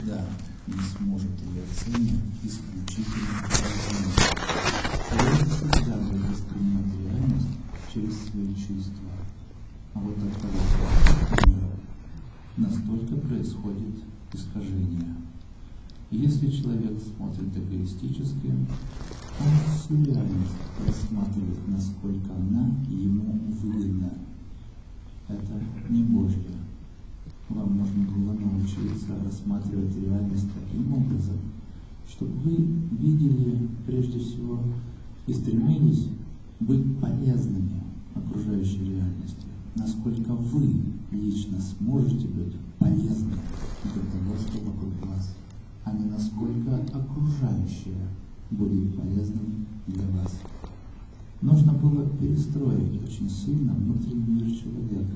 Да, не сможет ее оценивать исключительно разумом. Человек всегда будет воспринимать реальность через свои чувства. А вот от того, настолько происходит искажение. И если человек смотрит эгоистически, он всю реальность рассматривает, насколько она ему выгодна. Это не Божье. Вам нужно было научиться рассматривать реальность таким образом, чтобы вы видели прежде всего и стремились быть полезными окружающей реальности. Насколько вы лично сможете быть полезны для того, что вокруг вас, а не насколько окружающее будет полезным для вас. Нужно было перестроить очень сильно внутренний мир человека.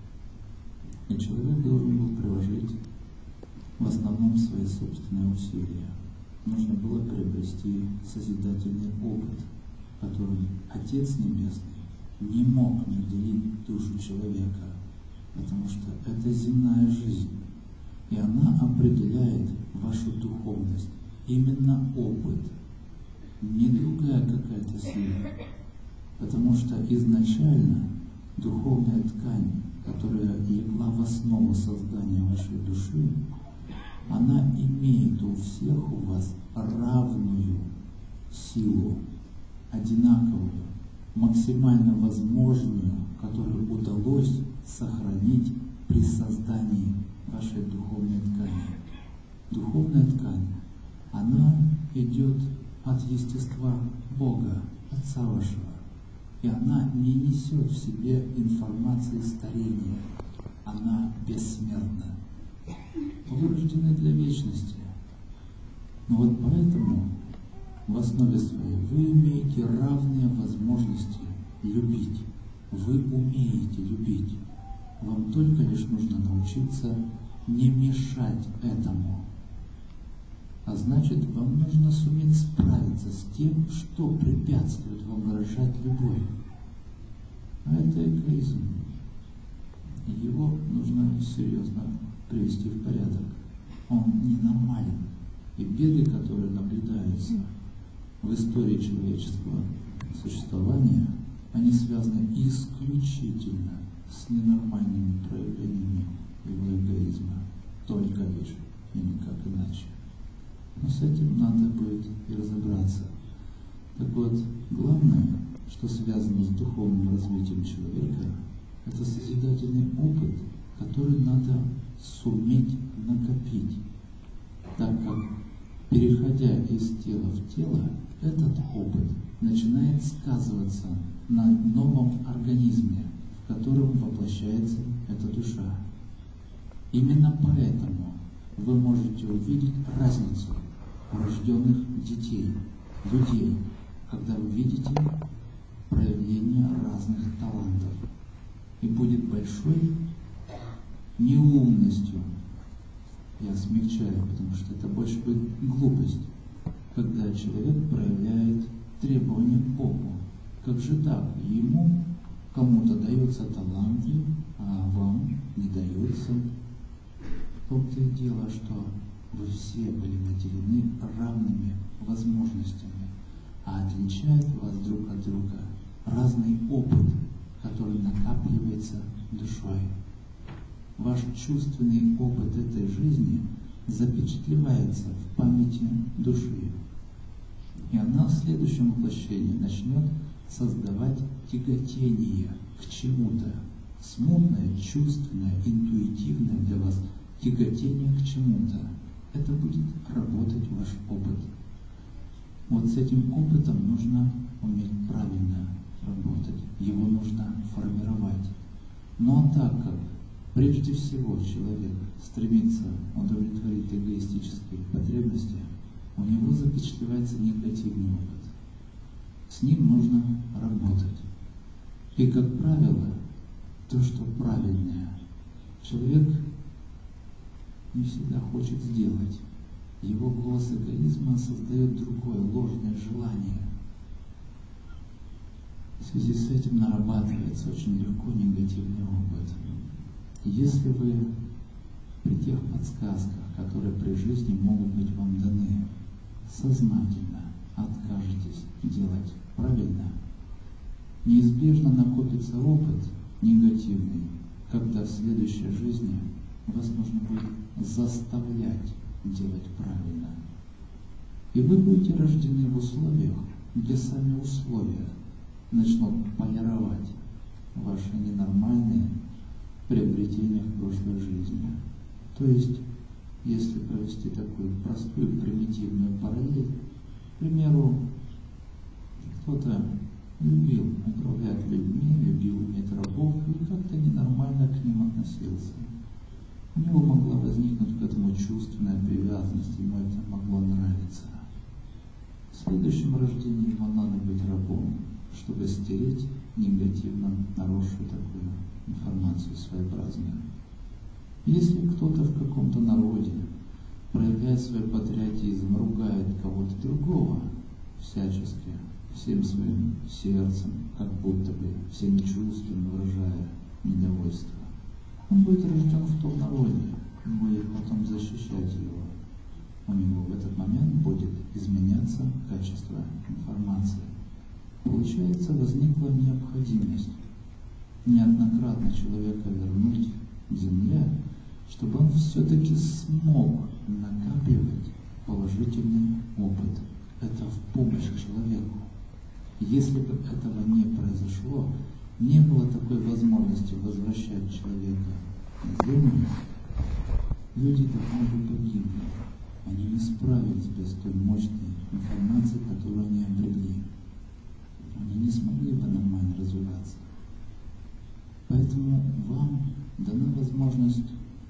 И человек должен был приложить в основном свои собственные усилия. Нужно было приобрести созидательный опыт, которым Отец Небесный не мог наделить душу человека, потому что это земная жизнь, и она определяет вашу духовность. Именно опыт, не другая какая-то сила, потому что изначально духовная ткань, которая легла в основу создания вашей души, она имеет у всех у вас равную силу, одинаковую, максимально возможную, которую удалось сохранить при создании вашей духовной ткани. Духовная ткань, она идет от естества Бога, Отца вашего. И она не несет в себе информации старения. Она бессмертна. Вы рождены для вечности. Но вот поэтому в основе своей вы имеете равные возможности любить. Вы умеете любить. Вам только лишь нужно научиться не мешать этому. А значит, вам нужно суметь справиться с тем, что препятствует вам выражать любовь. А это эгоизм. Его нужно серьезно привести в порядок. Он ненормален. И беды, которые наблюдаются в истории человеческого существования, они связаны исключительно с ненормальными проявлениями его эгоизма. Только лишь и никак иначе. Но с этим надо будет и разобраться. Так вот, главное, что связано с духовным развитием человека, это созидательный опыт, который надо суметь накопить, так как, переходя из тела в тело, этот опыт начинает сказываться на новом организме, в котором воплощается эта душа. Именно поэтому вы можете увидеть разницу рожденных детей, людей, когда вы видите проявление разных талантов. И будет большой неумностью, я смягчаю, потому что это больше будет глупость, когда человек проявляет требования к Богу. Как же так? Ему кому-то даются таланты, а вам не даются. В том-то и дело, что вы все были наделены равными возможностями, а отличает вас друг от друга разный опыт, который накапливается душой. Ваш чувственный опыт этой жизни запечатлевается в памяти души, и она в следующем воплощении начнет создавать тяготение к чему-то, смутное, чувственное, интуитивное для вас тяготение к чему-то. Это будет работать ваш опыт. Вот с этим опытом нужно уметь правильно работать, его нужно формировать. Но так как прежде всего человек стремится удовлетворить эгоистические потребности, у него запечатлевается негативный опыт. С ним нужно работать. И, как правило, то, что правильное, человек не всегда хочет сделать. Его голос эгоизма создает другое, ложное желание. В связи с этим нарабатывается очень легко негативный опыт. Если вы при тех подсказках, которые при жизни могут быть вам даны, сознательно откажетесь делать правильно, неизбежно накопится опыт негативный, когда в следующей жизни вас нужно будет заставлять делать правильно. И вы будете рождены в условиях, где сами условия начнут полировать ваши ненормальные приобретения в прошлой жизни. То есть, если провести такую простую примитивную параллель, к примеру, кто-то любил управлять людьми, любил иметь рабов и как-то ненормально к ним относился. У него могла возникнуть к этому чувственная привязанность, ему это могло нравиться. В следующем рождении ему надо быть рабом, чтобы стереть негативно наросшую такую информацию своеобразную. Если кто-то в каком-то народе проявляет свой патриотизм, ругает кого-то другого всячески, всем своим сердцем, как будто бы всеми чувствами выражая недовольство, он будет рожден в том народе, будет потом защищать его. У него в этот момент будет изменяться качество информации. Получается, возникла необходимость неоднократно человека вернуть к земле, чтобы он все-таки смог накапливать положительный опыт. Это в помощь человеку. Если бы этого не произошло, не было такой возможности возвращать человека на землю, люди давно бы погибли. Они не справились бы с той мощной информацией, которую они обрели. Они не смогли бы нормально развиваться. Поэтому вам дана возможность,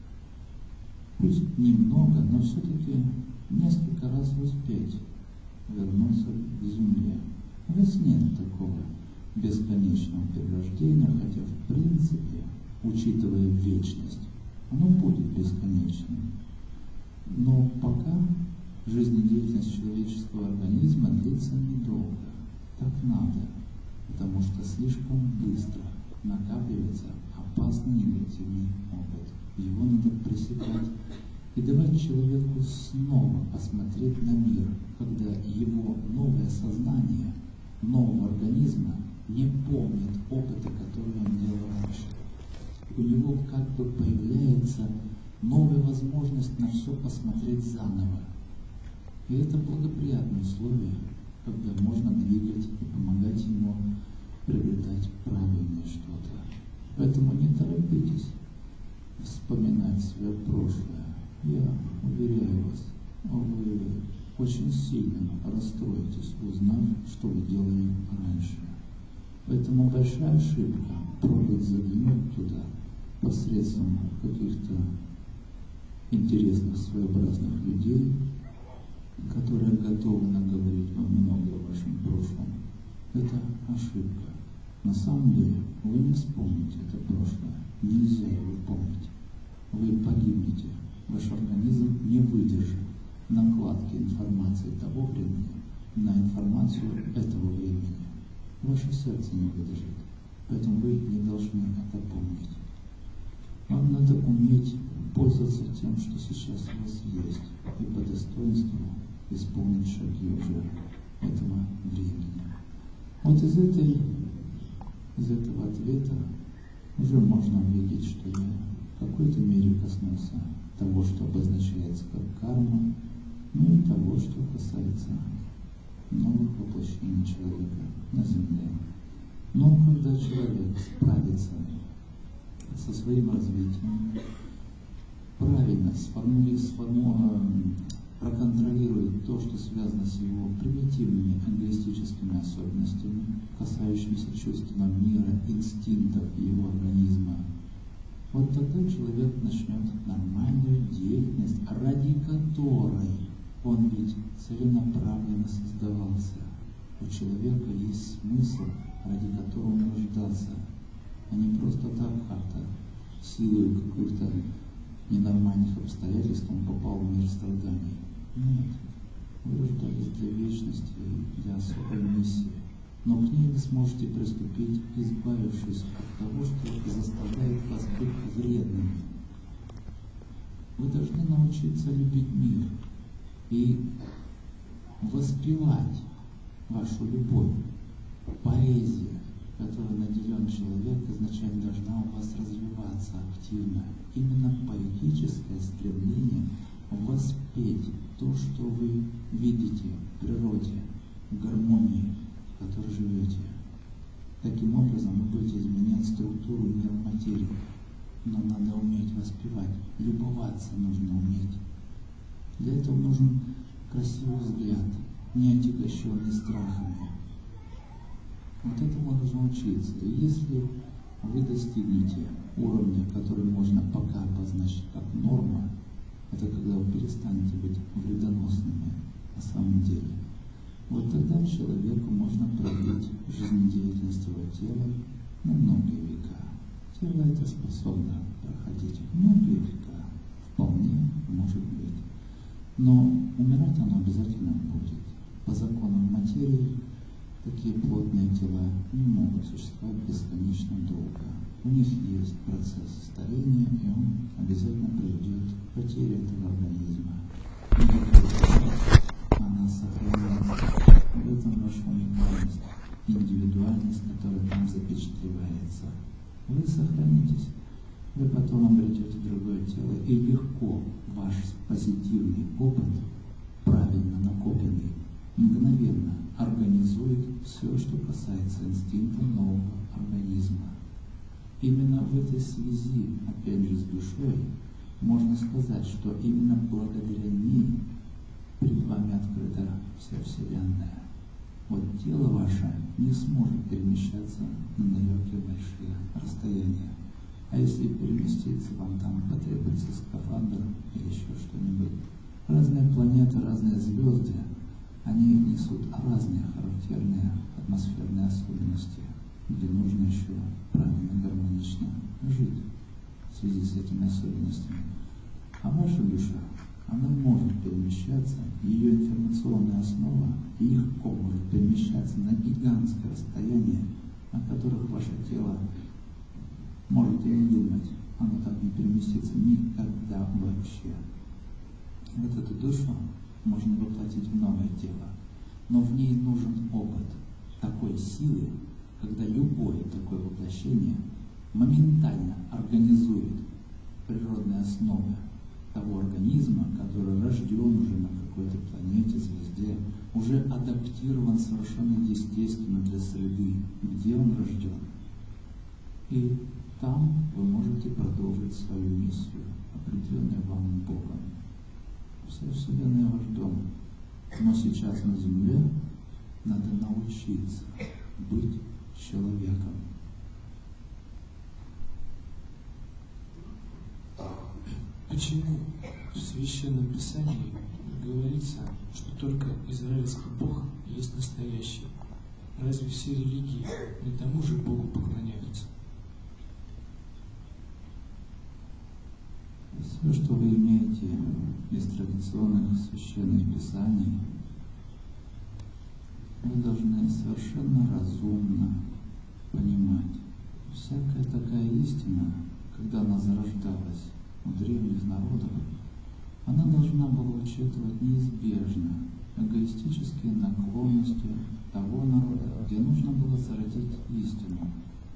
пусть немного, но все-таки несколько раз успеть вернуться к земле. У вас нет такого бесконечного перерождения, хотя в принципе, учитывая вечность, оно будет бесконечным. Но пока жизнедеятельность человеческого организма длится недолго. Так надо, потому что слишком быстро накапливается опасный негативный опыт. Его надо пресекать и давать человеку снова посмотреть на мир, когда его новое сознание, нового организма не помнит опыта, который он делал раньше. У него как бы появляется новая возможность на все посмотреть заново. И это благоприятные условия, когда можно двигать и помогать ему приобретать правильное что-то. Поэтому не торопитесь вспоминать свое прошлое. Я уверяю вас, вы очень сильно расстроитесь, узнав, что вы делали раньше. Поэтому большая ошибка пробовать заглянуть туда посредством каких-то интересных, своеобразных людей, которые готовы наговорить вам много о вашем прошлом. Это ошибка. На самом деле вы не вспомните это прошлое. Нельзя его помнить. Вы погибнете. Ваш организм не выдержит накладки информации того времени на информацию этого времени. Ваше сердце не выдержит. Поэтому вы не должны это помнить. Вам надо уметь пользоваться тем, что сейчас у вас есть, и по достоинству исполнить шаги уже этого времени. Вот из этого ответа уже можно увидеть, что я в какой-то мере коснулся того, что обозначается как карма, ну и того, что касается новых воплощений человека на Земле. Но когда человек справится со своим развитием, правильно проконтролирует то, что связано с его примитивными эгоистическими особенностями, касающимися чувственного мира, инстинктов его организма, вот тогда человек начнет нормальную деятельность, ради которой он ведь целенаправленно создавался. У человека есть смысл, ради которого он рождался, а не просто так как-то силой каких-то ненормальных обстоятельств он попал в мир страданий. Нет, вы рождались для вечности, для особой миссии, но к ней вы сможете приступить, избавившись от того, что заставляет вас быть вредным. Вы должны научиться любить мир и воспевать вашу любовь. Поэзия, которой наделен человек, изначально должна у вас развиваться активно. Именно поэтическое стремление воспеть то, что вы видите в природе, в гармонии, в которой живете. Таким образом вы будете изменять структуру мира материи. Но надо уметь воспевать. Любоваться нужно уметь. Для этого нужен красивый взгляд, не отягощенный страхами. Вот этому нужно учиться. И если вы достигнете уровня, который можно пока обозначить как норма, это когда вы перестанете быть вредоносными на самом деле. Вот тогда человеку можно продлить жизнедеятельность его тела на многие века. Тело это способно проходить многие века, вполне может быть. Но умирать оно обязательно будет. По законам материи такие плотные тела не могут существовать бесконечно долго. У них есть процесс старения, и он обязательно приведет к потере этого организма. Она сохраняется. В этом ваша уникальность, индивидуальность, которая там запечатлевается. Вы сохранитесь, вы потом обретете другое тело, и легко ваш позитивный опыт, правильно накопленный, мгновенно организует все, что касается инстинкта нового организма. Именно в этой связи, опять же с душой, можно сказать, что именно благодаря ней перед вами открыта вся Вселенная. Вот тело ваше не сможет перемещаться на далекие большие расстояния. А если переместиться, вам там потребуется скафандр или еще что-нибудь. Разные планеты, разные звезды, они несут разные характерные атмосферные особенности, где нужно еще правильно, гармонично жить в связи с этими особенностями. А ваша душа, она может перемещаться, ее информационная основа легко может перемещаться на гигантское расстояние, о которых ваше тело может и не думать. Оно так не переместится никогда вообще. Вот эту душу можно воплотить в новое тело, но в ней нужен опыт такой силы, когда любое такое воплощение моментально организует природные основы того организма, который рожден уже на какой-то планете, звезде, уже адаптирован совершенно естественно для среды, где он рожден. И там вы можете продолжить свою миссию, определенную вам Богом. Вся Вселенная ваш дом. Но сейчас на Земле надо научиться быть человеком. Почему в Священном Писании говорится, что только израильский Бог есть настоящий? Разве все религии не тому же Богу поклоняются? Все, что вы имеете из традиционных священных писаний, вы должны совершенно разумно понимать. Всякая такая истина, когда она зарождалась у древних народов, она должна была учитывать неизбежно эгоистические наклонности того народа, где нужно было зародить истину.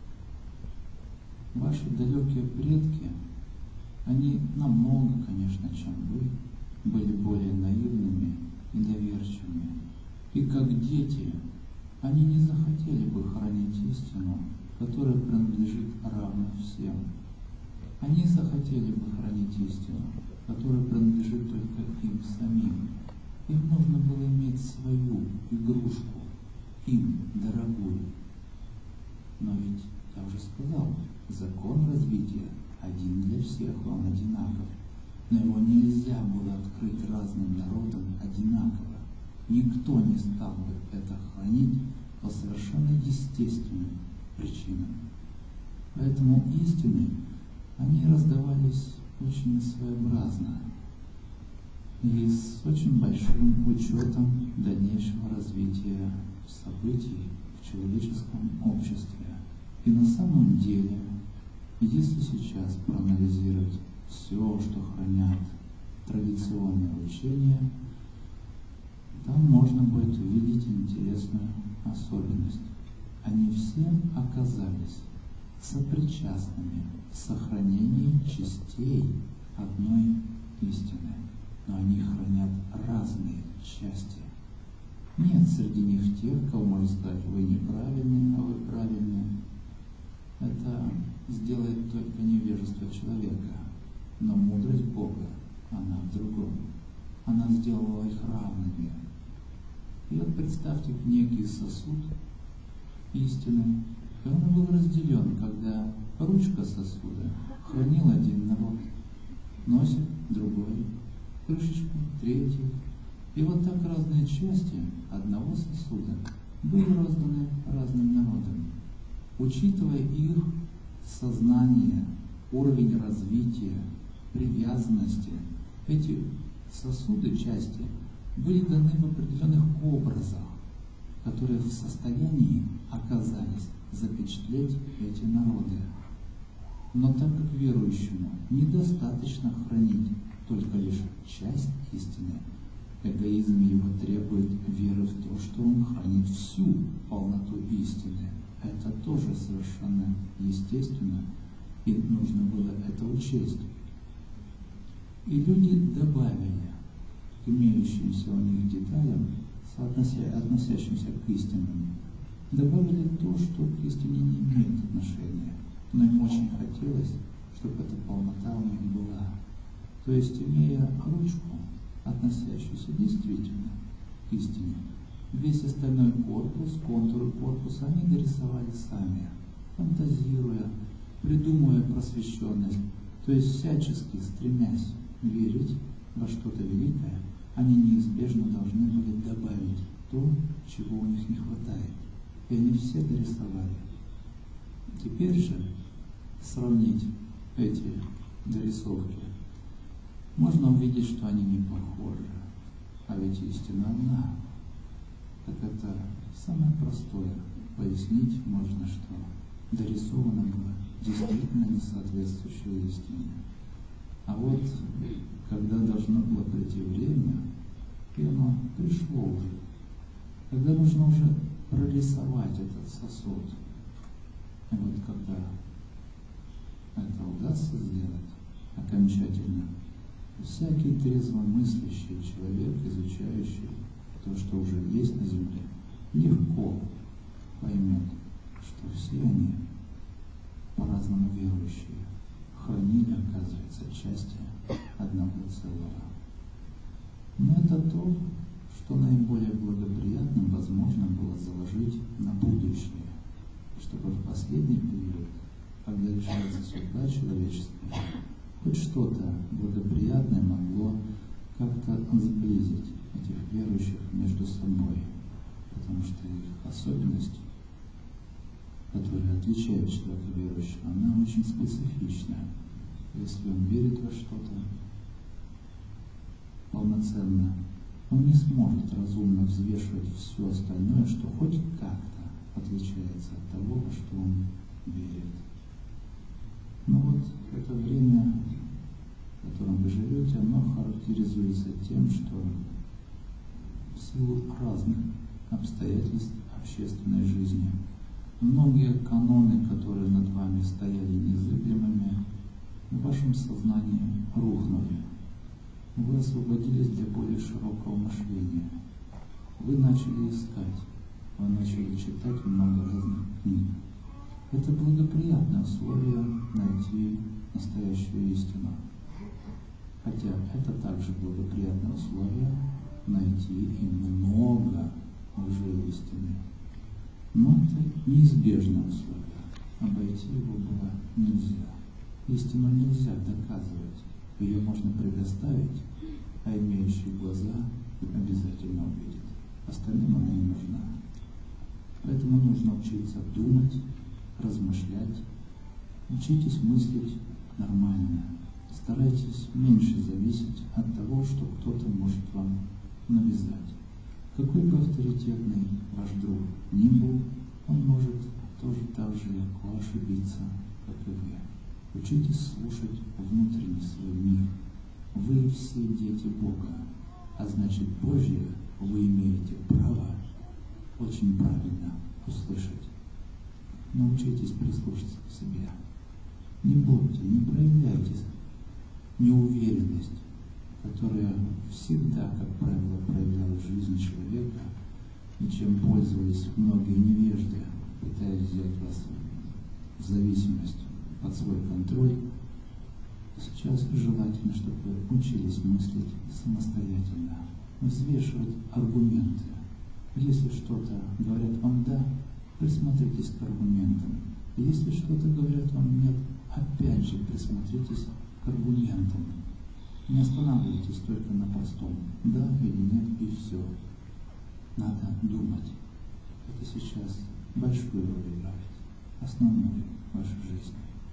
Ваши далекие предки, они намного, конечно, чем вы, были более наивными и доверчивыми. И как дети, они не захотели бы хранить истину, которая принадлежит равно всем. Они захотели бы хранить истину, которая принадлежит только им самим. Им нужно было иметь свою игрушку, им дорогую. Но ведь, я уже сказал, закон развития один для всех, он одинаков. Но его нельзя было открыть разным народам одинаково. Никто не стал бы это хранить по совершенно естественным причинам. Поэтому истины, они раздавались очень своеобразно и с очень большим учетом дальнейшего развития событий в человеческом обществе. И на самом деле, если сейчас проанализировать все, что хранят традиционные учения, там можно будет увидеть интересную особенность. Они все оказались сопричастными в сохранении частей одной истины, но они хранят разные части. Нет среди них тех, кого можно сказать, вы неправильные, а вы правильные. Это сделает только невежество человека. Но мудрость Бога, она в другом. Она сделала их равными. И вот представьте некий сосуд истины, и он был разделен, когда ручка сосуда хранил один народ, носик другой, крышечку третий. И вот так разные части одного сосуда были розданы разным народам. Учитывая их сознание, уровень развития, привязанности, эти сосуды, части, были даны в определенных образах, которые в состоянии оказались запечатлеть эти народы. Но так как верующему недостаточно хранить только лишь часть истины, эгоизм его требует веры в то, что он хранит всю полноту истины. Это тоже совершенно естественно, и нужно было это учесть. И люди добавили к имеющимся у них деталям, относящимся к истинам, добавили то, что к истине не имеет отношения, но им очень хотелось, чтобы эта полнота у них была. То есть, имея ручку, относящуюся действительно к истине, весь остальной корпус, контуры корпуса они дорисовали сами, фантазируя, придумывая просвещенность, то есть всячески стремясь верить во что-то великое, они неизбежно должны были добавить то, чего у них не хватает. И они все дорисовали. Теперь же сравнить эти дорисовки можно увидеть, что они не похожи. А ведь истина одна. Так это самое простое. Пояснить можно, что дорисовано было действительно несоответствующее истине. А вот, когда должно было прийти время, и оно пришло уже, когда нужно уже прорисовать этот сосуд, и вот когда это удастся сделать окончательно, всякий трезвомыслящий человек, изучающий то, что уже есть на земле, легко поймет, что все они, по-разному верующие, хранили, оказывается, части одного целого. Но это то, что наиболее благоприятным возможно было заложить на будущее, чтобы в последний период, когда решается судьба человеческая, хоть что-то благоприятное могло как-то сблизить этих верующих между собой, потому что их особенность, которая отличает человека верующего, она очень специфичная. Если он верит во что-то полноценно, он не сможет разумно взвешивать все остальное, что хоть как-то отличается от того, во что он верит. Но вот это время, в котором вы живете, оно характеризуется тем, что в силу разных обстоятельств общественной жизни многие каноны, которые над вами стояли незыблемыми, в вашем сознании рухнули. Вы освободились для более широкого мышления. Вы начали искать, вы начали читать много разных книг. Это благоприятное условие найти настоящую истину. Хотя это также благоприятное условие найти и много лжеистины. Но это неизбежное условие. Обойти его было нельзя. Истину нельзя доказывать. Ее можно предоставить, а имеющий глаза обязательно увидит. Остальным она не нужна. Поэтому нужно учиться думать, размышлять. Учитесь мыслить нормально. Старайтесь меньше зависеть от того, что кто-то может вам навязать. Какой бы авторитетный ваш друг ни был, он может тоже так же легко ошибиться, как и вы. Учитесь слушать внутренний свой мир. Вы все дети Бога, а значит Божье вы имеете право очень правильно услышать. Научитесь прислушаться к себе. Не будьте, не проявляйте неуверенность, которая всегда, как правило, проявлялась в жизни человека, и чем пользовались многие невежды, пытаясь взять вас в зависимость под свой контроль. Сейчас желательно, чтобы вы учились мыслить самостоятельно, взвешивать аргументы. Если что-то говорят вам «да», присмотритесь к аргументам. Если что-то говорят вам «нет», опять же присмотритесь к аргументам. Не останавливайтесь только на простом «да» или «нет» и все. Надо думать. Это сейчас большую роль играет, основную в вашей жизни.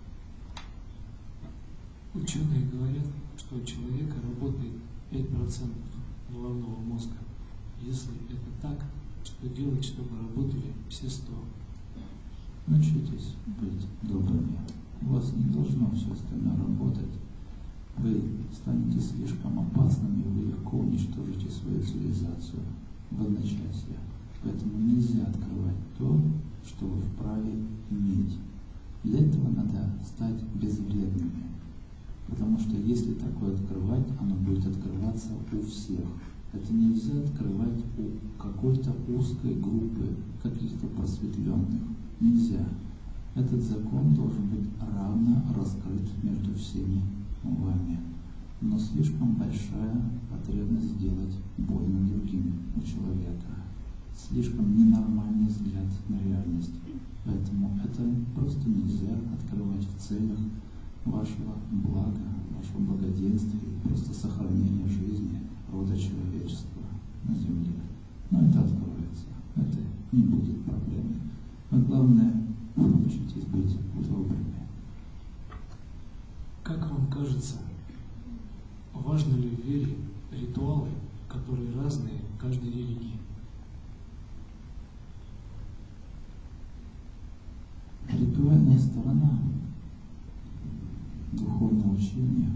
Ученые говорят, что у человека работает 5% головного мозга. Если это так, что делать, чтобы работали все 100? Научитесь быть добрыми. У вас не должно все остальное работать. Вы станете слишком опасными, вы легко уничтожите свою цивилизацию в одночасье. Поэтому нельзя открывать то, что вы вправе иметь. Для этого надо стать безвредными. Потому что если такое открывать, оно будет открываться у всех. Это нельзя открывать у какой-то узкой группы каких-то просветленных. Нельзя. Этот закон должен быть равно раскрыт между всеми вами. Но слишком большая потребность сделать больно другим у человека. Слишком ненормальный взгляд на реальность. Поэтому это просто нельзя открывать в целях вашего блага, вашего благоденствия и просто сохранения жизни рода человечества на земле. Но это откроется. Это не будет проблемой. Но главное, научитесь быть добрыми. Как вам кажется, важно ли в вере ритуалы, которые разные в каждой религии? Ритуальная сторона духовного учения,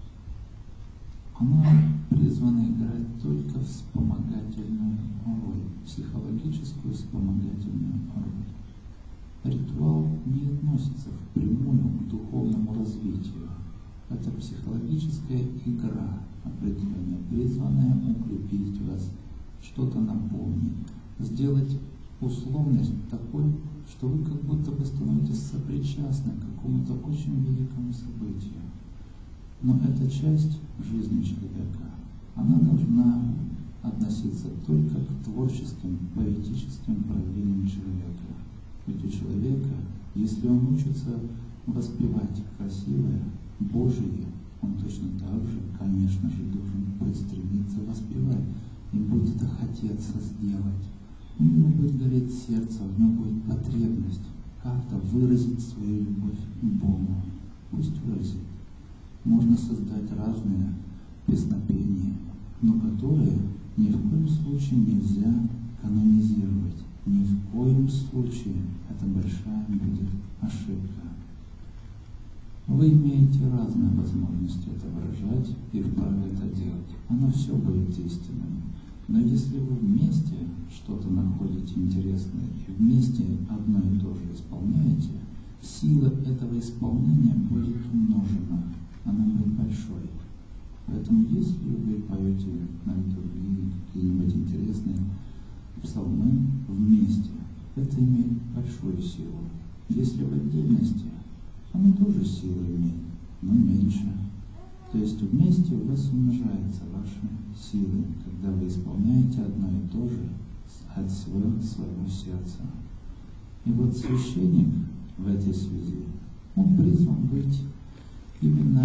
она призвана играть только вспомогательную роль, психологическую вспомогательную роль. Ритуал не относится впрямую к духовному развитию. Это психологическая игра определенная, призванная укрепить вас, что-то напомнить, сделать условность такой, что вы как будто бы становитесь сопричастны к какому-то очень великому событию. Но эта часть жизни человека, она должна относиться только к творческим, поэтическим проявлениям человека. Ведь у человека, если он учится воспевать красивое, Божие, он точно так же, конечно же, должен будет стремиться воспевать и будет это хотеться сделать. У него будет гореть сердце, у него будет потребность как-то выразить свою любовь к Богу. Пусть выразит. Можно создать разные песнопения, но которые ни в коем случае нельзя канонизировать. Ни в коем случае это большая будет ошибка. Вы имеете разные возможности это выражать и вправе это делать. Оно все будет истинным. Но если вы вместе что-то находите интересное и вместе одно и то же исполняете, сила этого исполнения будет умножена, она будет большой. Поэтому если вы поете на литургии какие-нибудь интересные псалмы вместе, это имеет большую силу. Если в отдельности, оно тоже силу имеет, но меньше. То есть вместе у вас умножаются ваши силы, когда вы исполняете одно и то же от своего сердца. И вот священник в этой связи, он призван быть именно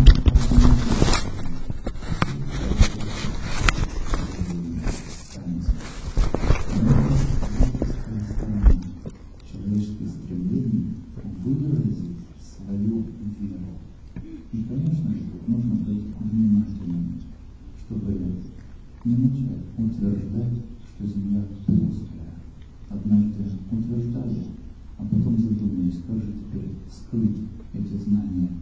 человеческие стремления выразить свою веру. И, конечно же, нужно быть внимательным, чтобы не начать утверждать, что земля плоская. Однажды утверждали, а потом задумались, как же теперь скрыть эти знания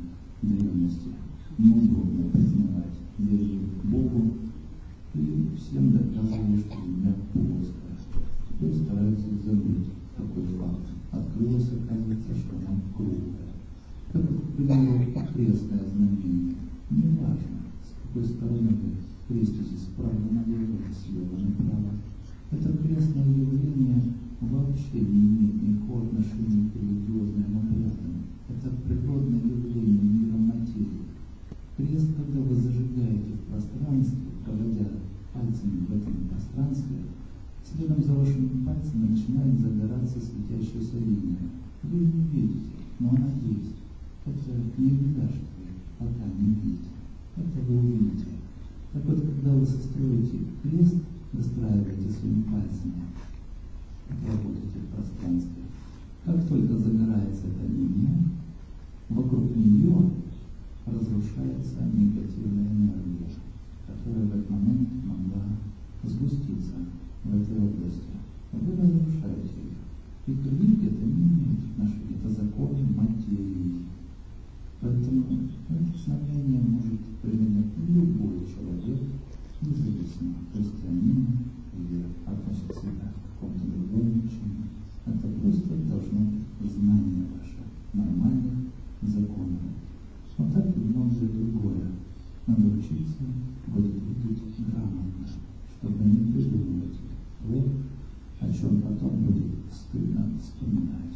древности неудобно признавать. Я иду к Богу и всем доказываю, что Земля плоская. Теперь стараются забыть такой факт. Открылось, оказывается, что она круглая. Как, к примеру, крестное знамение. Неважно, с какой стороны вы креститесь, справа налево или слева направо. Это крестное явление вообще не имеет никакого отношения к религиозным обрядам. Это природное явление мира материи. Крест, когда вы зажигаете в пространстве, проводя пальцами в этом пространстве, следом за вашими пальцами начинает загораться светящаяся линия. Вы ее не видите, но она есть. Это не беда, что вы пока не видите. Это вы увидите. Так вот, когда вы состроите крест, выстраиваете своими пальцами, работаете в пространстве, как только загорается эта линия, вокруг нее разрушается негативная энергия, которая в этот момент могла сгуститься в этой области. Вы разрушаете их. И к религии это не имеет отношения, это законы материи. Поэтому это знамение может применять любой человек, независимо, христианин или относится к какому-то другому учению. Это просто должно быть знание ваше нормальных законов. Но так и многое другое. Надо учиться будет видеть грамотно, чтобы не придумывать то, о чем потом будет стыдно вспоминать.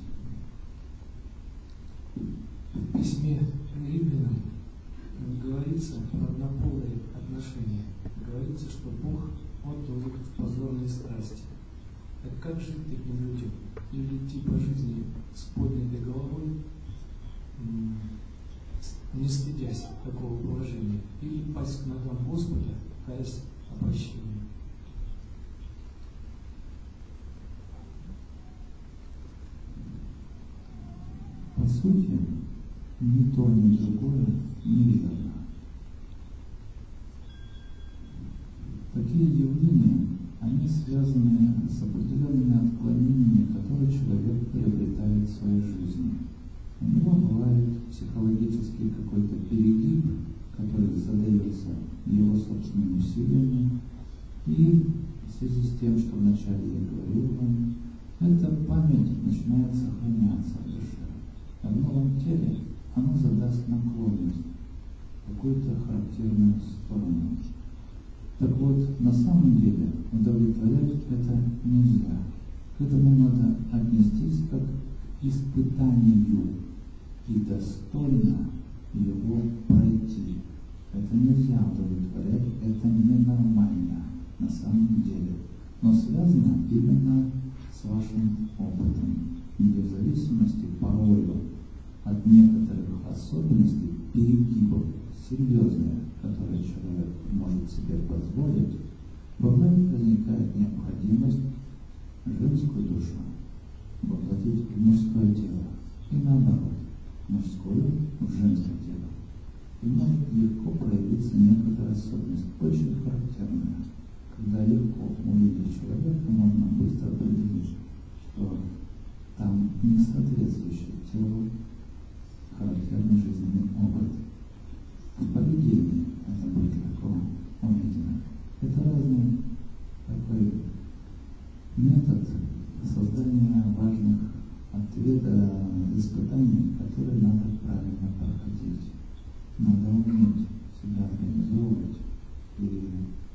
В письме Римлянам говорится про однополые отношения. Говорится, что Бог отдал их в позорные страсти. Так как жить таким людям? Или идти по жизни с поднятой головой, не стыдясь такого положения, или пасть к ногам Господа, каясь о прощении? По сути, ни то, ни другое неверно. Такие явления, они связаны с определенными отклонениями, которые человек приобретает в своей жизни. У него бывает психологический какой-то перегиб, который задается его собственными усилиями, и в связи с тем, что вначале я говорил вам, эта память начинает сохраняться в душе. А в новом теле оно задаст наклонность в какую-то характерную сторону. Так вот, на самом деле удовлетворять это нельзя. К этому надо отнестись как к испытанию и достойно его пройти. Это нельзя удовлетворять, это ненормально на самом деле. Но связано именно с вашим опытом. Вне зависимости порою от некоторых особенностей, перегибов, серьезных, которые человек может себе позволить, бывает возникает необходимость женскую душу воплотить в мужское тело. И наоборот, мужское в женское тело. И может легко проявиться некоторая особенность, очень характерная. Когда легко увидеть человека, можно быстро определить, что там несоответствующий телу характерный жизненный опыт. В поведении это будет легко увидено. Это разный такой метод создания важных испытаний, которые надо правильно проходить. Надо уметь себя организовывать и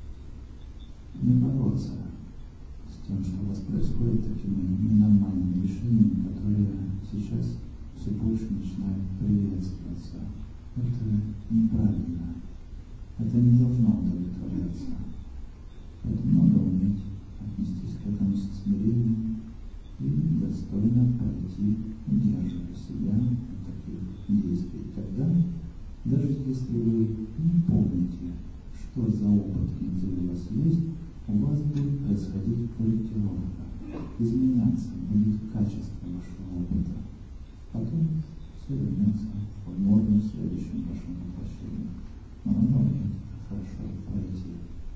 не бороться с тем, что у вас происходит, такими ненормальными решениями, которые сейчас все больше начинают приветствоваться. Это неправильно. Это не должно удовлетворяться. Поэтому надо уметь отнестись к этому с смирением и достойно пройти, удерживая себя от таких действий. Тогда, даже если вы не помните, что за опыт внутри у вас есть, у вас будет происходить корректировка, изменяться будет качество вашего опыта. Потом все вернется в норму в следующем вашем воплощении. Но надо уметь хорошо пройти.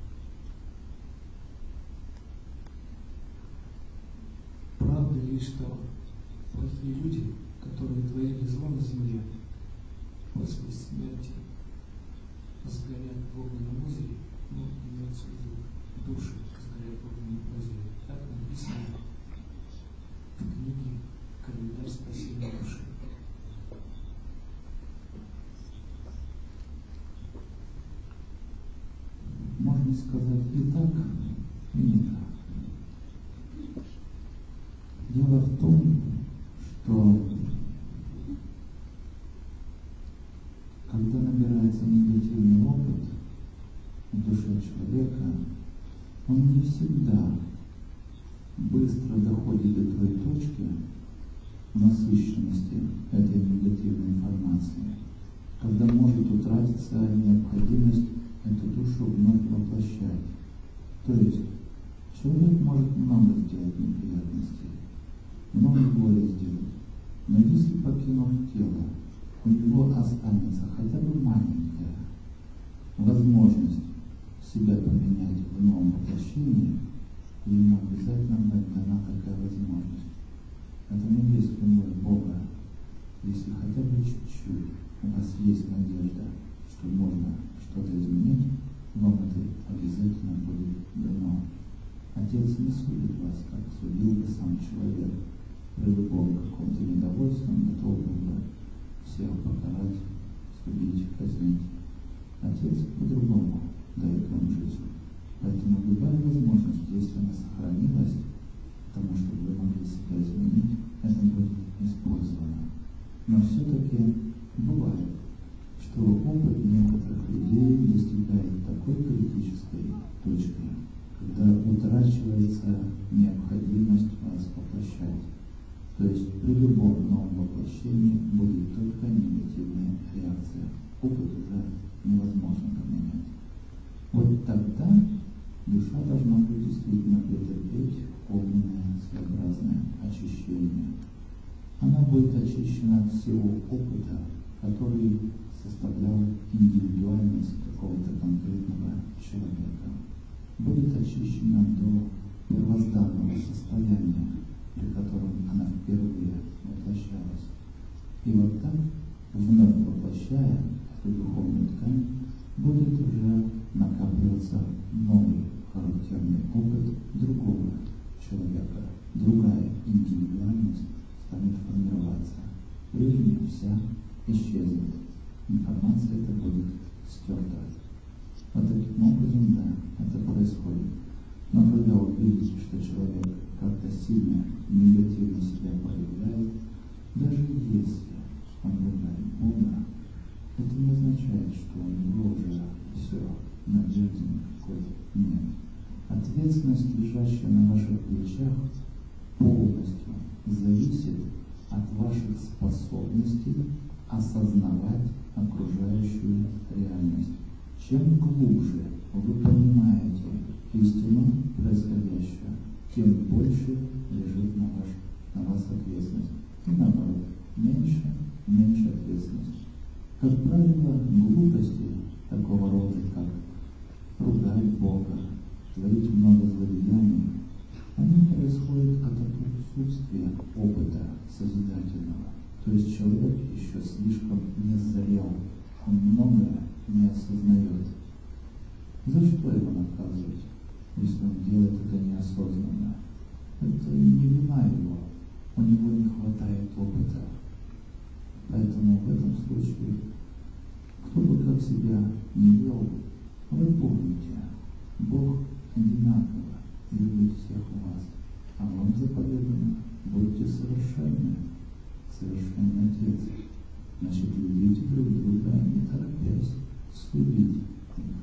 Правда ли, что плохие люди, которые творили зло на земле, после смерти сгорят в огненном озере, ну, имеется в виду души сгорят в огненном озере. Так написано в книге «Календарь спасения души». Можно сказать и так, и не так. Дело в том, что когда набирается негативный опыт в душе человека, он не всегда быстро доходит до той точки насыщенности этой негативной информации, когда может утратиться необходимость эту душу вновь воплощать. То есть человек может много сделать неприятностей, много горя сделать, но если, покинув тело, у него останется хотя бы маленькая возможность себя поменять в новом воплощении, ему обязательно будет дана такая возможность. Это не есть любовь Бога. Если хотя бы чуть-чуть у вас есть надежда, что можно что-то изменить, вам это обязательно будет дано. Отец не судит вас, как судил бы сам человек. При любом каком-то недовольстве он готов был бы всех покарать, судить, казнить. Отец по-другому дает вам жизнь. Поэтому любая возможность, если она сохранилась, потому что вы могли себя изменить, это будет использовано. Но все-таки бывает, что опыт некоторых людей достигает такой критической точки, когда утрачивается необходимость вас воплощать. То есть при любом новом воплощении будет только негативная реакция. Опыт уже невозможно поменять. Вот тогда душа должна будет действительно претерпеть огненное своеобразное очищение. Она будет очищена от всего опыта, который составлял индивидуальность какого-то конкретного человека. Будет очищена до первозданного состояния, при котором она впервые воплощалась. И вот так, вновь воплощая эту духовную ткань, будет уже накапливаться новый характерный опыт другого человека. Другая индивидуальность станет формироваться. Прежняя вся исчезнет. Информация эта будет стерта. Вот таким образом, да, это происходит. Но когда вы видите, что человек как-то сильно негативно себя проявляет, даже если он выбирает Бога, это не означает, что у него уже все, надежды никакой нет. Ответственность, лежащая на ваших плечах, полностью зависит от ваших способностей осознавать окружающую реальность. Чем глубже вы понимаете истину происходящего, тем больше лежит на вас ответственность. И наоборот, меньше ответственности. Как правило, глупости такого рода, как ругать Бога, творить много злодеяний, они происходят от отсутствия опыта созидательного. То есть человек еще слишком не зрел, он многое не осознает. За что его наказывать, если он делает это неосознанно? Это не вина его, у него не хватает опыта. Поэтому в этом случае, кто бы как себя не вел, вы помните, Бог одинаково любит всех вас, а вам заповедано: будьте совершенны, совершенный Отец. Значит, любите друг друга, не торопясь судить их.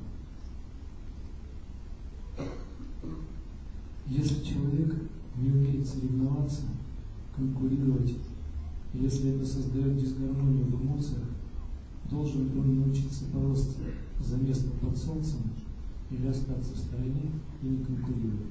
Если человек не умеет соревноваться, конкурировать, если это создает дисгармонию в эмоциях, должен он научиться бороться за место под солнцем или остаться в стороне и не конкурировать.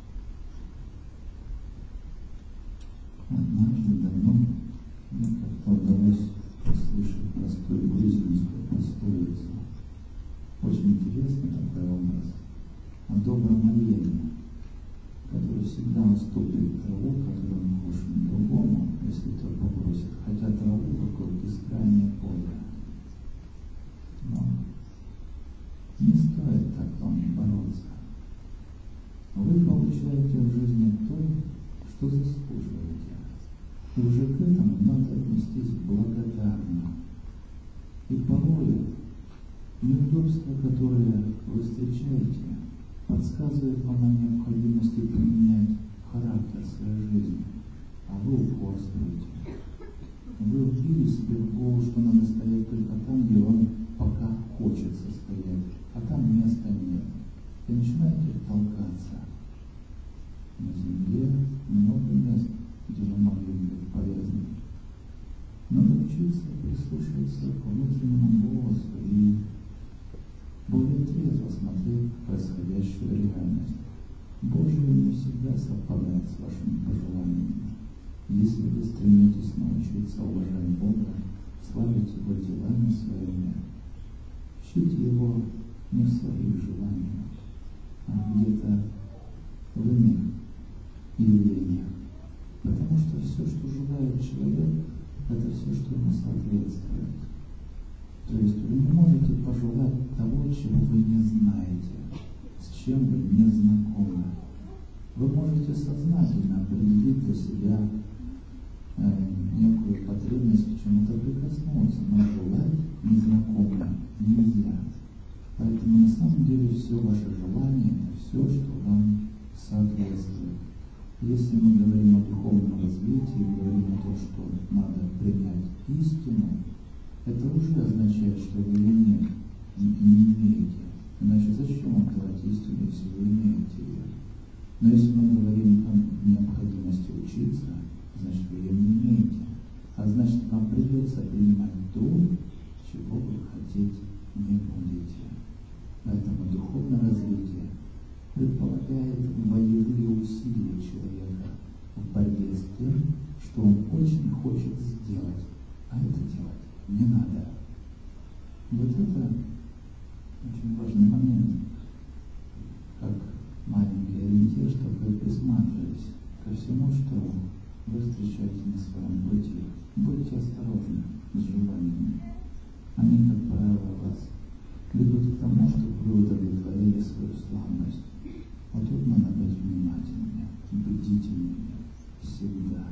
Однажды давно мне как-то удалось услышать простую грузинскую пословицу. Очень интересный такой образ о добром олене, который всегда уступит траву, которую он хочет другому, если тот попросит, хотя траву вокруг бескрайнее поле. вы получаете в жизни то, что заслуживаете. И уже к этому надо отнестись благодарно. И порой неудобства, которые вы встречаете, подсказывают вам о необходимости поменять характер своей жизни, а вы упорствуете. Вы вбили себе в голову, что надо стоять только там, где вам пока хочется стоять, а там места нет. И начинаете толкаться. На земле много мест, где вы могли быть полезны. Надо учиться прислушиваться к внутреннему голосу и более трезво смотреть происходящую реальность. Божие не всегда совпадает с вашими пожеланиями. Если вы стремитесь научиться уважать Бога, славить Его делами своими, ищите Его не в своих желаниях, а где-то в иных явлениях. Потому что все, что желает человек, это все, что ему соответствует. То есть вы не можете пожелать того, чего вы не знаете, с чем вы не знакомы. Вы можете сознательно определить для себя некую потребность к чему-то прикоснуться, но желать незнакомое нельзя. Поэтому на самом деле все ваше желание, все, что вам соответствует. Если мы говорим о духовном развитии, говорим о том, что надо принять истину, это уже означает, что вы ее не имеете. Иначе зачем вам давать истину, если вы имеете ее? Но если мы говорим о необходимости учиться, значит, вы ее не имеете. А значит, вам придется принимать то, чего вы хотеть не будете. Поэтому духовное развитие предполагает боевые усилия человека в борьбе с тем, что он очень хочет сделать, а это делать не надо. Вот это очень важный момент, как маленький ориентир, чтобы вы присматривались ко всему, что вы встречаете на своем пути. Будьте осторожны с желаниями. Они, как правило, вас ведут к тому, чтобы вы удовлетворили свою слабость. Вот тут надо быть внимательными, бдительными всегда.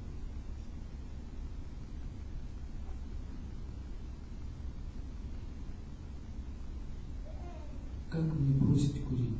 Как мне бросить курить?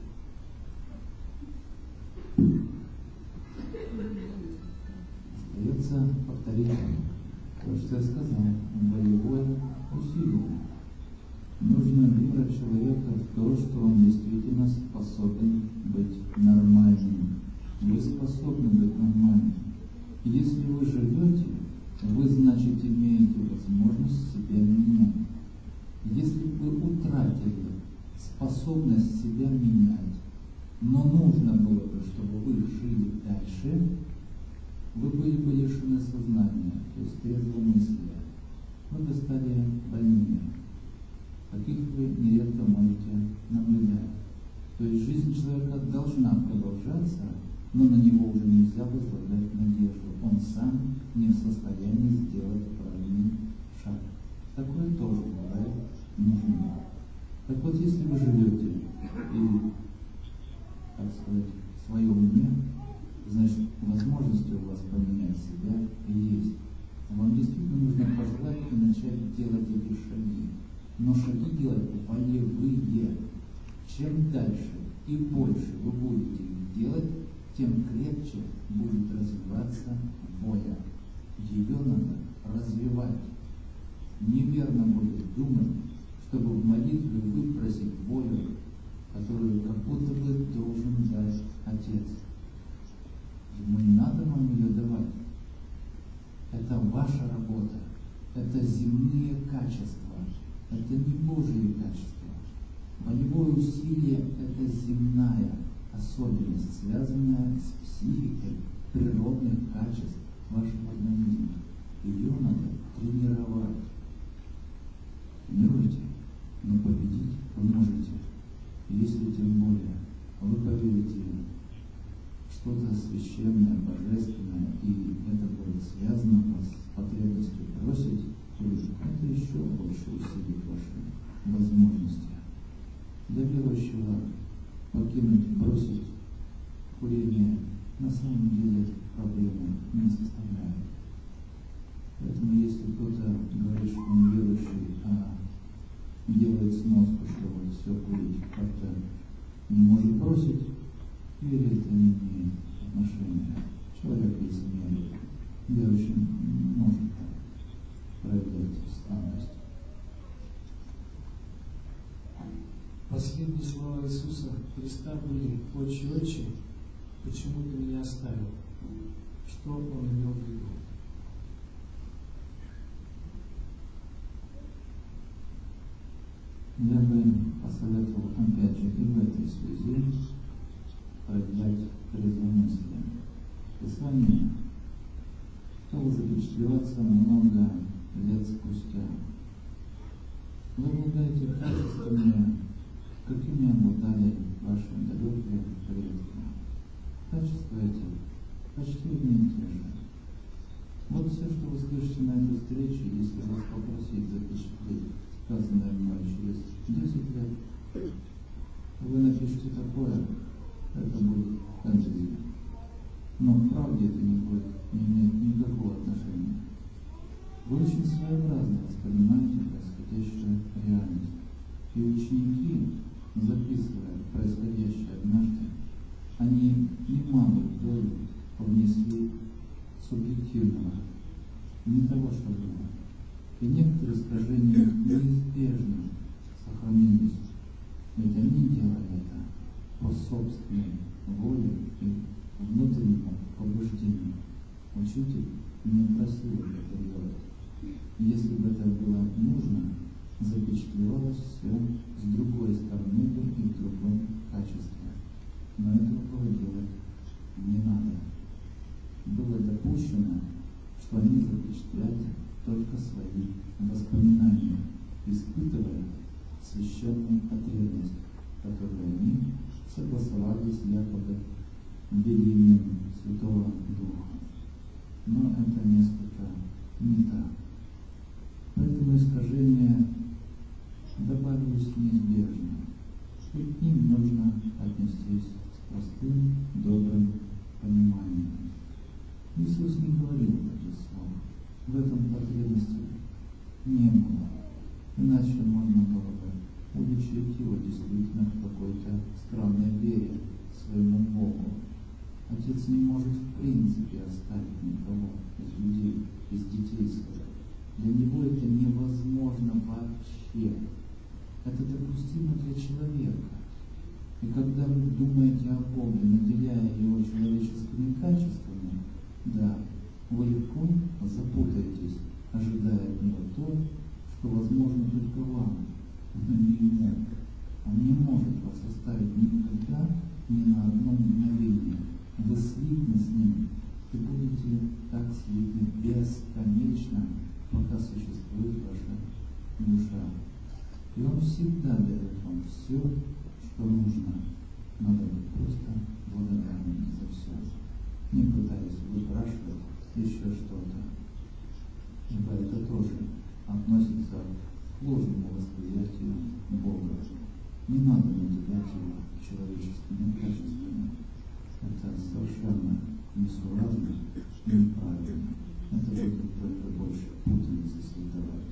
Остается повторить то, что я сказал, волевое усилие. Нужна вера человека в то, что он действительно способен быть нормальным. Вы способны быть нормальным. И если вы живете, вы, значит, имеете возможность себя менять. Если вы утратили способность себя менять, но нужно было бы, чтобы вы жили дальше, вы были бы лишены сознания, то есть трезвомыслия. Вы бы стали больными. Таких вы нередко можете наблюдать. То есть жизнь человека должна продолжаться, но на него уже нельзя возлагать надежду. Он сам не в состоянии сделать правильный шаг. Такое тоже бывает нужно. Так вот, если вы живете и, так сказать, в своем уме, значит, возможности у вас поменять себя есть. Вам действительно нужно пожелать и начать делать эти шаги. Но шаги делать волевые. Чем дальше и больше вы будете их делать, тем крепче будет развиваться воля. Ее надо развивать. Неверно будет думать, чтобы в молитве выпросить волю, которую как будто бы должен дать Отец. Ему не надо вам ее давать. Это ваша работа. Это земные качества. Это не Божьи качества. Волевое усилие – это земная особенность, связанная с психикой природных качеств вашего организма. Ее надо тренировать. Тренируйте, но победить вы можете. Если тем более вы поверите в что-то священное, божественное, и это будет связано с потребностью бросить, это еще больше усилит ваши возможности. Для верующего бросить на самом деле проблемы не составляет. Поэтому если кто-то говорит, что он верующий, а делает сноску, что вот все курить как-то не может бросить, вере это не имеет отношения. Человек лицемерит, верующий может проявлять странность. Последние слова Иисуса Христа были: «Отче, Отче, почему ты меня оставил?» Что он имел в виду? Я бы посоветовал, опять же, и в этой связи проявлять трезвомыслие. Писание стало запечатлеваться много лет спустя. Вы обладаете качествами, какими обладали ваши далекие предки. Качества эти почти одни и те же. Вот все, что вы слышите на этой встрече, если вас попросить запечатлеть сказанное мной через 10 лет, вы напишите такое, это будет фэнтези. Но к правде это не будет, не имеет никакого отношения. Вы очень своеобразно воспринимаете происходящую реальность. И ученики, записывая происходящее однажды, они немалую долю внесли субъективного, не того, что было. И некоторые искажения неизбежно сохранились. Ведь они делали это по собственной воле и внутреннему побуждению. Учитель не просил их это делать. Если бы это было нужно, запечатлевалось все с другой стороны и в другом качестве. Но этого было делать не надо. Было допущено, что они запечатляли только свои воспоминания, испытывая священную потребность, которую они согласовали с якобы велением Святого Духа. Но это несколько не так. Поэтому искажения добавились неизбежно. И к ним нужно отнестись с простым, добрым пониманием. Иисус не говорил таких слов. В этом потребности не было. Иначе можно было бы уличить его действительно в какой-то странной вере своему Богу. Отец не может в принципе оставить никого из людей, из детей своих. Для него это невозможно вообще. Это допустимо для человека. И когда вы думаете о Боге, наделяя его человеческими качествами, да, вы легко запутаетесь, ожидая от него то, что возможно только вам, но не ему. Он не может вас оставить никогда, ни на одно мгновение. Вы слитны с ним, и будете так слитны бесконечно, пока существует ваша душа. И он всегда дает вам все, что нужно. Надо быть просто благодарным за все, не пытаясь выпрашивать еще что-то. Ибо это тоже относится к ложному восприятию Бога. Не надо наделять его человеческими качествами. Это совершенно несуразно и неправильно. Это будет только больше путаницы создавать.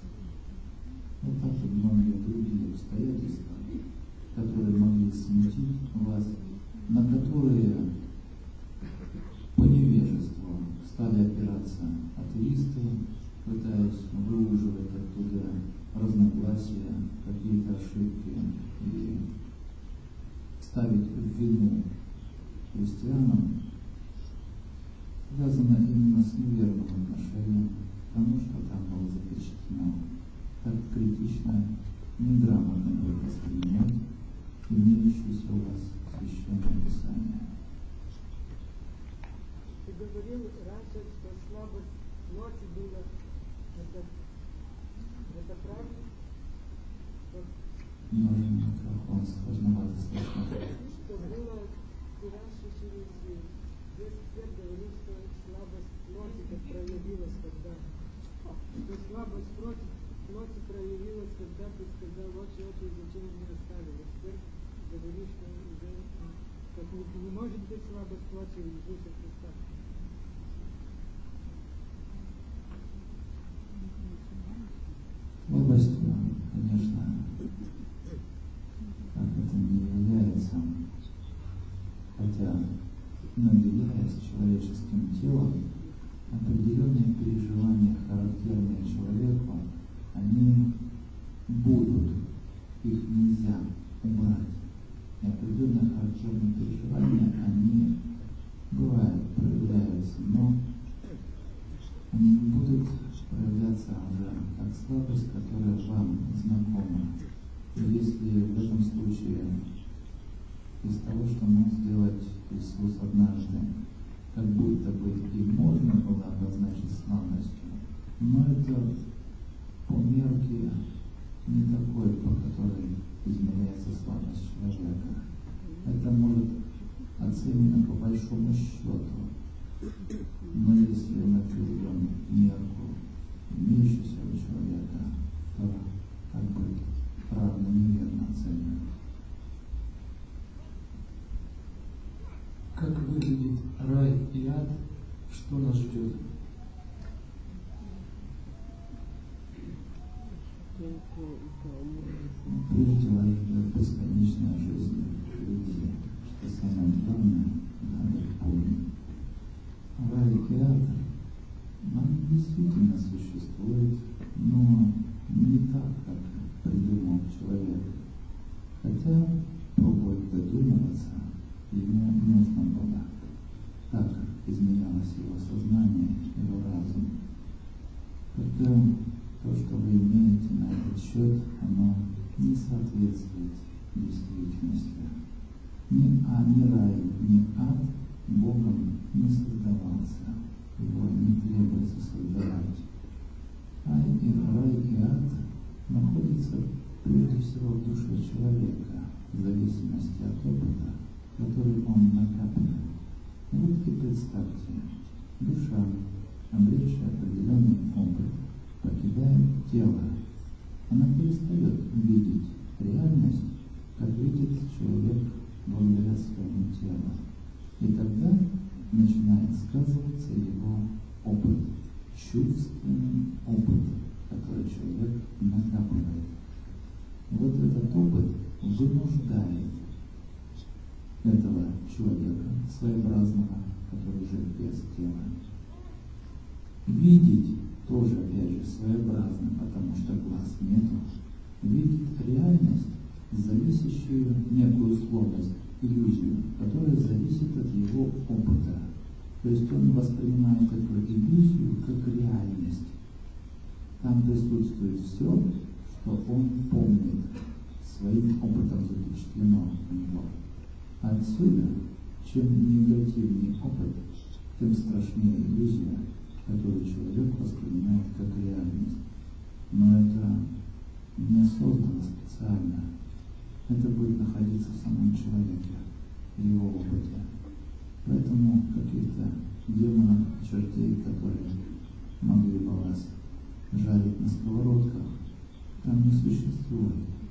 Вот так и многие другие обстоятельства, которые могли смутить вас, на которые по невежеству стали опираться атеисты, пытаясь выуживать оттуда разногласия, какие-то ошибки и ставить в вину христианам, связано именно с неверным отношением к тому, что там было запечатлено. Так критично, неграмотно будет воспринимать имеющееся у вас священное Писание. Ты говорил раньше, что слабость плоти была. Это правда? Нужен микрофон, сложновато слышно. Что было, ты раньше через весь свет говорил, что слабость плоти как проявилась, когда что слабость плоти проявилась, когда ты сказал, отче, зачем меня оставили. Теперь говоришь, что уже как не можешь может быть слабость плоти у Иисуса Христа? Слабостью, конечно, как это не является, хотя, наделяясь человеческим телом, определенные переживания, характерные человеку, они будут, их нельзя убрать. И определенные характерные переживания, они бывают, проявляются, но они не будут проявляться уже как слабость, которая вам знакома. И если в этом случае из того, что мог сделать Иисус однажды, как будто бы и можно было обозначить слабостью, но это по мерке не такой, по которой измеряется слабость человека. Это может оценено по большому счету. Но если мы приведем мерку имеющуюся у человека, то как бы правильно, неверно оцениваем. Как выглядит рай и ад, что нас ждет? Прежде вас ждет бесконечная жизнь впереди, что самое главное, надо помнить. Рай и ад, он действительно существует, но не так, как придумал человек. Хотя пробовать додумываться ему нужно было. Так изменялось его сознание, его разум. Когда то, что вы имеете на этот счет, оно не соответствует действительности. Ни рай, ни ад Богом не создавался, его не требуется создавать. Рай и ад находятся прежде всего в душе человека, в зависимости от опыта, который он накапливает. Вот и представьте, душа, обретшая определенный опыт, покидает тело. Она перестает видеть реальность, как видит человек благодаря своему телу. И тогда начинает сказываться его опыт, чувственный опыт, который человек накапливает. Вот этот опыт вынуждает этого человека, своеобразного, который жил без тела, видеть тоже, опять же, своеобразно, потому что глаз нету, видеть реальность, зависящую некую условность, иллюзию, которая зависит от его опыта. То есть он воспринимает эту иллюзию как реальность. Там присутствует все, что он помнит, своим опытом запечатлено у него. Отсюда, чем негативнее опыт, тем страшнее иллюзия, которую человек воспринимает как реальность. Но это не создано специально. Это будет находиться в самом человеке, в его опыте. Поэтому каких-то демонов, чертей, которые могли бы вас жарить на сковородках, там не существует.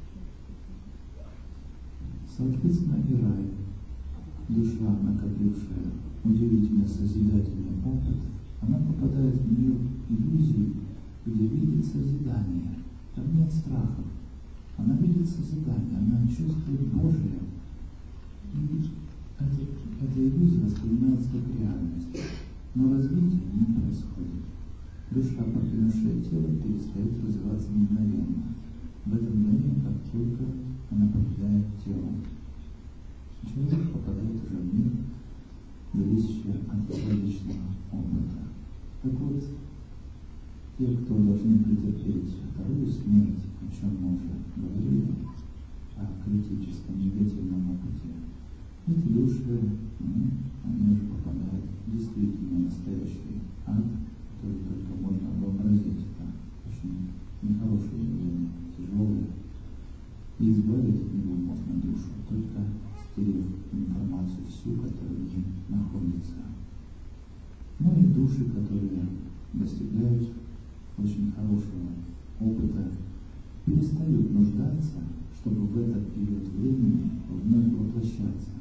Соответственно, и рай, душа, накопившая удивительно созидательный опыт, она попадает в мир иллюзий, где видит созидание. Там нет страхов. Она видит созидание, она чувствует Божие. И эта иллюзия воспринимается как реальность. Но развитие не происходит. Душа, покинувшая тело, перестает развиваться мгновенно. В это мгновение, как только она покидает тело, человек попадает уже в мир, зависящий от личного опыта. Так вот, те, кто должны претерпеть вторую смерть, о чем мы уже говорили, о критическом негативном опыте, эти души, они уже попадают в действительно настоящий ад, который только можно вообразить. Это очень нехорошее явление, тяжелое. И избавить от него можно душу, только стерев информацию всю, которая в ней находится. Ну и души, которые достигают очень хорошего опыта, перестают нуждаться, чтобы в этот период времени вновь воплощаться.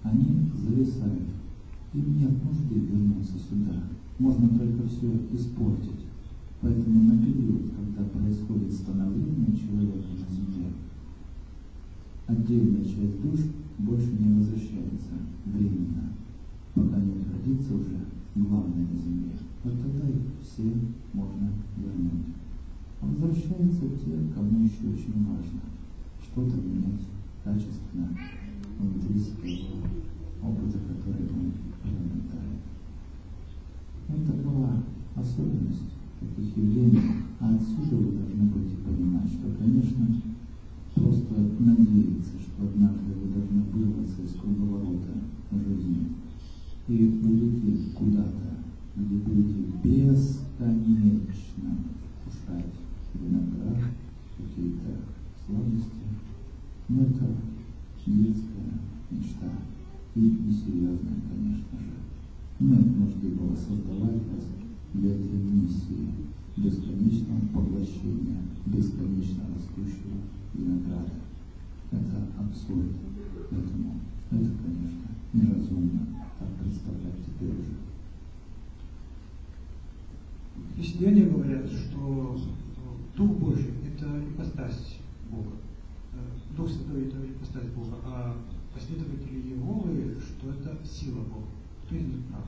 они зависают. Им нет нужды вернуться сюда. Можно только все испортить. Поэтому на период, когда происходит становление человека на Земле, отдельная часть душ больше не возвращается временно, пока не родится уже главное на Земле. Вот тогда их все можно вернуть. А возвращаются те, кому еще очень важно что-то менять качественно внутри своего опыта, который он приобретает. Вот такова особенность таких явлений. А отсюда вы должны будете понимать, что, конечно, просто надеяться, что однажды вы должны вырваться из круговорота жизни и улететь куда-то, где будете бесконечно вкушать виноград, какие-то сладости. Но это детская мечта и несерьезная, конечно же. Нет нужды было создавать вас для этой миссии бесконечного поглощения, бесконечно растущего винограда. Это абсурд. Поэтому это, конечно, неразумно так представлять теперь уже. Христиане говорят, что Дух Божий – это ипостась Бога. Дух Святой – это ипостась Бога, а последователи Иеговы, что это сила Бога. Кто из них прав?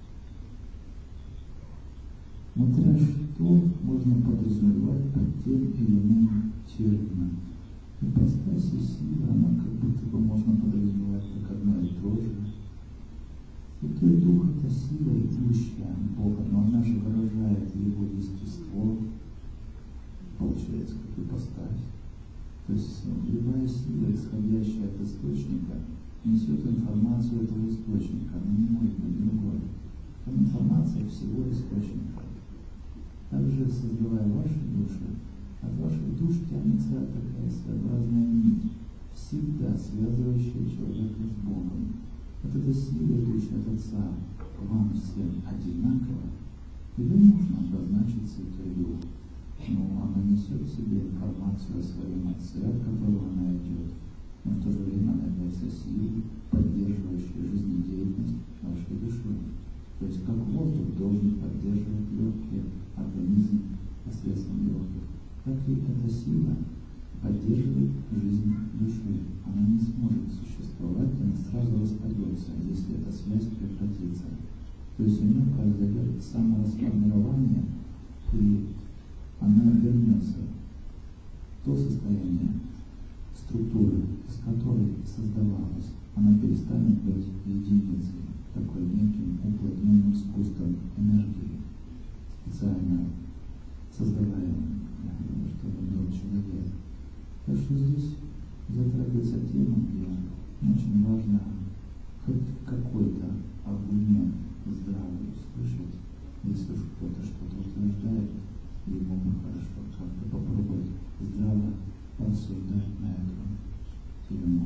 Смотря что можно подразумевать под тем или иным термином. Ипостась и сила, она как будто бы можно подразумевать как одно и то же. Святой Дух – это сила, идущая от Бога, но она же выражает Его естество, получается, как ипостась. То есть любая сила, исходящая от источника, несет информацию этого источника, она не может быть другой. Там информация всего источника. Также, создавая ваши души, от ваших душ тянется такая своеобразная нить, всегда связывающая человека с Богом. Вот эта сила, идущая от Отца, к вам всем одинаково, ее нужно обозначить Святой Дух. Но она несет в себе информацию о своем Отце, от которого она идет, но в то же время она является силой, поддерживающей жизнедеятельность вашей души. То есть как воздух должен поддерживать легкие, организм посредством легких, так и эта сила поддерживает жизнь души. Она не сможет существовать, она сразу распадется, если эта связь прекратится. То есть у нее произойдет саморасформирование, и она вернется в то состояние структуры, из которой создавалась. Она перестанет быть единицей, такой неким уплотненным спуском энергии, специально создаваемым, чтобы был человек. Так что здесь затрагивается тема, где очень важно хоть какой-то аргумент здравый услышать, если уж кто-то что-то утверждает, ему бы хорошо как-то попробовать здраво порассуждать на эту тему.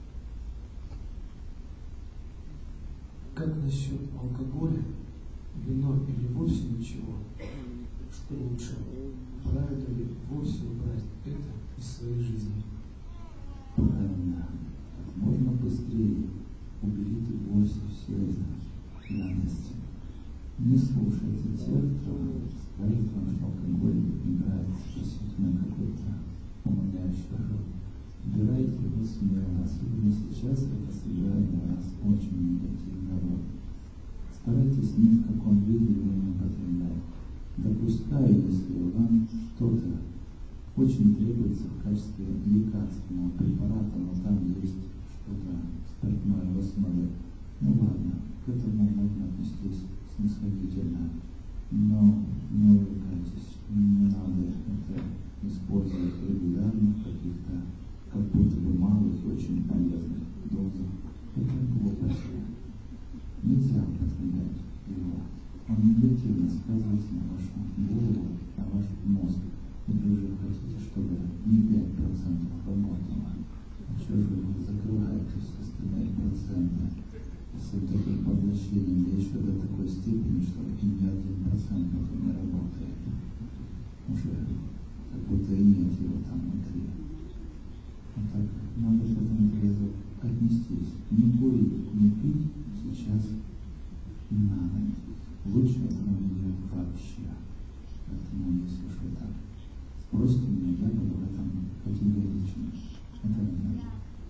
Как насчет алкоголя, вино или вовсе ничего? Что лучше? Правильно ли вовсе убрать это из своей жизни? Правильно. Как можно быстрее уберите вовсе все это гадости. Не слушайте тех, кто скажет вам, что алкоголь играет действительно какой-то умоляющий роль. Убирайте его смело, особенно сейчас, когда собирает на вас очень негативный народ. Старайтесь ни в каком виде его не употреблять. Допускаю, если вам что-то очень требуется в качестве лекарственного препарата, но там есть что-то спиртное в основе, ну ладно, к этому можно отнестись снисходительно, но не увлекайтесь, не надо это использовать регулярно в каких-то как будто бы малых и очень полезных дозах. Это глупость. Нельзя употреблять его. Он негативно сказывается на вашу голову, на ваш мозг. И вы же хотите, чтобы не 5% работало. А что же вы закрываетесь остальные проценты? С таким поглощением, да еще до такой степени, что и ни 1% не работает. Уже как будто и нет его там внутри. Вот так надо к этому привязать. отнестись. Не курить, не пить сейчас не надо. Лучше этого не делать вообще. Поэтому, если уж вы так спросите меня, я буду в этом категоричен. Это нет.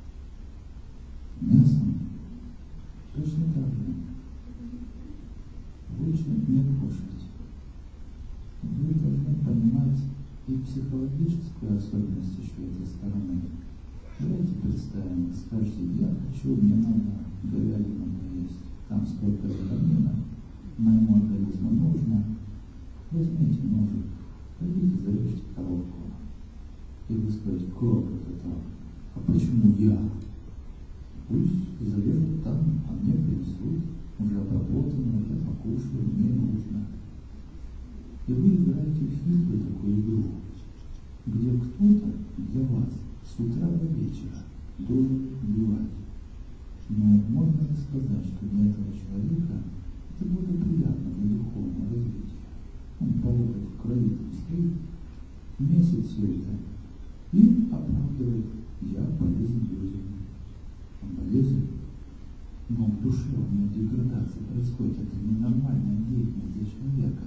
Мясом точно так же. Лучше не кушать. Вы должны понимать и психологическую особенность еще этой стороны. Давайте представим, скажете, я хочу, мне надо говядину поесть, там столько витаминов моему организму нужно. Возьмите ножик, пойдите зарежьте коровку. И вы скажете, как это так? А почему я? Пусть зарежут там, а мне принесут, уже обработанную, я покушаю, мне нужно. И вы играете в хитрую такую игру, где кто-то для вас с утра до вечера должен убивать. Но можно ли сказать, что для этого человека это благоприятно для духовного развития? Он проводит в крови стоит, месяц все это и оправдывает, я полезен людям. Он полезен, но в душе у него деградация происходит. Это ненормальная деятельность для человека.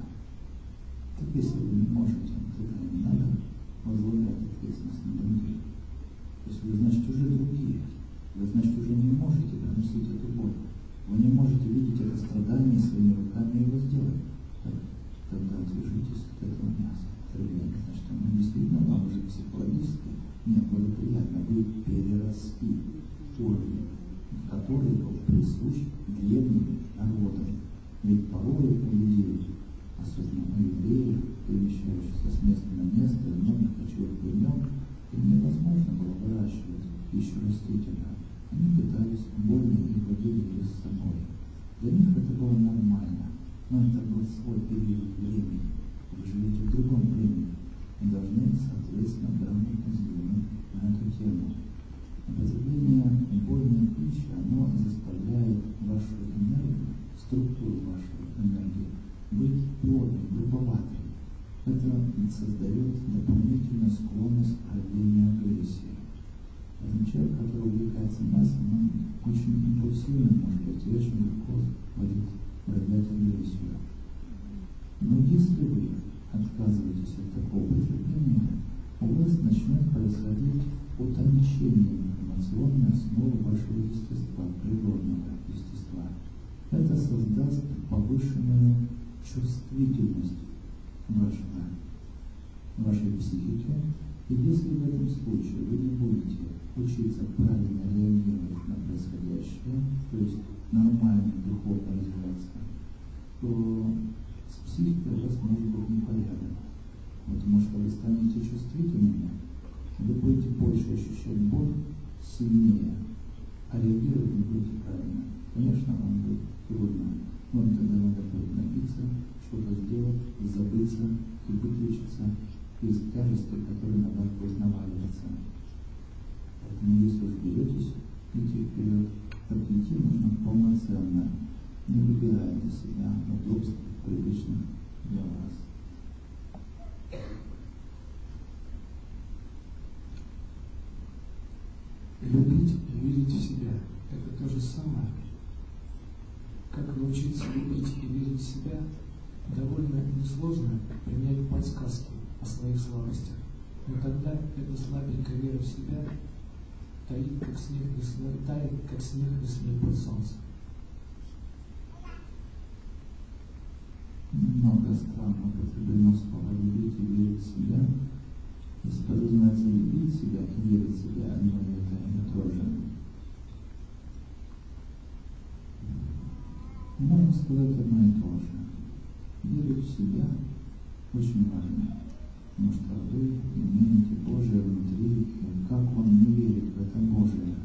Так если вы не можете, тогда не надо возлагать ответственность на других. То есть вы, значит, уже другие. Вы, значит, уже не можете проносить эту боль. Вы не можете видеть это страдание своими руками и его сделать. Так, тогда отвяжитесь от этого мяса. Значит, оно действительно вам уже психологически неблагоприятно. Вы переросли уровень, который был присущ древним народам. Ведь порой у людей, особенно у евреев, перемещающихся с места на место, и многих кочевых племен, им невозможно было выращивать пищу растительную. Они пытались больно и водили с собой. Для них это было нормально, но это был свой период времени. Вы живете в другом времени и должны, соответственно, грамотно взглянуть на эту тему. Употребление убойной пищи, оно заставляет вашу энергию, структуру вашей энергии быть плотной, грубоватой. Это создает дополнительную склонность к проявлению агрессии. Поэтому человек, который увлекается мясом, он очень импульсивный, может быть, и очень легко будет проявлять агрессию. Но если вы отказываетесь от такого употребления, у вас начнет происходить утончение информационной основы вашего естества, природного естества. Это создаст повышенную чувствительность вашей психики. И если в этом случае вы не будете учиться правильно реагировать на происходящее, то есть нормально духовно развиваться, то с психикой у вас может быть непорядок. Потому что вы станете чувствительными, вы будете больше ощущать боль, сильнее, а реагировать не будете правильно. Конечно, вам будет трудно. Вам тогда надо будет напиться, что-то сделать, забыться и выключиться из тяжести, которая на вас будет наваливаться. Поэтому, если вы беретесь идти вперед, то идти нужно полноценно, не выбирая для себя удобств, привычных для вас. Любить и верить в себя – это то же самое. Как научиться любить и верить в себя, довольно несложно принять подсказки о своих слабостях. Но тогда эта слабенькая вера в себя тает, как снег весной под солнцем. Много странно употреблено слова «любить» и «верить в себя». Если подразумевается любить себя и верить в себя, одно и это тоже. Можно сказать одно и то же. Верить в себя очень важно, потому что вы имеете Божие внутри, и как вам не верить в это Божие?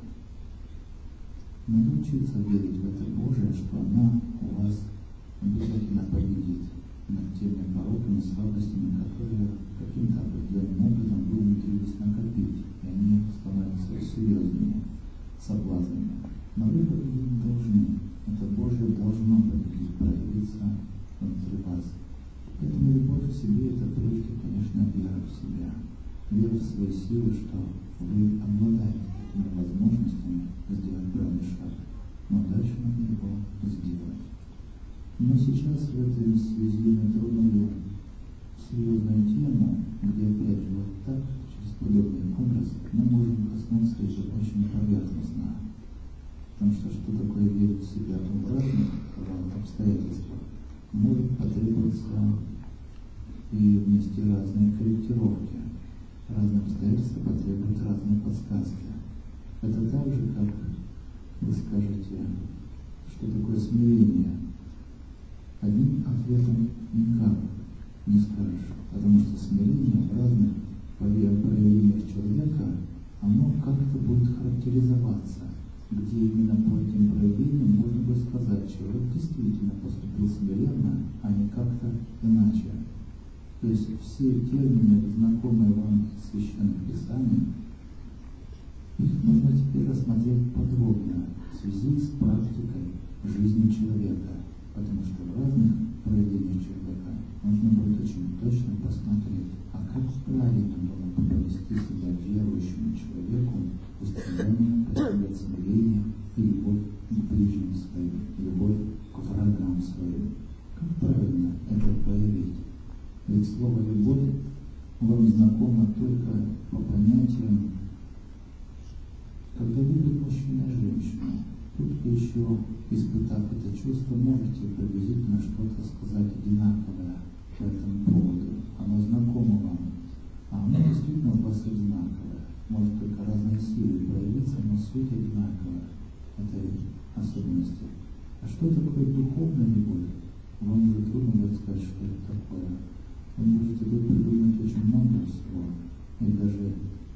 Надо учиться верить в это Божие, что оно у вас обязательно победит над теми пороками, слабостями, которые каким-то определенным образом вы умудрились накопить, и они становятся серьезными соблазнами. Но вы победить должны. Это Божие должно победить, проявиться внутри вас. Поэтому любовь к себе – это прежде, конечно, вера в себя. Вера в свои силы, что вы обладаете человеческими возможностями сделать правильный шаг, но дальше надо его сделать. Но сейчас в этой связи затронули серьезную тему, где опять же вот так, через подобный образ, мы можем коснуться еще очень поверхностно. Потому что такое верить в себя в разных обстоятельствах может потребоваться и внести разные корректировки. Разные обстоятельства потребуют разные подсказки. Это так же, как вы скажете, что такое смирение. Одним ответом никак не скажешь, потому что смирение в разных проявлениях человека, оно как-то будет характеризоваться, где именно по этим проявлениям можно будет сказать, человек действительно поступил смиренно, а не как-то иначе. То есть все термины, знакомые вам из Священных Писаний, их нужно теперь рассмотреть подробно в связи с практикой жизни человека, потому что в разных проявлениях человека нужно будет очень точно посмотреть, а как правильно было бы повести себя верующему человеку, устремленному постигать смирение и любовь к ближним своим, любовь к врагам своим. Как правильно это проявить? Ведь слово «любовь» вам знакомо только по понятиям, когда любит мужчина и женщину. Тут вы еще, испытав это чувство, можете приблизительно что-то сказать одинаковое по этому поводу. Оно знакомо вам, а оно действительно у вас одинаковое. Может только разные силы проявиться, но суть одинаковая этой особенности. А что такое духовная любовь? Вам уже трудно будет сказать, что это такое. Вы можете придумать очень много всего, и даже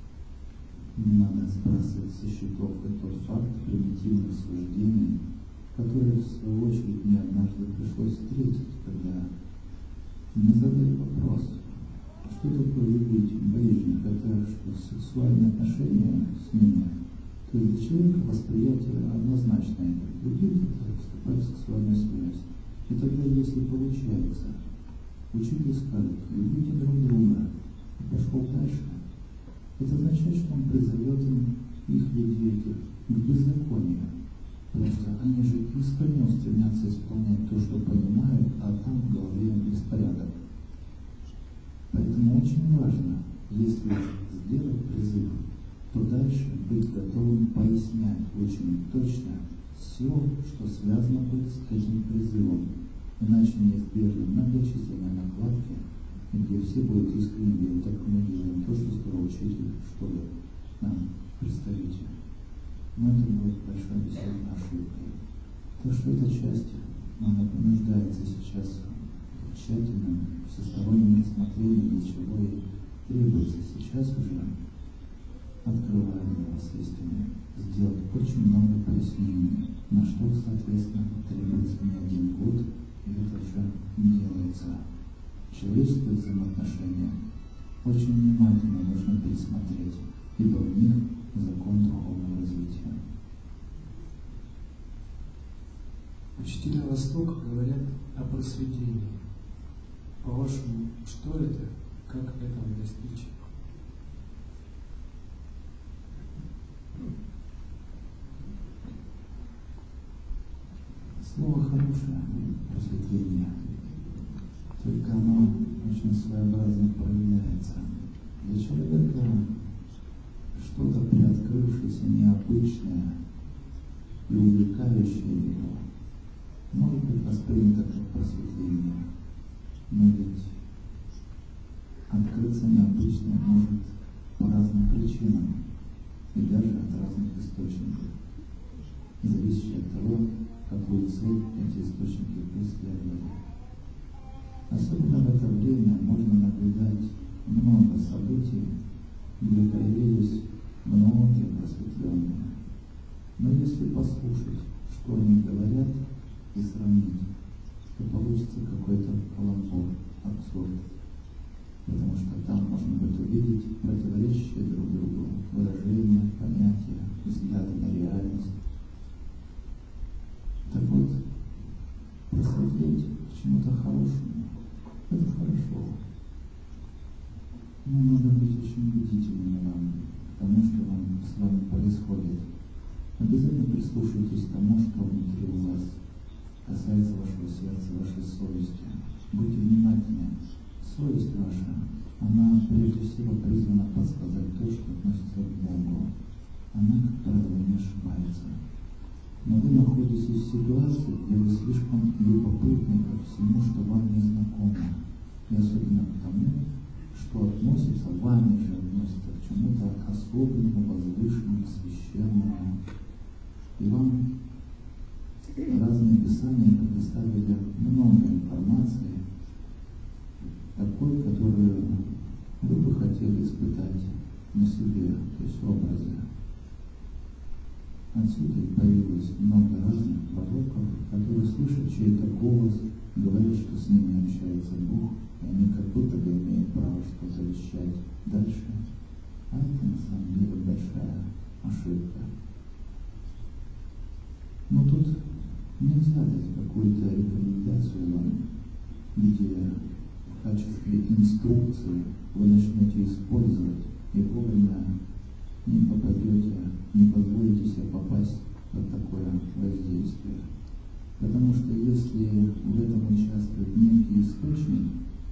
не надо сбрасывать со счетов тот факт примитивных суждений, которые в свою очередь мне однажды пришлось встретить, когда мне задали вопрос, что такое любить ближних, это что, сексуальные отношения с ними? То есть для человека восприятие однозначное, любить это вступать в сексуальную связь. И тогда, если получается, учитель скажет, любите друг друга, и пошел дальше, это означает, что он призовет их людей к беззаконию. Потому что они же искренне стремятся исполнять то, что понимают, а там в голове беспорядок. Поэтому очень важно, если сделать призыв, то дальше быть готовым пояснять очень точно все, что связано будет с этим призывом. Иначе неизбежны многочисленные накладки, где все будут искренне верить, так мы делаем то, что сказал учитель в школе нам, представитель. Но это будет большой действительно ошибкой. Так что эта часть, она нуждается сейчас в тщательном, всестороннем рассмотрении, для чего и требуется сейчас уже, открывая для вас истины, сделать очень много пояснений, на что, соответственно, требуется не один год, и это уже делается. Человеческие взаимоотношения очень внимательно нужно пересмотреть, ибо в них закон духовного развития. Учителя Востока говорят о просветлении. По-вашему, что это? Как этого достичь? Слово хорошее, просветление, только оно очень своеобразно проявляется. Для человека что-то приоткрывшееся, необычное и увлекающее его может быть воспринято как просветление. Но ведь открыться необычное может по разным причинам и даже от разных источников, зависящих от того, какую цель эти источники преследовали. Особенно в это время можно наблюдать много событий, где появились многие просветленные. Но если послушать, что они говорят, и сравнить, то получится какой-то каламбур, абсурд. Потому что там можно будет увидеть противоречащие друг другу выражения, понятия, взгляды на реальность. Так вот, просветлеть к чему-то хорошему – это хорошо. Но надо быть очень бдительным вам, потому что вам с вами происходит, обязательно прислушайтесь к тому, что внутри у вас касается вашего сердца, вашей совести. Будьте внимательны. Совесть ваша, она прежде всего призвана подсказать то, что относится к Богу. Она, как правило, не ошибается. Но вы находитесь в ситуации, где вы слишком любопытны ко всему, что вам не знакомо. И особенно к тому, что относится, вами же относится к чему-то особенному, возвышенному, священному. И вам разные писания предоставили много информации, такой, которую вы бы хотели испытать на себе, то есть в образе. Отсюда и появилось много разных пророков, которые слышат чей-то голос, говорят, что с ними общается Бог, и они как будто бы имеют право что-то вещать дальше. А это на самом деле большая ошибка. Но тут нельзя дать какую-то рекомендацию вам, где в качестве инструкции вы начнете использовать и вовремя не попадете, не позволите себе попасть под такое воздействие. Потому что если в этом участвует некий источник,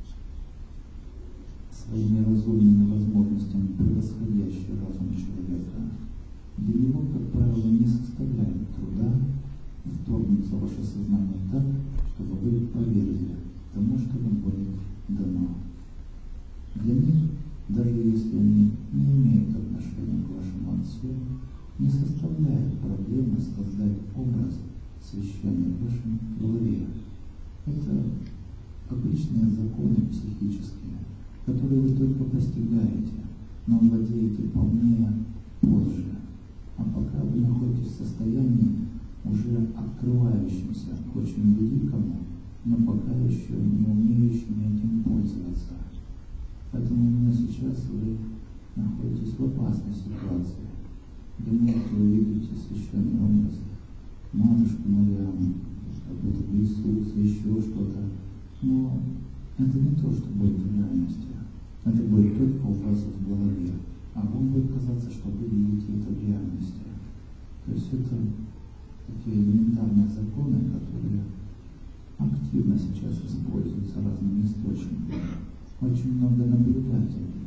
своими разумными возможностями превосходящий разум человека, для него, как правило, не составляет труда вторгнуться в ваше сознание так, чтобы вы поверили тому, что вам будет дано. Для них, даже если они не имеют отношения к вашему Отцу, не составляет проблемы создать образ священный в вашем голове. Это обычные законы психические, которые вы только постигаете, но владеете полнее позже. А пока вы находитесь в состоянии, уже открывающемся к очень великому, но пока еще не умеющим этим пользоваться. Поэтому именно сейчас вы находитесь в опасной ситуации. Думаете, вы видите священный образ, Матушку Мариаму, какой-то Иисус, еще что-то. Но это не то, что будет в реальности. Это будет только у вас в голове. А вам будет казаться, что вы видите это в реальности. То есть это такие элементарные законы, которые активно сейчас используются разными источниками. Очень много наблюдателей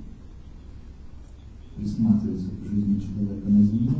присматриваются к жизни человека на земле,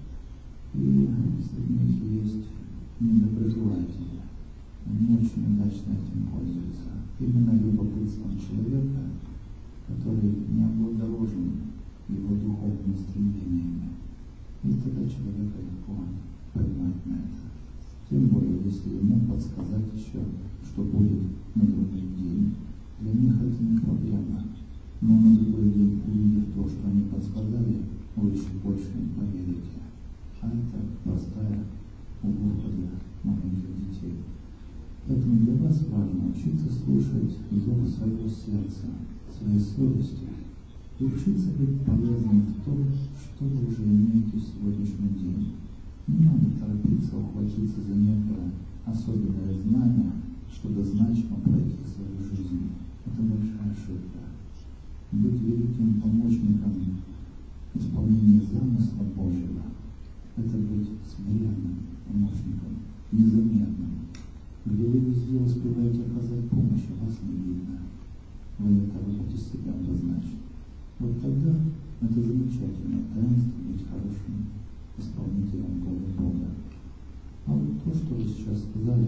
и среди них есть недоброжелатели. Они очень удачно этим пользуются. Именно любопытством человека, который не облагорожен его духовными стремлениями. И тогда человека легко поймать на это. Тем более, если ему подсказать еще, что будет на другой день. Для них это не проблема. Но на другой день, увидев то, что они подсказали, вы еще больше им поверите. А это простая уловка для маленьких детей. Поэтому для вас важно учиться слушать зов своего сердца, своей совести, и учиться быть полезным в том, что вы уже имеете в сегодняшний день. Не надо торопиться ухватиться за некое особенное знание, чтобы значимо пройти свою жизнь. Это большая ошибка. Быть великим помощником исполнения замысла Божьего – это быть смиренным помощником, незаметным. Где вы везде успеваете оказать помощь, а вас не видно. Вы не торопитесь себя обозначить. Вот тогда это замечательное таинство быть хорошим исполнителем воли Бога. А вот то, что вы сейчас сказали,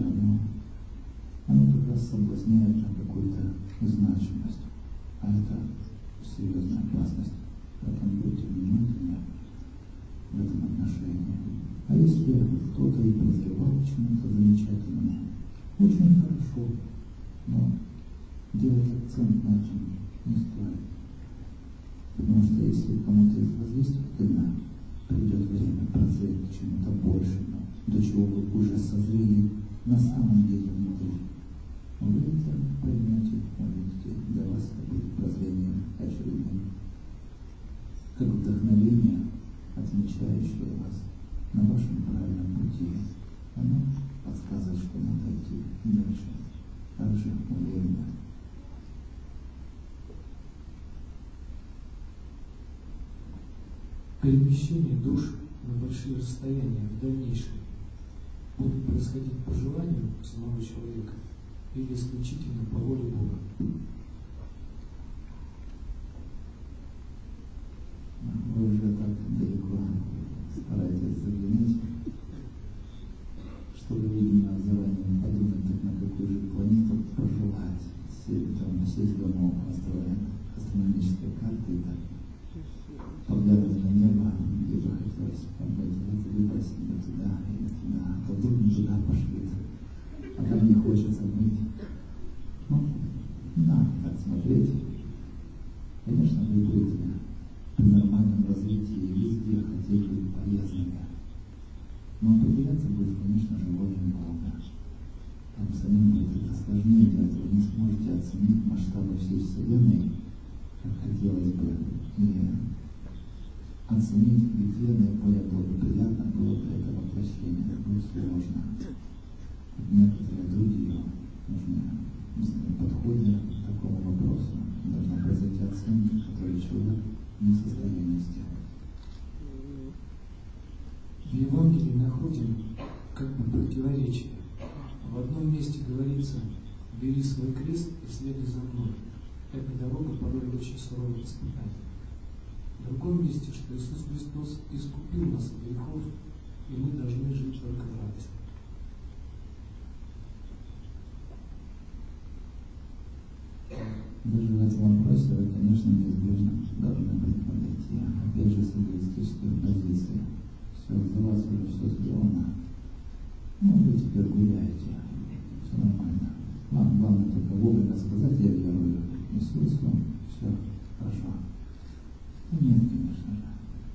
оно как раз соблазняет на какую-то значимость. А это серьезная опасность. Поэтому будьте внимательны в этом отношении. А если кто-то и прозревал к чему-то замечательному, очень хорошо, но делать акцент на этом не стоит. Потому что если кому-то из вас действительно придет время прозреть к чему-то большему, до чего вы уже созрели на самом деле внутри, вы это поймете, увидите, для вас это будет прозрение очевидным, как вдохновение, отмечающее вас на вашем правильном пути. Оно подсказывает, что надо идти дальше, также уверенно. Перемещение душ на большие расстояния в дальнейшем будут происходить по желанию самого человека или исключительно по воле Бога. Вы уже так далеко стараетесь заглянуть, чтобы, видимо, заранее подумать, на какую же планету пожелать. Сесть дома астрономической карты и так, поглядывая на небо, где бы хотелось побыть, выбрать себя туда или туда, а вдруг не туда пошли, а там не хочется быть. Ну, не надо так смотреть. Конечно, вы будете при нормальном развитии везде хотеть быть полезными. Но определяться будет, конечно же, волей Бога. Там самим будет это сложнее делать, вы не сможете оценить масштабы всей Вселенной, как хотелось бы, и оценить, где наиболее благоприятно было бы это воплощение. Это будет сложно. Некоторые другие нужны в подходе к такому вопросу. Должна произойти оценка, которую человек не в состоянии сделать. В Евангелии находим как бы противоречие. В одном месте говорится: «Бери свой крест и следуй за мной». Эта дорога порой очень суровое испытание. В другом месте, что Иисус Христос искупил нас от грехов, и мы должны жить только в радости. Даже в этом вопросе вы, конечно, неизбежно должны были подойти. Опять же, с эгоистической позиции. Все, за вас уже все сделано. Ну, вы теперь гуляете. Все нормально. Вам главное только вовремя сказать: я верую Иисусу. Все хорошо. Нет, конечно же.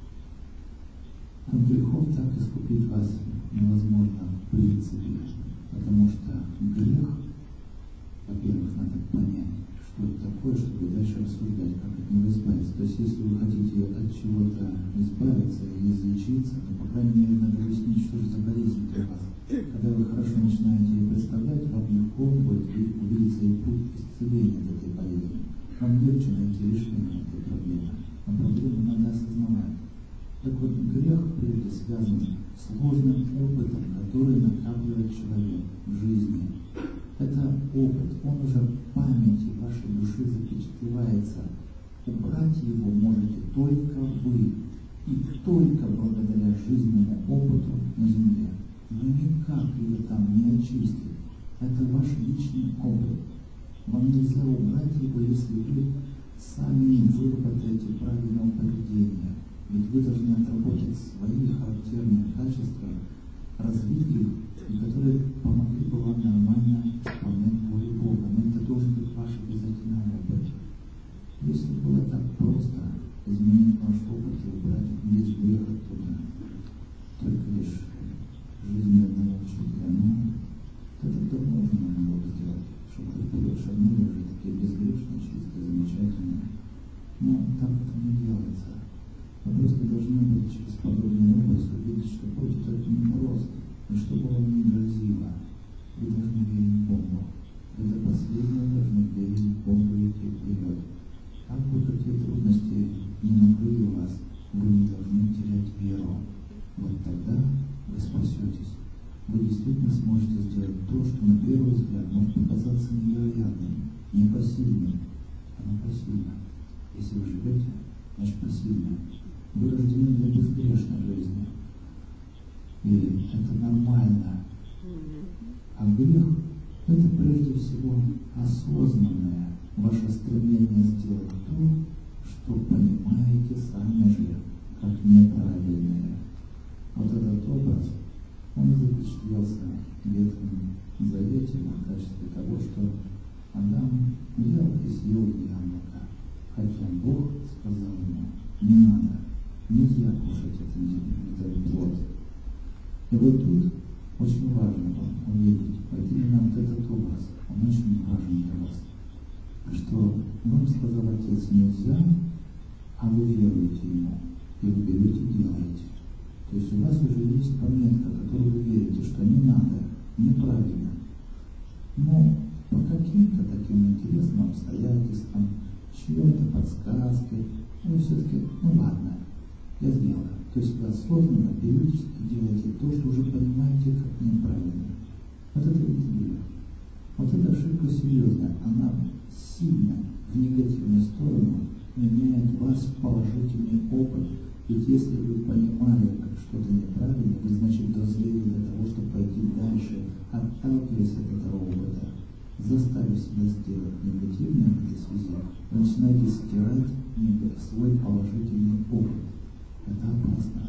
От грехов так искупить вас невозможно в принципе. Потому что грех, во-первых, надо понять, что это такое, чтобы дальше рассуждать, как от него избавиться. То есть, если вы хотите от чего-то избавиться и излечиться, то, по крайней мере, надо выяснить, что же за болезнь для вас. Когда вы хорошо начинаете ее представлять, вам легко будет увидеться и путь исцеления от этой болезни. Вам легче найти решение этой проблемы. Но проблему надо осознавать. Так вот, грех прежде связан с сложным опытом, который накапливает человек в жизни. Это опыт, он уже в памяти вашей души запечатлевается. Убрать его можете только вы, и только благодаря жизненному опыту на земле. Вы никак ее там не очистите. Это ваш личный опыт. Вам нельзя убрать его, если вы сами не выработаете правильного поведения. Ведь вы должны отработать свои характерные качества, развить их, и которые помогли бы вам нормально исполнять волю Бога. Но это должен быть ваш обязательный опыт. Если было так просто изменить ваш опыт и убрать весь грех оттуда, только лишь жизнь одного учителя, это давно уже надо было сделать, чтобы вы вперед шагнули уже такие безгрешные, чистые, замечательные. Но так это не делается. Вы просто должны быть через подобный образ увидеть, что путь этот непрост, и что бы вам ни грозило, вы должны верить Богу. Вы до последнего должны верить Богу и идти вперед. Как бы какие трудности не накрыли вас, вы не должны терять веру. Вот тогда вы спасетесь. Вы действительно сможете сделать то, что на первый взгляд может показаться невероятным, непосильным. Оно посильно. Если вы живете, значит посильно. Вы рождены для безгрешной жизни. И это нормально. А грех – это прежде всего осознанное ваше стремление сделать то, что понимаете сами же, как неправильное. Вот этот образ, он запечатлелся в Ветхом Завете в качестве того, что Адам взял и съел яблоко, хотя Бог сказал ему: не надо, нельзя кушать этот плод. И вот тут очень важно вам увидеть, вот именно вот этот образ, он очень важен для вас, что вам сказал Отец нельзя, а вы веруете Ему, и вы берете и делаете. То есть у вас уже есть пометка, которую вы верите, что не надо, неправильно. Но по каким-то таким интересным обстоятельствам, чьей-то подсказкой, вы все-таки, ладно, Я сделал. То есть вы осознанно периодически делаете то, что уже понимаете, как неправильно. Вот это идея. Вот эта ошибка серьезная. Она сильно в негативную сторону меняет вас в положительный опыт. Ведь если вы понимали, как что-то неправильно, вы, значит, дозрели для того, чтобы пойти дальше, отталкиваясь от этого опыта, заставив себя сделать негативное в этой связи, вы начинаете стирать свой положительный опыт. Это опасно.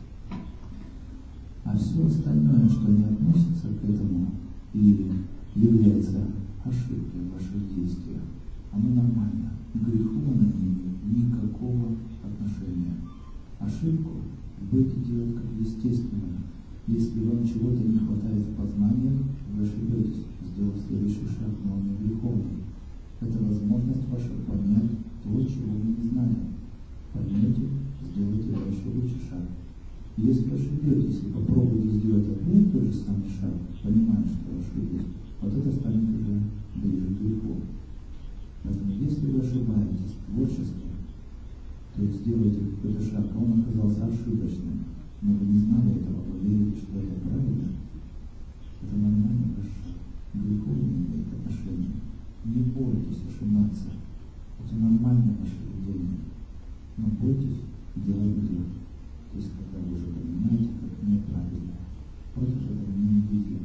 А все остальное, что не относится к этому и является ошибкой в ваших действиях, оно нормально. К греху оно не имеет никакого отношения. Ошибку будете делать как естественно. Если вам чего-то не хватает в познаниях, вы ошибетесь, сделав следующий шаг, но он не греховный. Это возможность ваша понять то, чего вы не знали. Поймете, сделайте дальше лучший шаг. Если ошибетесь и попробуете сделать опять тот же самый шаг, понимая, что ошиблись, вот это станет уже ближе к греху. Поэтому если вы ошибаетесь в творчестве, то есть сделаете какой-то шаг, а он оказался ошибочным, но вы не знали этого, вы верили, что это правильно, это нормальный ваш шаг. Греху не имеет отношения. Не бойтесь ошибаться. Это нормальное ваше поведение. Но бойтесь делать грех. То есть, когда вы уже понимаете, как неправильно. Против этого не идите.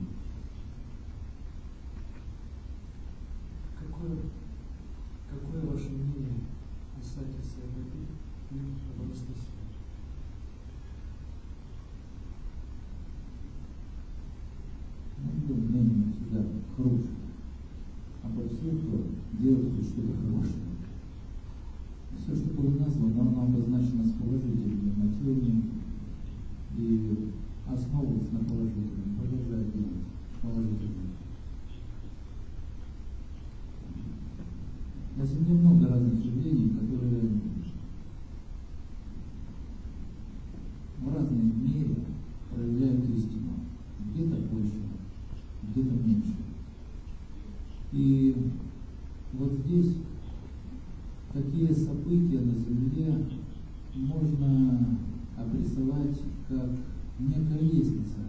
Какое ваше мнение о сайте Сайбаби и об Анастасии? Мое мнение всегда хорошее. Обо всех, кто делает хоть что-то хорошее. Все, что было названо, оно обозначено с положительными мотивами и основывалось на положительном. Продолжает делать положительным. На Земле много разных явлений, которые в разной мере проявляют истину. Где-то больше, где-то меньше. И вот здесь такие события на Земле можно обрисовать как некая лестница,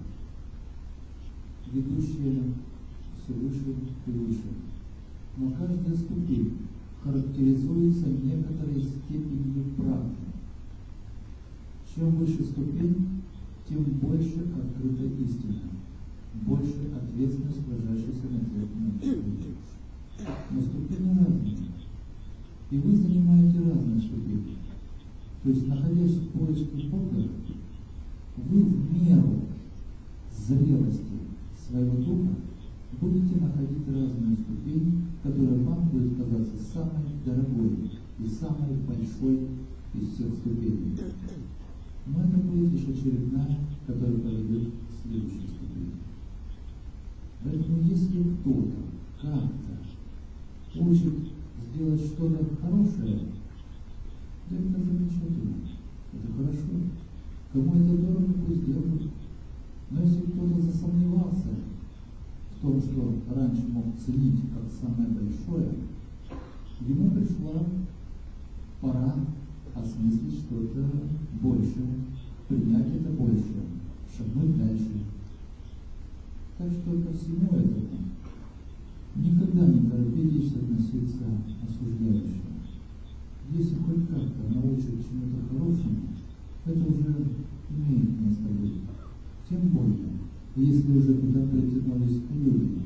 ведущая все выше и выше. Но каждая ступень характеризуется некоторой степенью правды. Чем выше ступень, тем больше открыта истина, больше ответственность, ложащаяся на человека. Но ступени разные. И вы занимаете разные ступени. То есть, находясь в поиске Бога, вы в меру зрелости своего духа будете находить разные ступени, которые вам будет казаться самой дорогой и самой большой из всех ступеней. Но это будет лишь очередная, которая поведет к следующей ступени. Поэтому если кто-то как-то хочет сделать что-то хорошее, то это замечательно, это хорошо. Кому это дорого, пусть делают. Но если кто-то засомневался в том, что раньше мог ценить как самое большое, ему пришла пора осмыслить что-то большее, принять это большее, шагнуть дальше. Так что ко всему этому никогда не торопитесь относиться осуждающе. Если хоть как-то научат чему-то хорошему, это уже имеет место быть. Тем более, если уже туда притянулись люди.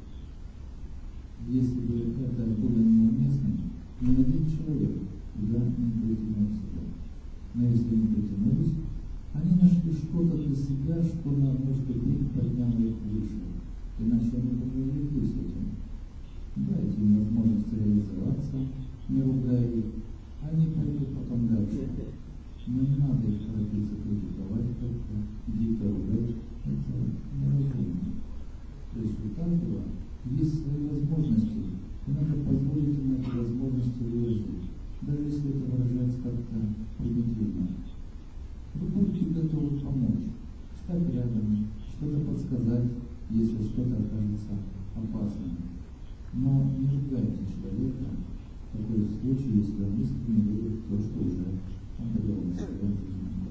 Если бы это было неуместно, ни один человек туда не притянулся бы. Но если не притянулись, они нашли что-то для себя, что на одну ступень подняло их выше. Иначе они бы не увлеклись этим. Дайте им возможность реализоваться, не ругая их. Они пойдут потом дальше. Но не надо их торопиться критиковать как-то, дико ругать. Это неразумно. То есть у каждого есть свои возможности, и надо позволить им эти возможности выразить, даже если это выражается как-то примитивно. Вы будете готовы помочь, стать рядом, что-то подсказать, если что-то окажется опасным. Но не ругайте человека в такой случае, если он искренне верит в то, что уже он довел на себя жизнь.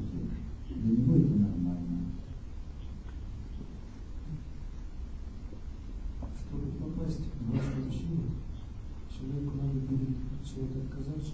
Для него это нормально. Чтобы попасть в вашу общину, человеку надо будет от чего-то отказаться.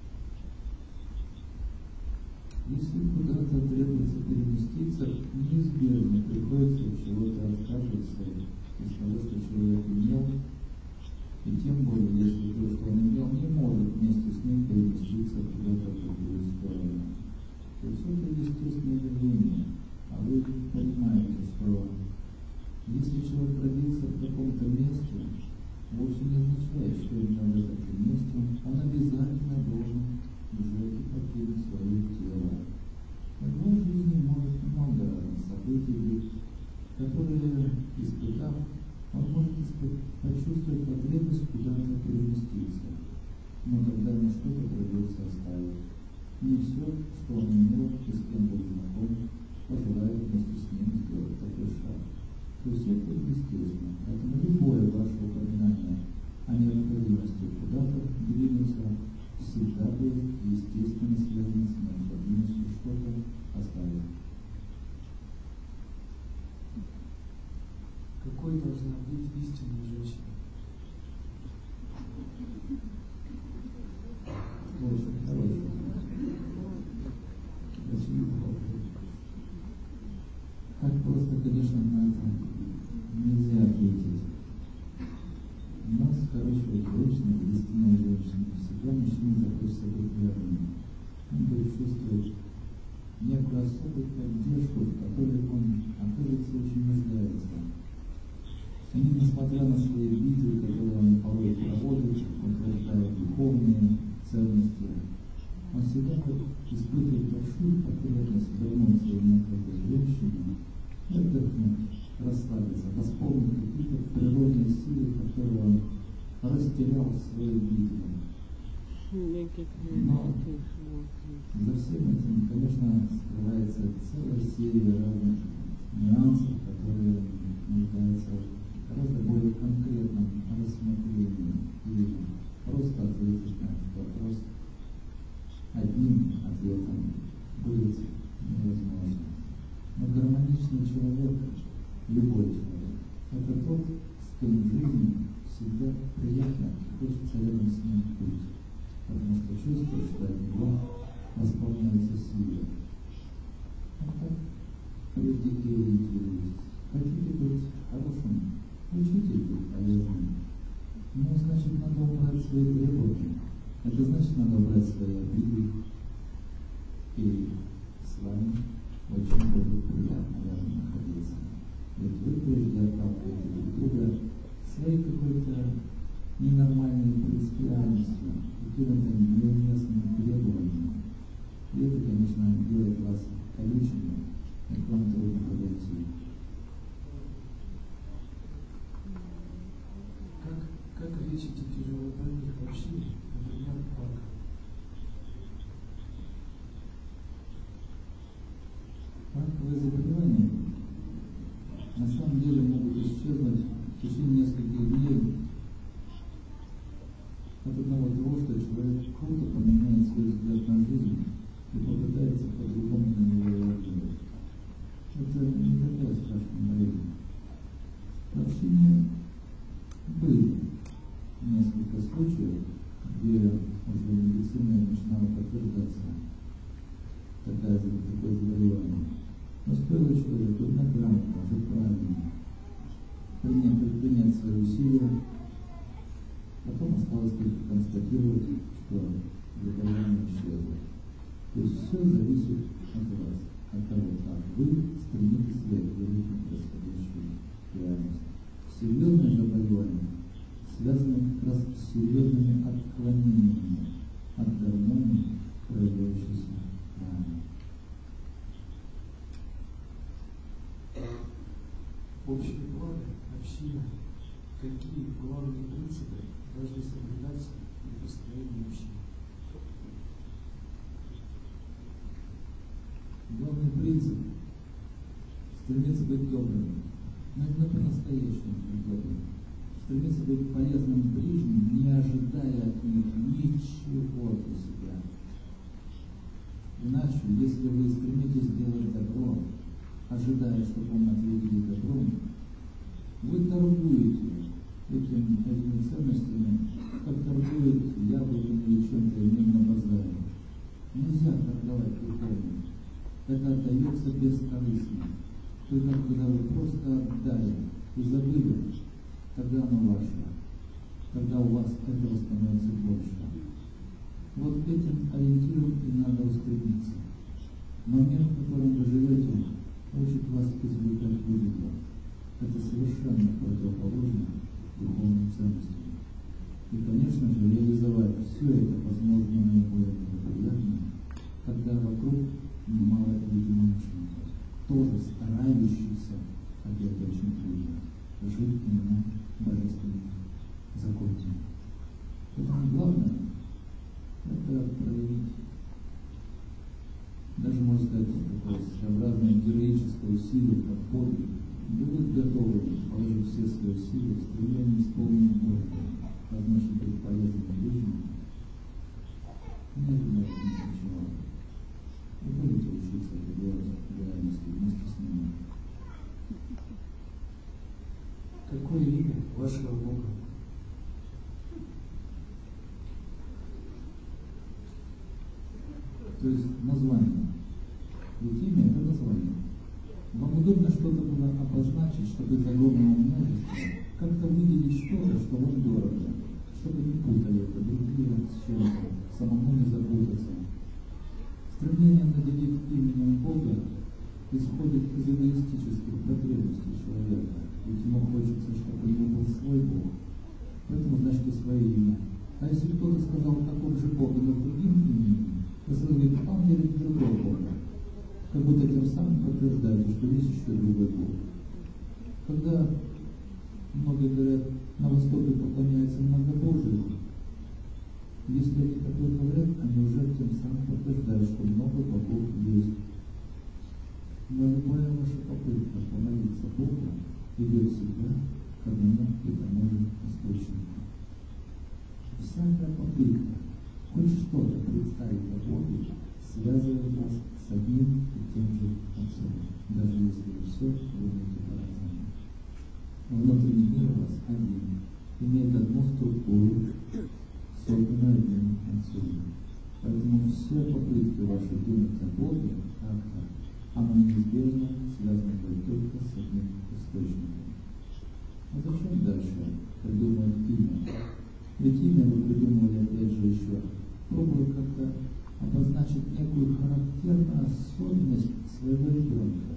Если куда-то требуется переместиться, неизбежно приходится от чего-то отказываться из того, что человек имел, и тем более, если то, что он имел, не может вместе с ним переместиться куда-то в другую сторону. То есть это естественное явление. А вы понимаете, что если человек родился в каком-то месте, вовсе не означает, что именно в этом месте он обязательно должен взять и покинуть свое тело. В его жизни может много разных событий быть, которые, испытав, он может почувствовать потребность куда-то переместиться. Но когда ему что-то придется оставить, не все, что он имел и с кем был знаком, пожелает вместе с ним сделать такой шаг. То есть это естественно. Поэтому любое ваше упоминание о необходимости куда-то двинуться всегда будет естественно связано с необходимостью что-то оставить. Какой должна быть истинная женщина? Очень хорошо. Очень хорошо. Так просто, конечно, на это нельзя ответить. У нас хорошая женщина, истинная женщина. Всегда мужчине захочется быть верным. Он будет чувствовать некую особую поддержку, в которой он, оказывается, очень нуждается. И несмотря на свои битвы, которые он порой проводит, утверждая духовные ценности, он всегда испытывает большую потребность вернуться именно к этой женщине и отдохнуть, расслабиться, восполнить какие-то природные силы, которые он растерял в своей битве. Но за всем этим, конечно, скрывается целая серия разных нюансов, которые нуждаются в гораздо более конкретном рассмотрении. И просто ответить на этот вопрос одним ответом будет невозможно. Но гармоничный человек, любой человек, это тот, с кем в жизни всегда приятно, хочется рядом с ним быть. Потому что чувствуешь, что от него восполняется сила. Вот так прежде ориентируйтесь. Хотите быть хорошим, учитесь быть полезным. Ну, значит, надо убрать свои требования. Это значит, надо убрать свои обиды. И с вами очень будет приятно рядом находиться. Ведь вы прежде отталкиваете друг друга своей какой-то ненормальной принципиальностью, каким-то неуместным требованием. И это, конечно, делает вас колючими, и к вам трудно подойти. Как лечите тяжелобольных в общине, например, рака? Раковые заболевания на самом деле могут исчезнуть в течение нескольких дней от одного того, что человек круто поменяет свой взгляд на жизнь и попытается по-другому на него реагировать. Это не такая страшная болезнь. В общине были несколько случаев, где уже медицина начинала подтверждаться такое заболевание. Но стоило человеку однограммно, уже правильно принять свои усилия, потом осталось только констатировать, что заболевание исчезло. То есть все зависит от вас, от того, как вы стремитесь реагировать на происходящую реальность. Серьезные заболевания связаны как раз с серьезными отклонениями от гармонии, проявляющейся ранее. Общее благо, община, какие главные принципы должны соблюдаться при построении общины? Главный принцип – стремиться быть добрым, но именно по-настоящему быть добрым. Стремиться быть полезным ближним, не ожидая от них ничего для себя. Иначе, если вы стремитесь делать добро, ожидая, что вам ответили добром, вы торгуете этими ценностями, как торгуют яблоками или чем-то иным на базаре. Нельзя торговать духовным. Это отдается бескорыстно. Только когда вы просто отдали и забыли, тогда оно ваше. Тогда у вас этого становится больше. Вот этим ориентиром и надо устремиться. Момент, в котором вы живете, учит вас извлекать выгоду. Это совершенно противоположно духовным ценностям. И, конечно же, реализовать все это возможно наиболее благоприятно, когда вокруг немало единомышленников, тоже старающихся, хотя это очень трудно, жить именно божественными законами. Поэтому главное — это проявить, даже можно сказать, такое своеобразное героическое усилие, как подвиг, будут готовы положить все свои силы в стремлении исполнить Божье, а значит быть полезным ближним. Нет для этого ничего. Вы будете учиться это делать в реальности вместе с ними. Какое имя вашего Бога? То есть название. Ведь имя — это название. Вам удобно что-то было обозначить, чтобы из огромного множества как-то выделить что-то, что вам дорого, чтобы не путали это другие с чем-то, самому не запутаться. Стремление наделить именем Бога исходит из эгоистических потребностей человека, ведь ему хочется, чтобы у него был свой Бог, поэтому значит и свое имя. А если кто-то сказал, каков же Бог, но другим именем, то сразу говорит, а он верит в другого Бога. Как будто тем самым подтверждаете, что есть еще другой Бог. Когда многие говорят, на Востоке поклоняются многобожию, если они такое говорят, они уже тем самым подтверждают, что много богов есть. Но любая ваша попытка помолиться Богу ведет всегда к одному и тому же источнику. Всякая попытка хоть что-то представить о Боге связывает вас с одним и тем же Отцом, даже если вы все думаете по-разному. Внутренний мир у вас один, имеет одну структуру, созданную одним Отцом. Поэтому все попытки ваши думать о Боге как-то, оно неизбежно связано только с одним источником. А зачем дальше придумывать имя? Ведь имя вы придумывали опять же еще, пробуя как-то обозначить некую характерную особенность своего ребенка.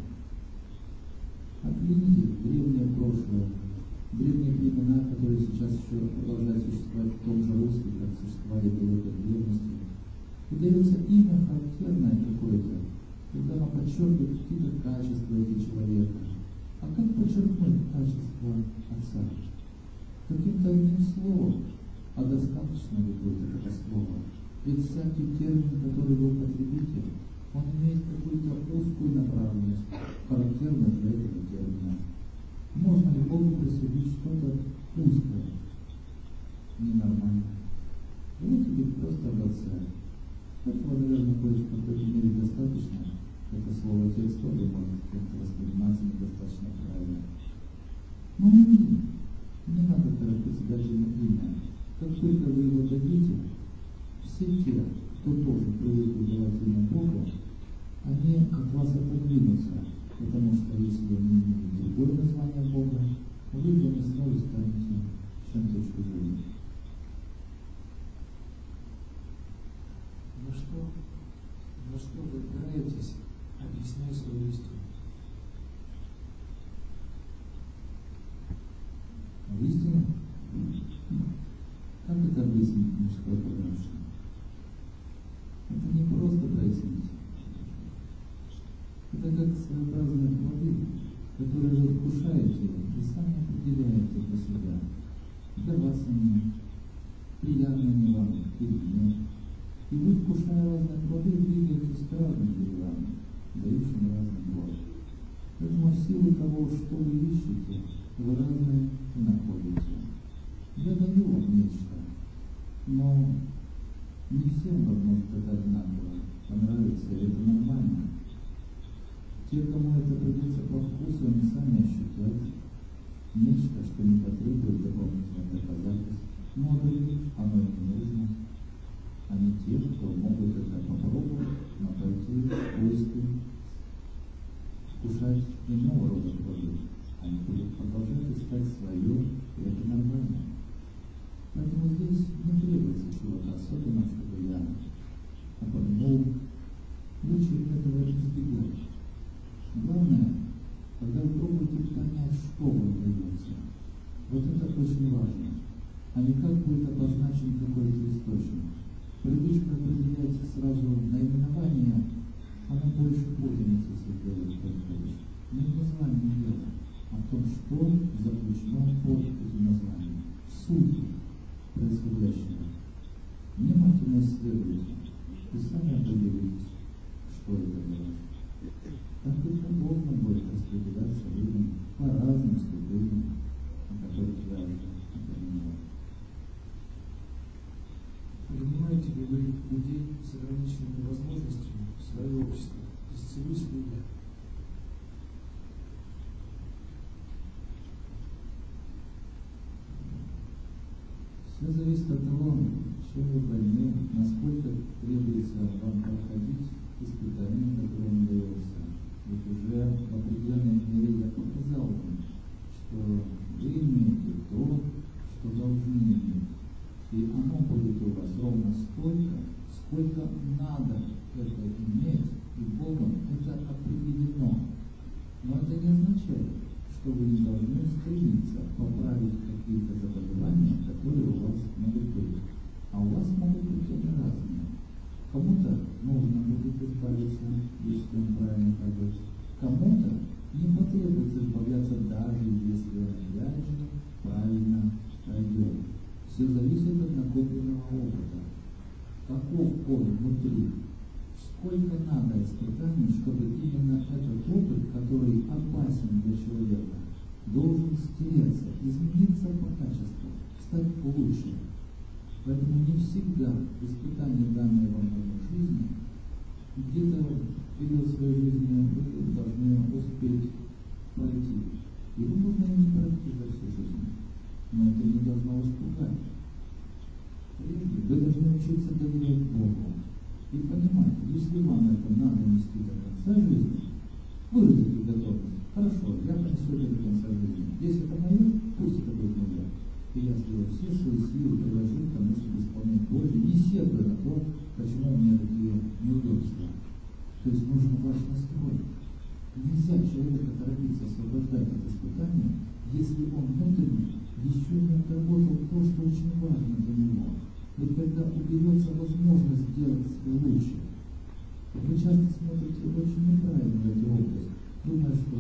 Оглядите древнее прошлое, древние племена, которые сейчас еще продолжают существовать в том же русле, как существовали далеко в древности. И дается имя характерное какое-то, когда оно подчеркивает какие-то качества этого человека. А как подчеркнуть качество отца? Каким-то одним словом, а достаточно ли будет это слово? Ведь всякий термин, который вы употребите, он имеет какую-то узкую направленность, характерную для этого термина. Можно ли Богу присудить что-то узкое? Ненормально. Вот теперь просто об отце. Этого, наверное, будет в какой-то мере достаточно. Это слово «текст» тоже может как-то восприниматься недостаточно правильно. Но не надо торопиться дать ему имя. Как только вы его дадите, все те, кто тоже привыкли давать имя Богу, они от вас отодвинутся, потому что если вы не имеете другое название Бога, вы для них сразу станете чем-то чужим. На что вы опираетесь, объясняя свою истину? Истину? Как это объяснить, мужское пограничное? Это не просто прояснить. Это как своеобразные плоды, которые вы вкушаете и сами определяете для себя. Для вас они приятны не вам или нет. И вы, вкушая разные плоды, двигаетесь к разным делам, дающим разный плод. Поэтому в силу того, что вы ищете, вы разные и находите. Я даю вам нечто, но не всем возможно это одинаково. понравится, и это нормально. Те, кому это придется по вкусу, они сами ощутят нечто, что не потребует дополнительных доказательств. Но оно и не нужно. Они те, кто могут это попробовать, но пойти в поиски, вкушать иного рода плоды. Они будут продолжать искать свое, и это нормально. Поэтому здесь не требуется чего-то особенного, чтобы я обогнул. Лучше этого избегать. Главное, когда вы пробуете понять, что вам дается, вот это очень важно, а не как будет обозначен какой-то источник. Привычка определять сразу наименование, она больше путаницы создает, как говоришь. Не в названии дела, а в том, что заключено под этим названием. Суть происходящего. Внимательно исследуйте и сами определитесь, что это для вас. Так это можно будет распределяться людям по разным ступеням, о которых я уже упоминал. Принимаете ли вы людей с ограниченными возможностями в свое общество? Исцелюсь ли я? Все зависит от того, чем вы больны, насколько требуется вам проходить испытания, которые вам дается. Ведь уже в определенной мере я показал вам, что вы имеете то, что должны иметь. И оно будет у вас ровно столько, сколько надо это иметь, и Богом это определено. Но это не означает, что вы не должны стремиться поправить какие-то заболевания, которые у вас могут быть. А у вас могут быть они разные. Кому-то нужно будет избавиться, если он правильно пойдет. Кому-то не потребуется избавляться, даже если он опять же правильно пойдет. Все зависит от накопленного опыта. Каков он внутри? Сколько надо испытаний, чтобы именно этот опыт, который опасен для человека, должен стереться, измениться по качеству, стать лучше. Поэтому не всегда испытания, данные вам в жизни, где-то в период своей жизни вы должны успеть пройти. И вы должны не пройти за всю жизнь. Но это не должно вас пугать. Прежде вы должны учиться доверять Богу. И понимать, если вам это надо нести до конца жизни, выразите готовность. Хорошо, я понесу это до конца жизни. Если это мое, пусть это будет мое. И я сделаю все свои силы, приложу к тому, чтобы исполнять Божье, не сетуя на то, почему у меня такие неудобства. То есть нужен ваш настрой. Нельзя человека торопиться освобождать от испытания, если он внутренне еще не отработал то, что очень важно для него. Ведь когда уберется возможность сделать себя лучше, вы часто смотрите очень неправильно в эти области, думая, что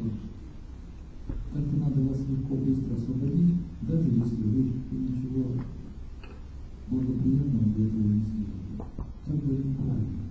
как-то надо вас легко, быстро освободить, даже если вы ничего благоприятного для этого не сделали. Так будет неправильно.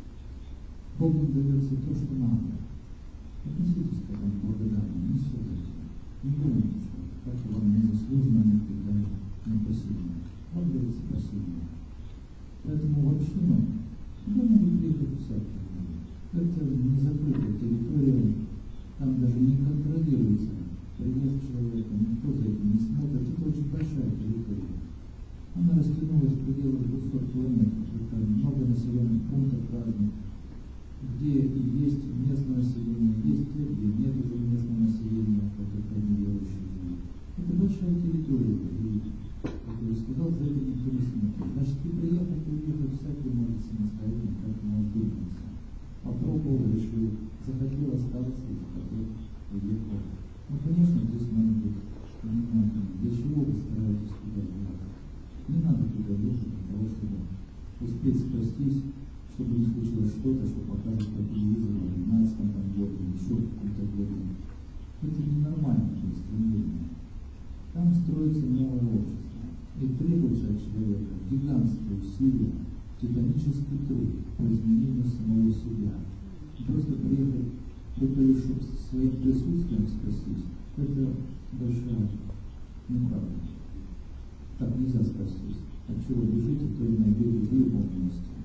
Богу дается то, что надо. Относитесь к этому благодарно, не ссорьтесь, не думайте, что как-то вам незаслуженно, не предали, не посильно. Он дается посильно. Поэтому в общину туда могут приехать всякие люди. Это не закрытая территория, там даже не контролируется приезд человека, никто за этим не смотрит. Это очень большая территория. Она растянулась в пределах 200 километров. Это много населенных пунктов разных, где и есть местное население, есть те, где нет уже местного населения, как это верующие люди. Это большая территория, и, как я сказал, за это никто не смотрит. Значит, и приехать и уехать всякий может самостоятельно, как может думаться. Попробовал, решил, захотел остаться, захотел, уехал. Ну, конечно, здесь надо быть внимательным. Для чего вы стараетесь туда ехать? Не надо туда ехать для того, чтобы успеть спастись, чтобы не случилось что-то, что покажут по телевизору в 12-м году, еще в каком-то году. Это ненормальное стремление. Там строится новое общество. И требуется от человека гигантские усилия, титанический труд по изменению самого себя. И просто приехать только лишь чтобы своим присутствием спастись, это большая неправда. Так нельзя спастись. От чего бежите, то и найдете в любом месте.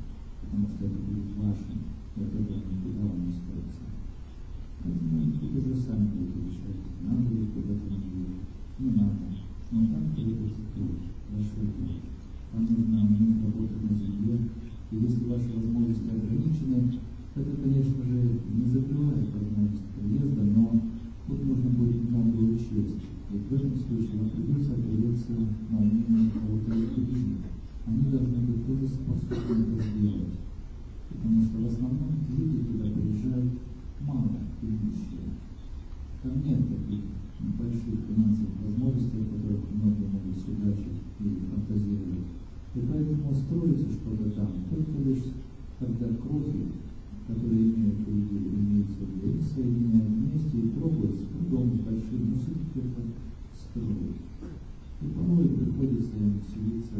потому что это будет вашим, и от этого никуда вам не стоится. Поэтому вы уже сами будете решать, надо ли куда-то не надо. Но там появится труд, большой труд. Вам нужно работать на земле, и если ваши возможности ограничены, это, конечно же, не закрывает возможность проезда, но тут нужно будет многое учесть. И в этом случае вам придется опереться на умение кого-то людей. Они должны быть тоже способны это сделать. Потому что в основном люди туда приезжают мало имущие. Там нет таких больших финансовых возможностей, о которых многие могут судачить и фантазировать. И поэтому строится что-то там только лишь когда кровь, которые имеют людей, имеются людей, соединяют вместе и пробуют с трудом, с большим, но все-таки это строить. И порой приходится им селиться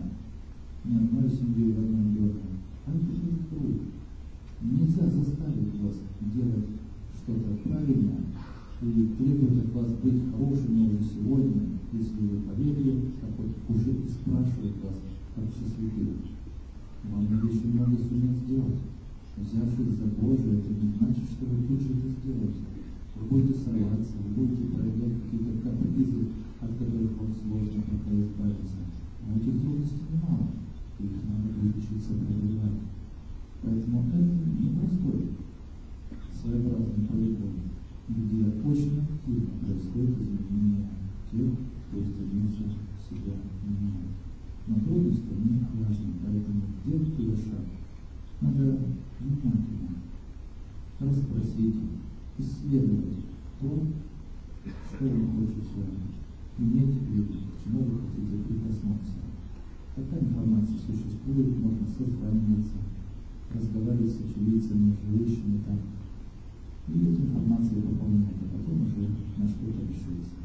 не одной семьей в одном доме, а это не труд. Нельзя заставить вас делать что-то правильно и требовать от вас быть хорошими уже сегодня, если вы поверили, так вот уже и спрашивают вас, как счастливы. Вам надо еще много суметь сделать. Взявшись за Божие, это не значит, что вы тут же это сделаете. Вы будете сорваться, вы будете проявлять какие-то капризы, от которых вам сложно пока избавиться. Но этих трудностей немало, их надо будет учиться преодолевать. Поэтому это непростой, своеобразный полигон, где очень активно происходит изменение тех, кто стремится себя менять. Но трудности не важны, поэтому делать ее шаг надо внимательно расспросить, исследовать то, что вы хотите иметь или к чему вы хотите прикоснуться. Такая информация существует, можно созваниваться, разговаривать с очевидцами, живущими там. И эту информацию пополнять, а потом уже на что-то решиться.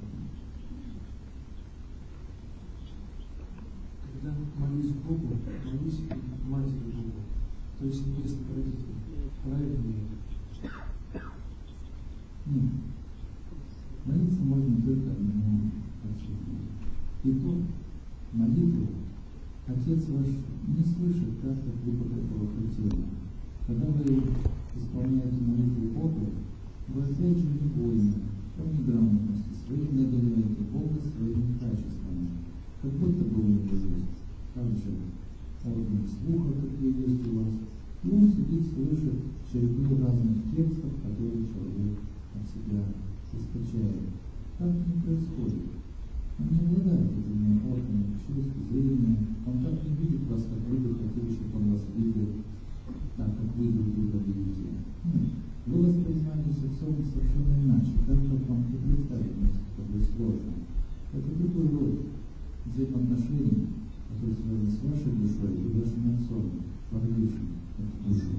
Когда молюсь Богу, молюсь Матери Богу, то есть небесных родителей, правильно ли это? Нет. Молиться можно только одному Отцу. И то молитву Отец ваш не слышит так, как вы бы этого хотели. Когда вы исполняете молитву Богу, вы опять же невольно, по неграмотности своей наделяете Бога своими качествами, как будто бы у него есть. Также органы слуха, какие есть у вас, и он сидит, слышит череду разных текстов, которые человек от себя искачает. Так не происходит. Он не обладает этими органами чувств, зрения, он так не видит вас, как вы бы хотели, чтобы он вас видел, так как вы друг друга видите. Нет. Вы воспринимаете отцом совершенно иначе, так как вам и представить может быть сложно. Это другой род взаимоотношений, который связан с вашей душой и вашим отцом, породившим эту душу.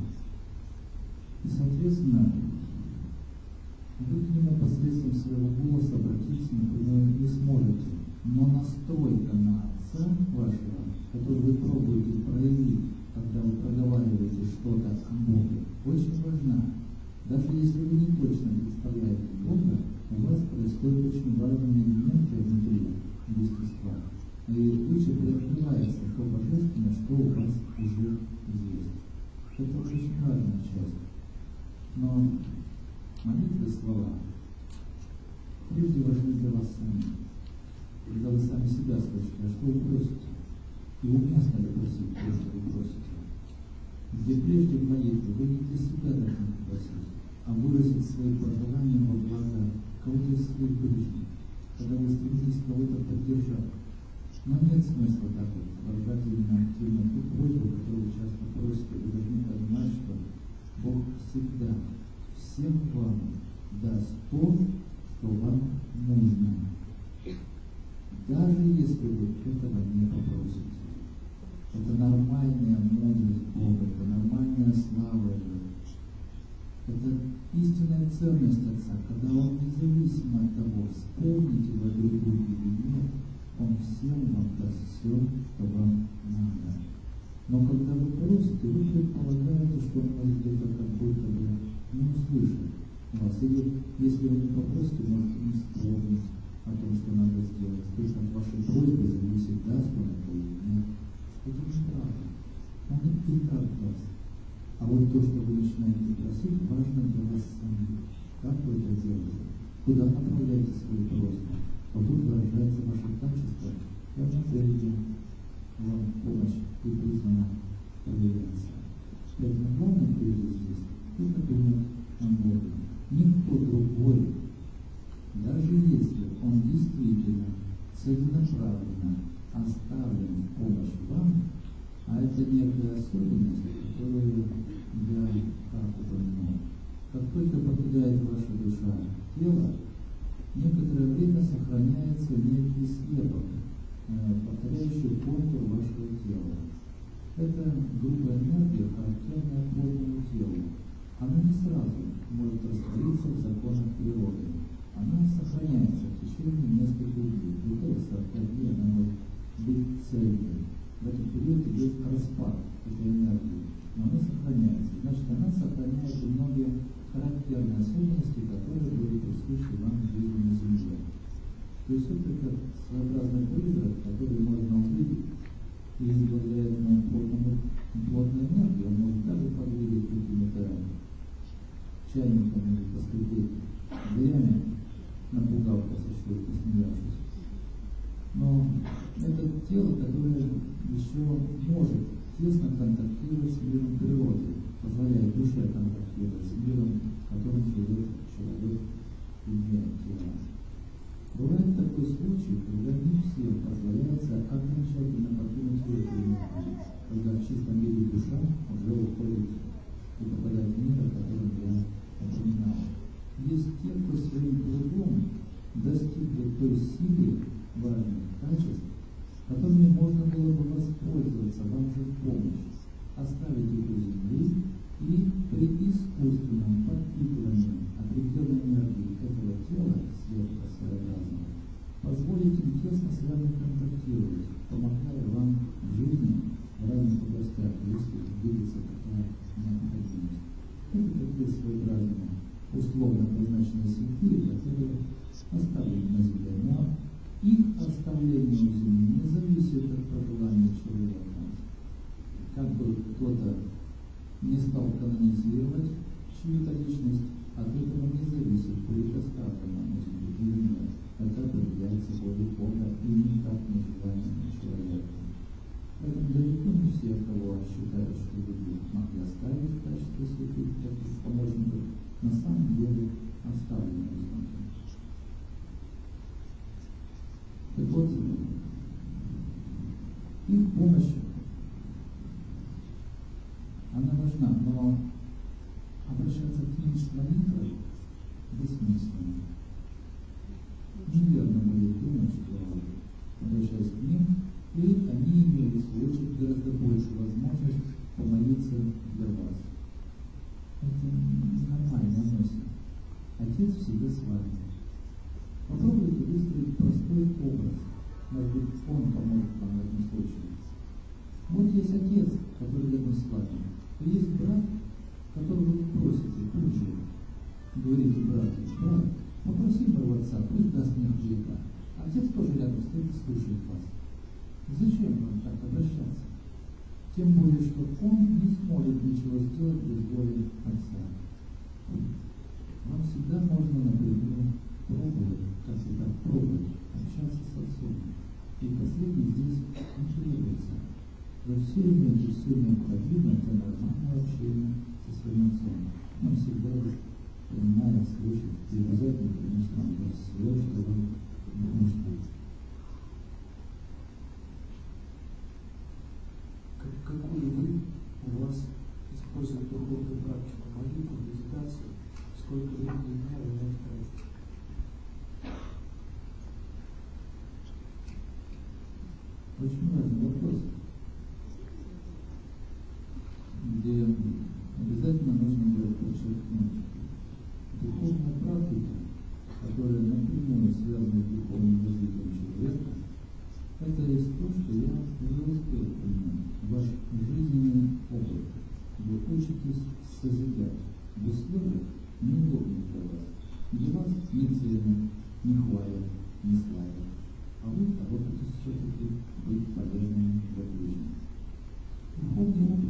И, соответственно, вы к нему посредством своего голоса обратиться, например, не сможете. Но настройка на отца вашего, которую вы пробуете проявить, когда вы проговариваете что-то о Боге, очень важна. Даже если вы не точно представляете Бога, у вас происходят очень важные элементы внутри естества. И лучше приоткрывается то божественное, что у вас уже есть. Это очень важная часть. Но молитвы, слова, прежде важны для вас самих. Когда вы сами себя слышите, а что вы просите? И уместно ли просить то, что вы просите? Где прежде в молитве вы не для себя должны попросить, а выразить свои пожелания во благо кого-то из своих ближних, когда вы стремитесь кого-то поддержать. Но нет смысла так вот выражать именно активно ту просьбу, которую вы часто просите. Вы должны понимать, что Бог всегда всем вам даст то, что вам нужно. Даже если вы этого не попросите. Это нормальная мудрость Бога, это нормальная слава Его. Это истинная ценность Отца, когда Он, независимо от того, вспомните вы друг друга или нет, Он всем вам даст все, что вам надо. Но когда вы просите, вы предполагаете, что Он может где-то как будто бы не услышит вас. Или если вы не попросите, может не вспомнить о том, что надо сделать. То есть от вашей просьбы зависит, даст Он это или нет. Это неправда. Он и так даст. А вот то, что вы начинаете просить, важно для вас самих. Как вы это делаете? Куда направляете свои просьбы? Вот тут выражается ваше качество, как энергия вам помощь и призвана проявляться. Поэтому главное прежде здесь это думать о Боге. Никто другой, даже если он действительно целенаправленно оставлен в помощь вам, а это некая особенность, которую я как упомянул. Как только покидает ваша душа тело, некоторое время сохраняется некий слепок, повторяющий контур вашего тела. Это грубая энергия, характерная плотному телу. Она не сразу может раствориться в законах природы. Она сохраняется в течение нескольких дней. До 40 дней она может быть цельной. В этот период идет распад этой энергии, но она сохраняется. Значит, она сохраняет и многие характерные особенности, которые были присущи вам в жизни на Земле. То есть это как своеобразный призрак, который можно увидеть, и благодаря этому плотной энергии он может даже подвигать какими-то чайниками, поскрипеть дверями, напугав вас еще и посмеявшись. Но это тело, которое еще может тесно контактировать с миром природы, позволяет душе контактировать с миром, в котором живет человек, имея тело. Бывает такой случай, когда не всем позволяется окончательно покинуть эту энергию, когда в чистом виде душа уже уходит и попадает в мир, о котором я упоминал. Есть те, кто своим трудом достигли той силы важных качеств, которыми можно было бы воспользоваться вам же в помощь, оставить их у земли и при искусственном подпитывании определенной энергии этого тела, света своеобразного, позволить им тесно с вами контактировать, помогая вам в жизни в разных областях, если видится такая необходимость. Это такие своеобразные, условно назначенные святые, которые оставлены на земле. Но их оставление у земли не зависит от пожелания человека. Как бы кто-то не стал канонизировать чью-то личность, от этого не зависит, будет оставлено на земле или нет. Это определяется волей Бога и никак не желанием человека. Поэтому далеко не все, кого считают, что люди могли оставить в качестве святых, таких помощников, на самом деле оставлены изнутри. Так вот, их помощь, она важна, но обращаться к ним с молитвой бессмысленно. Неверно будет думать, что, обращаясь к ним, и они имеют, в свою очередь, гораздо большую возможность помолиться для вас. Это нормальная мысль. Отец всегда с вами. Попробуйте выстроить простой образ. Может быть, он поможет вам в этом случае. Вот есть отец, который рядом с вами. И есть брат, которого вы просите тут же. Говорите брату: брат, попроси моего отца, пусть даст мне хлеба. Отец тоже рядом стоит и слушает вас. Зачем вам так обращаться? Тем более, что он не сможет ничего сделать без воли отца. Вам всегда можно напрямую пробовать, как всегда, пробовать общаться с отцом. И последний здесь не требуется. Вы все имеете все необходимое для нормального общения со своим отцом. Он всегда понимает, слышит, и обязательно принесет вам все, что вы нуждаетесь. Какую вы у вас используете духовную практику, молитву, медитацию, сколько времени дня вы на это тратите? Очень важный вопрос, где обязательно нужно будет подчеркнуть. Духовная практика, которая напрямую связана с духовным развитием человека, это есть то, что я уже успел понимать. Ваш жизненный опыт. Вы учитесь созидать в условиях неудобных для вас, где вас не ценят, не хвалят, не славят, а вы торопитесь все-таки быть полезными для ближних. Духовный опыт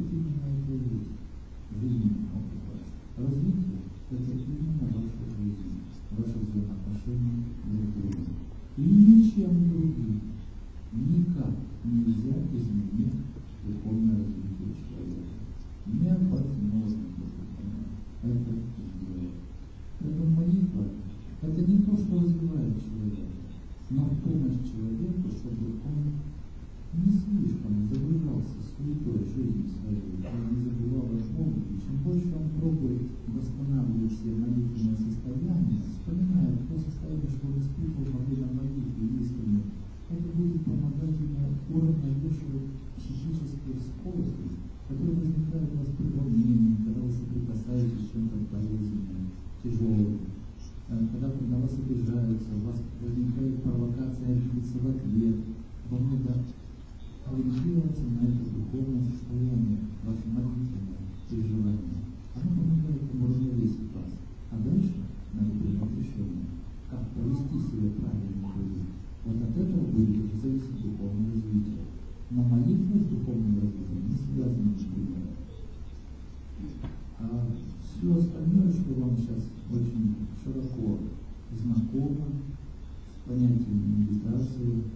нельзя изменить духовное развитие человека. Невозможно это сделать. Поэтому молитва – это не то, что развивает человека, но помощь человеку, чтобы он не слишком загружался суетой жизни своей, он не забывал о Боге. И чем больше он пробует восстанавливать все молитвенные состояния, вспоминая то состояние, что он испытывал во время молитвы искренне, это будет помогать ему уравновешивать психические скорости, которые возникают у вас при волнении, когда вы соприкасаетесь с чем-то болезненным, тяжелым, когда на вас обижаются, у вас возникает провокация обидеться в ответ. Вам надо ориентироваться на это духовное состояние, ваше молитвенное переживание. Оно помогает ему равновесить вас. А дальше надо принять решение, как повести себя правильно в жизни. Вот от этого будет уже зависеть духовное развитие. Но молитва с духовным развитием не связана напрямую. А все остальное, что вам сейчас очень широко знакомо, с понятием медитации,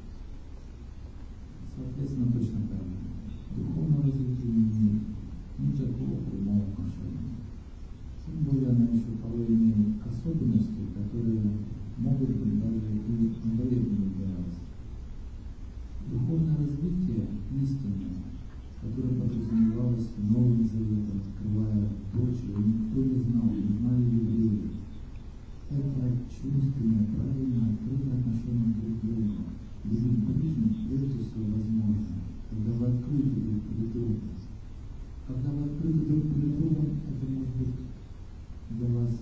соответственно, точно так же. Духовное развитие не имеет никакого прямого отношения. Тем более она еще порой имеет особенности, которые могут быть даже и вредными для вас. Духовное развитие истинное, которое подразумевалось Новым Заветом, открывая то, чего никто не знал, не знали евреи. Это чувственное, правильное, открытое отношение друг к другу. Любить ближних прежде всего возможно, когда вы открыты друг перед другом. Когда вы открыты друг перед другом, это может быть для вас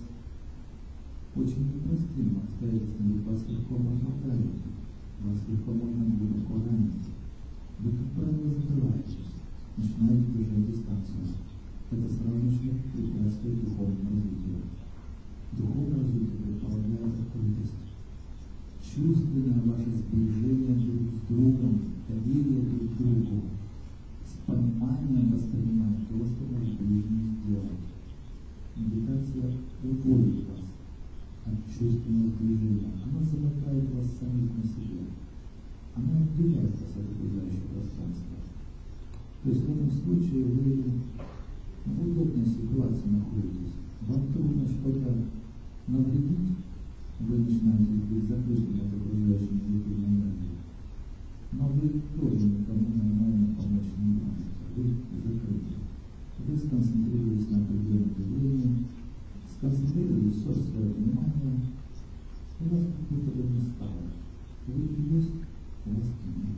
очень непростым обстоятельством, ведь вас легко можно ударить, вас легко можно глубоко ранить. Вы, как правило, закрываетесь, начинаете держать дистанцию. Это сразу начнет препятствовать духовному развитию. Духовное развитие предполагает открытость. Чувственное ваше сближение друг с другом, доверие друг к другу, с пониманием воспринимать то, что ваш ближний сделать. Медитация уводит вас от чувственного сближения. Она замыкает вас самих на себе. Она отделяет вас от окружающего пространства. То есть в этом случае вы в удобной ситуации находитесь. Вам трудно что-то навредить, вы начинаете быть закрытым от окружающей негативной энергии. Но вы тоже никому нормально помочь не можете. Вы закрыты. Вы сконцентрировались на определенном явлении, сконцентрировали все свое внимание, у вас как будто бы не стало. Вы есть, у вас нет.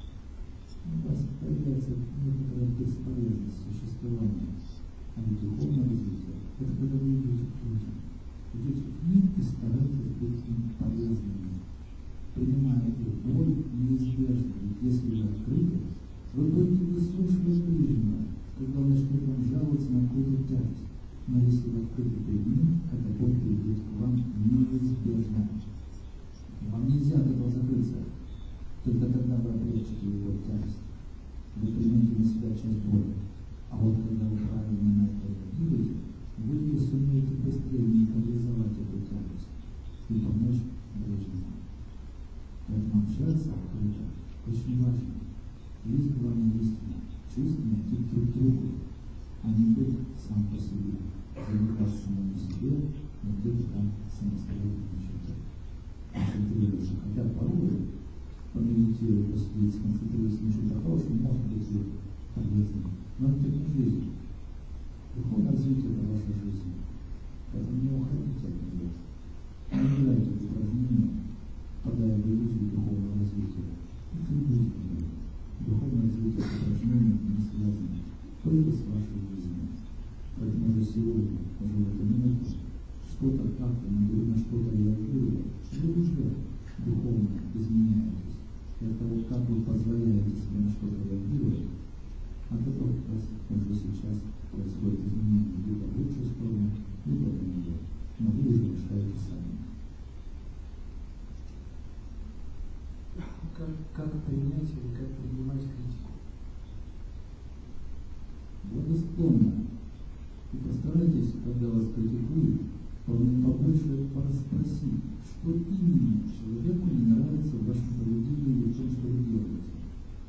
У вас появляется некоторая бесполезность существования. А ведь духовное развитие – это когда вы идете к людям. Идете к ним и стараетесь быть им полезными. Принимая их боль неизбежно, ведь если вы открыты, вы будете выслушивать ближнего, когда он начнет вам жаловаться на какую-то тяжесть. Но если вы открыты перед ним, эта боль придет к вам неизбежно. Вам нельзя от этого закрыться. Только тогда вы облегчите его тяжесть. Вы примете на себя часть боли. А вот когда вы правильно на это реагируете, вы ее сумеете быстрее нейтрализовать эту тяжесть и помочь ближнему. Поэтому общаться открыто очень важно. Есть главная истина. Чувственно идти друг к другу, а не быть сам по себе. Замыкаться самому по себе, но где-то там самостоятельно что-то концентрируется. Хотя порой, помедитируя, посидеть, сконцентрируясь на чем-то хорошем, может быть и полезным. Но это не жизнь. Духовное развитие – это ваша жизнь. Поэтому не уходите от нее. Не играйте в упражнения, впадая в иллюзию духовного развития. Это не будет делать. Духовное развитие с упражнением не связано только с вашей жизнью. Поэтому уже сегодня, уже в эту минуту, что-то как-то на что-то реагируя, вы уже духовно изменяетесь. И от того, как вы позволяете себе на что-то реагировать, от этого как раз уже сейчас происходит изменение либо в лучшую сторону, либо в нее. Но вы уже решаете сами. Как принять или как принимать критику? Благосклонно. И постарайтесь, когда вас критикуют, побольше спросить, что именно человеку не нравится в вашем поведении или в том, что вы делаете.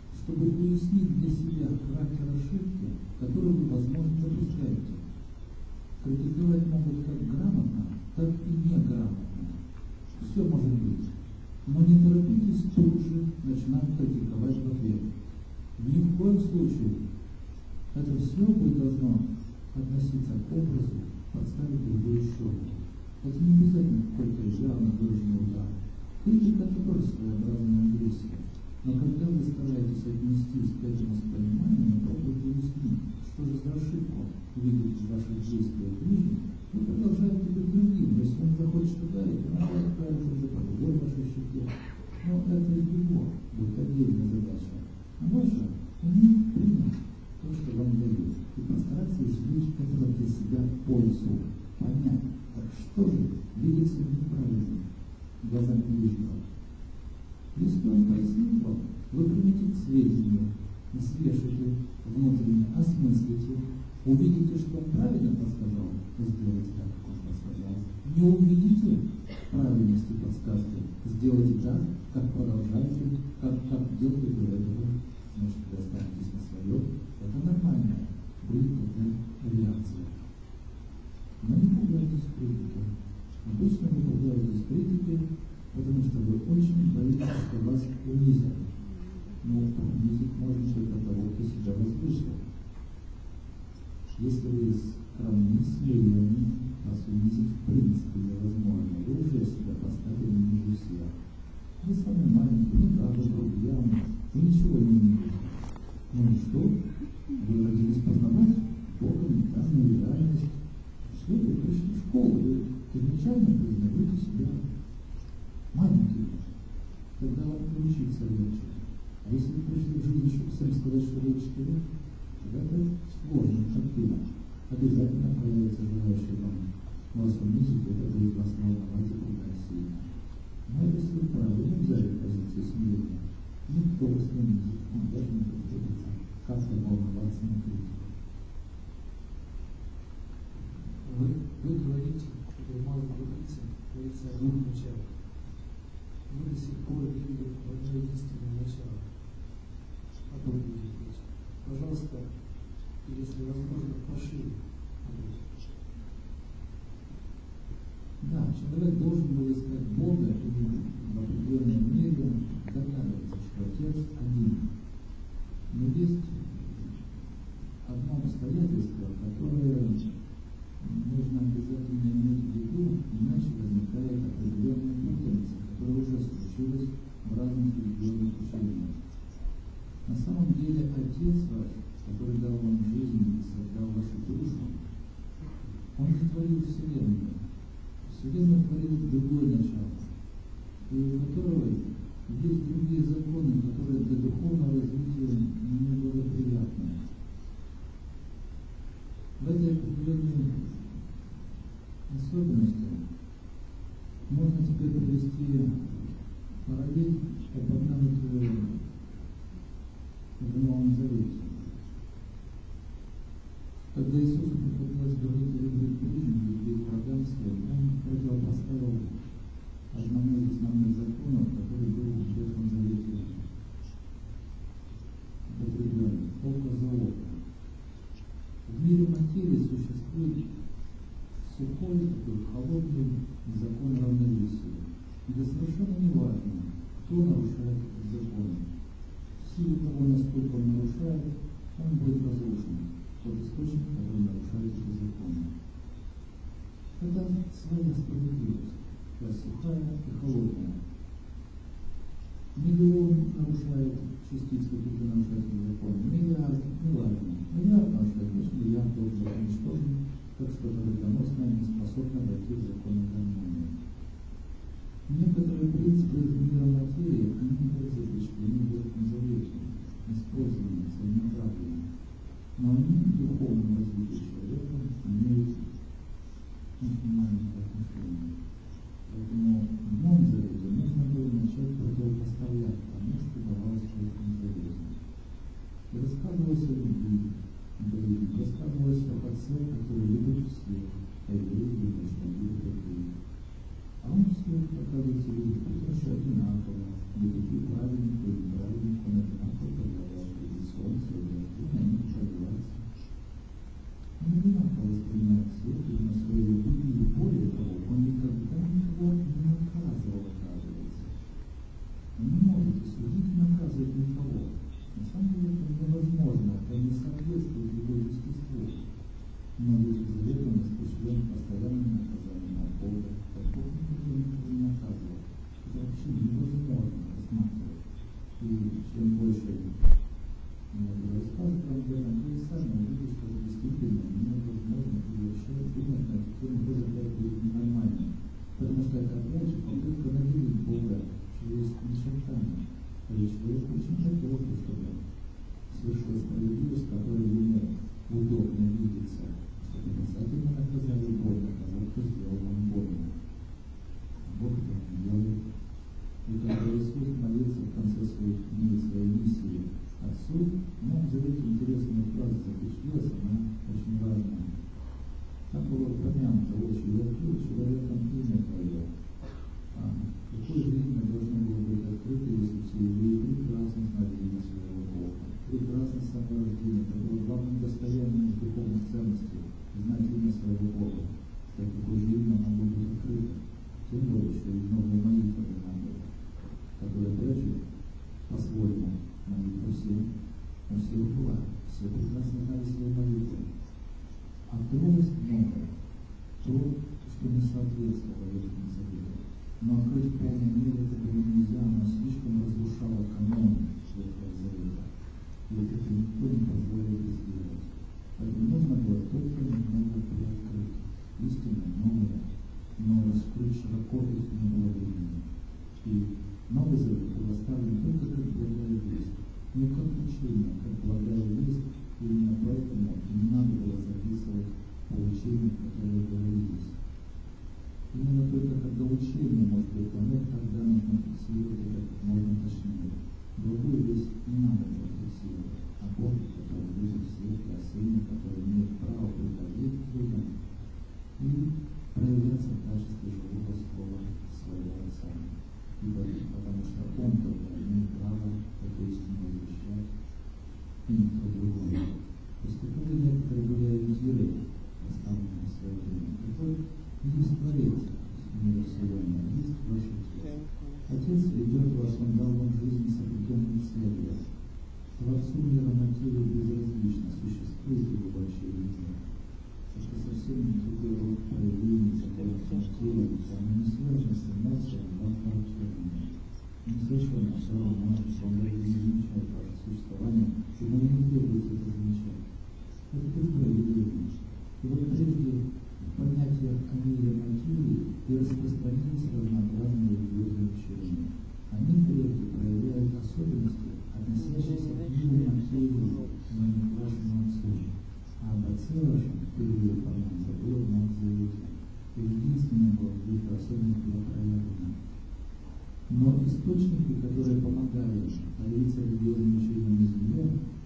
которую вы, возможно, допускаете. Критиковать могут как грамотно, так и неграмотно. Все может быть. Но не торопитесь тут же начинать критиковать в ответ. Ни в коем случае. Это все вы должно относиться к образу, подставить другую щеку. Это не обязательно какой-то явно выраженный удар. Критика – это тоже своеобразная агрессия. Но когда вы стараетесь отнестись к этому с пониманием, пробуйте уяснить, что же за ошибку видите в ваших действиях в мире, вы продолжаете быть другим. Если он захочет ударить, он отправится уже по другой вашей щеке. Но это его будет отдельная задача. А ваша – уметь принять то, что вам дают, и постараться извлечь этого для себя пользу. Понять, так что же видится неправильно глазам ближнего. Если он пояснит вам, вы примите к сведению, взвешите, внутренне осмыслите, увидите, что он правильно подсказал, сделайте так, как он подсказал. Не увидите правильности подсказки, сделайте так, как продолжаете, как делали до этого, значит, вы останетесь на своем. Это нормально, будет такая реакция. Но не пугайтесь критики. Обычно вы пугаетесь критики, потому что вы очень боитесь, что вас унизят. Но унизить можно только того, кто себя возвысил. Если вы скромны, смиренны, вас унизить в принципе невозможно. Вы уже себя поставили ниже всех. Вы самый маленький, ну да, вы грубияны, вы ничего не умеете. Ну и что? Вы родились познавать Бога, данную реальность. Все, вы пришли в школу, вы изначально признаете себя маленьким, когда вам учиться легче. А если вы пришли в жизнь, чтобы всем сказать, что вы учителя, тогда это сложно, трудно. Обязательно появится желающий вас унизить, это будет вас волновать и пугать сильно. Но если вы правильно взяли позицию смирения, никто вас не унизит, он даже не потребуется как-то волноваться на критику. Вы говорите, что мало говорится о двух началах. Вы до сих пор видели одно единственное начало. А то видите. Пожалуйста, если возможно, пошире. Да, человек должен был искать Бога и в определенном мере догадываться, что Отец один. Но есть одно обстоятельство, которое нужно обязательно иметь в виду, иначе возникает определенная путаница, которая уже случилась в разных религиозных учениях. На самом деле Отец ваш, который дал вам жизнь и создал вашу душу, Он сотворил Вселенную. Вселенную творил другое начало, и у которого есть другие законы, которые для духовного развития неблагоприятны. В этой определенной особенности можно теперь привести параллель, упомянутую в Новом Завете. Когда Иисусу приходилось говорить о любви к ближнему, любви к врагам своим, Он противопоставил одному из основных законов, который был в Ветхом Завете употреблен – око за око. В мире материи существует сухой, такой холодный закон равновесия, где совершенно не важно, кто нарушает этот закон. В силу того, насколько он нарушает, он будет разрушен. Тот источник, который нарушает эти законы. Это своя справедливость, такая сухая и холодная. Миллион нарушает частиц, которые нарушают эти законы. Миллиард, не важно. Миллиард нарушает, значит миллиард должен быть уничтожен, как что-то вредоносное не способно войти в законы гармонии. Некоторые принципы мира материи, они были запрещены в Ветхом Завете, использованы своими правилами. Но они в духовном развитии человека имеют очень маленькое отношение. Поэтому в Новом Завете нужно было начать противопоставлять тому, что давалось в Ветхом Завете. И рассказывалось о любви, рассказывалось об Отце, который любит всех, а евреи любят, что любят других. А он всех, оказывается, любит, потому что одинаково, не такие праведники, неправедники, человек думает на эту тему, тоже опять будет ненормальным. Потому что это опять же попытка наделить Бога через начертание. То есть человек очень хотел бы, чтобы совершил справедливость, которая ему удобно видится, чтобы касательно наказали больно, того, кто сделал вам больно. Бог это не делает. И когда Иисус молился в конце своей миссии Отцу, нам заметьте интересную фразу заключилась, она очень важная. Там было упомянуто очень человеком имя Твое. Какое же имя должно было быть открыто, если все евреи прекрасно знали имя своего Бога? Прекрасно с самого рождения, это было главным достоянием духовных ценностей, знать имя своего Бога. Так какое же имя могло быть открыто? Тем более, что и новая молитва должна быть, которая прежде по-своему молитва всем, у всех была, все прекрасно знали свою молитву. А трудность много, то, что не соответствовало Ветхому Завету. Но открыть в полной мере это было нельзя, оно слишком разрушало канон Ветхого Завета. И это никто не позволил сделать. Поэтому нужно было только немного приоткрыть. Истинно новое, но раскрыть широко их не было времени. И Новый Завет был оставлен только как благая весть, не как учение, как благая весть, и именно поэтому не надо было записывать по учениям, которые говорились. Именно только когда учение может быть понять, тогда нужно фиксировать это как можно точнее. Благую весть не надо было фиксировать, а Бога, который видит всех, и о Сыне, который имеет право приходить к людям и проявляться в качестве живого слова своего Отца. Потому что Он только имеет право эту истину возвещать, и никто другой. Поступили некоторые были ориентиры, поставленные в свое время, которые есть Творец в мире Вселенной, есть ваше тело. Отец ведет вас, Он дал вам жизнь с определенной целью. Творцу мира материи безразлично, существует ли вы вообще или нет. Это совсем не другой род проявлений законов материи, оно не связано с эмоциями, вам характерными. Не совершенно все равно, что Он даже не замечает ваше существование, ему не требуется это замечать. Это безпроявление. И вот прежде в понятиях о мире материи и распространились разнообразные религиозные учения. Они прежде проявляют особенности, относящиеся к миру материи, но не к вашему Отцу. А об Отце вашем впервые упомянуто было в Новом Завете. И единственное было где-то особенность была проявлена. Но источники, которые помогали появиться религиозным учениям на земле,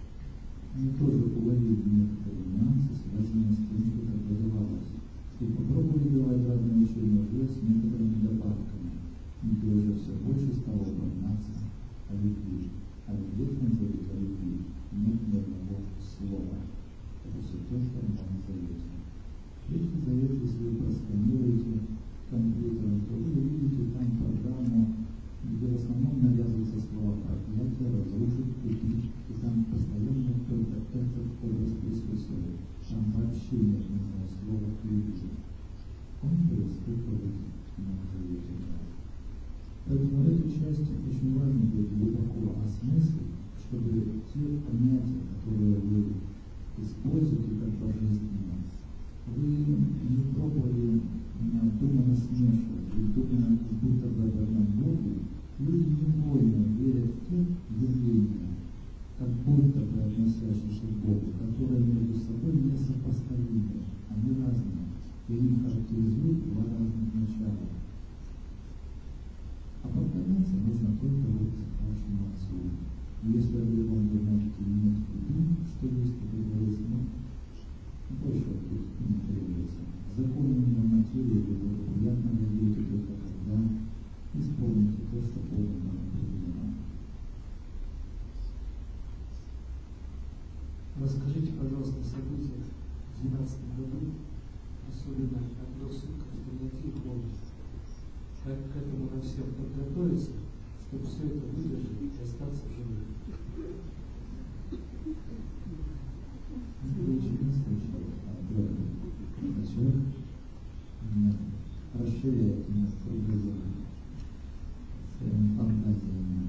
они тоже уловили некоторые нюансы, связанные с тем, что так выдавалось. И попробовали делать разные учения уже с некоторыми добавками, где уже все больше стало упоминаться о любви. А в Ветхом Завете о любви нет ни одного слова. Это все только в Новом Завете. Ветхий Завет, если вы просканируете компьютером, то вы увидите там программу, где в основном навязываются слова проклятие, разрушить, купить, и там постоянно только этот образ присутствует. Там вообще нет ни одного слова к любви. Он происходит в Новом Завете. Поэтому эту часть очень важно будет глубоко осмыслить, чтобы те понятия, которые вы используете как божественные, вы не пробовали необдуманно смешивать, вы думали, как будто бы об одном Боге. Люди невольно верят в те явления, как будто бы относящиеся к Богу, которые между собой несопоставимы, они разные, и они характеризуют два разных начала. А поклоняться нужно только вашему Отцу. И если объявлен вы можете иметь в виду, что есть такой Божественный, больше тут не требуется. Законы мира материи вы благоприятно владеете только когда исполните то, что Богом вам определено. Расскажите, пожалуйста, о событиях в 2012 году, особенно о 3 сутках в темноте и холоде. Как к этому нам всем подготовиться, чтобы все это выдержать и остаться живым. Человек расширяет кругозор своими фантазиями.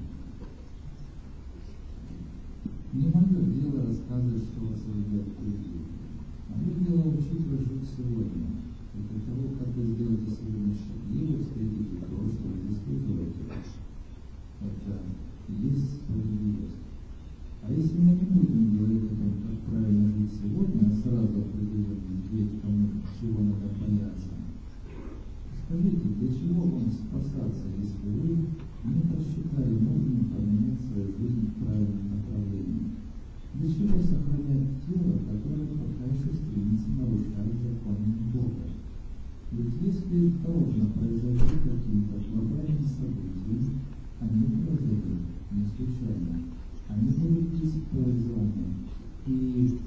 Не мое дело рассказывать, что вас ожидает впереди. Мое дело поучительно жить сегодня. И для того, как вы сделаете сегодня шаги, вы встретите то, что вы испытываете. Это есть справедливость. А если мы не будем говорить о том, как правильно жить сегодня, а сразу определим, где кому чего надо бояться, скажите, для чего вам спасаться, если вы не посчитали нужным поменять свою жизнь в правильном направлении? Для чего сохранять тело, которое пока еще стремится нарушать законы Бога? Ведь если должно произойти какие-то глобальные события, они произойдут не случайно. Они будут использованы и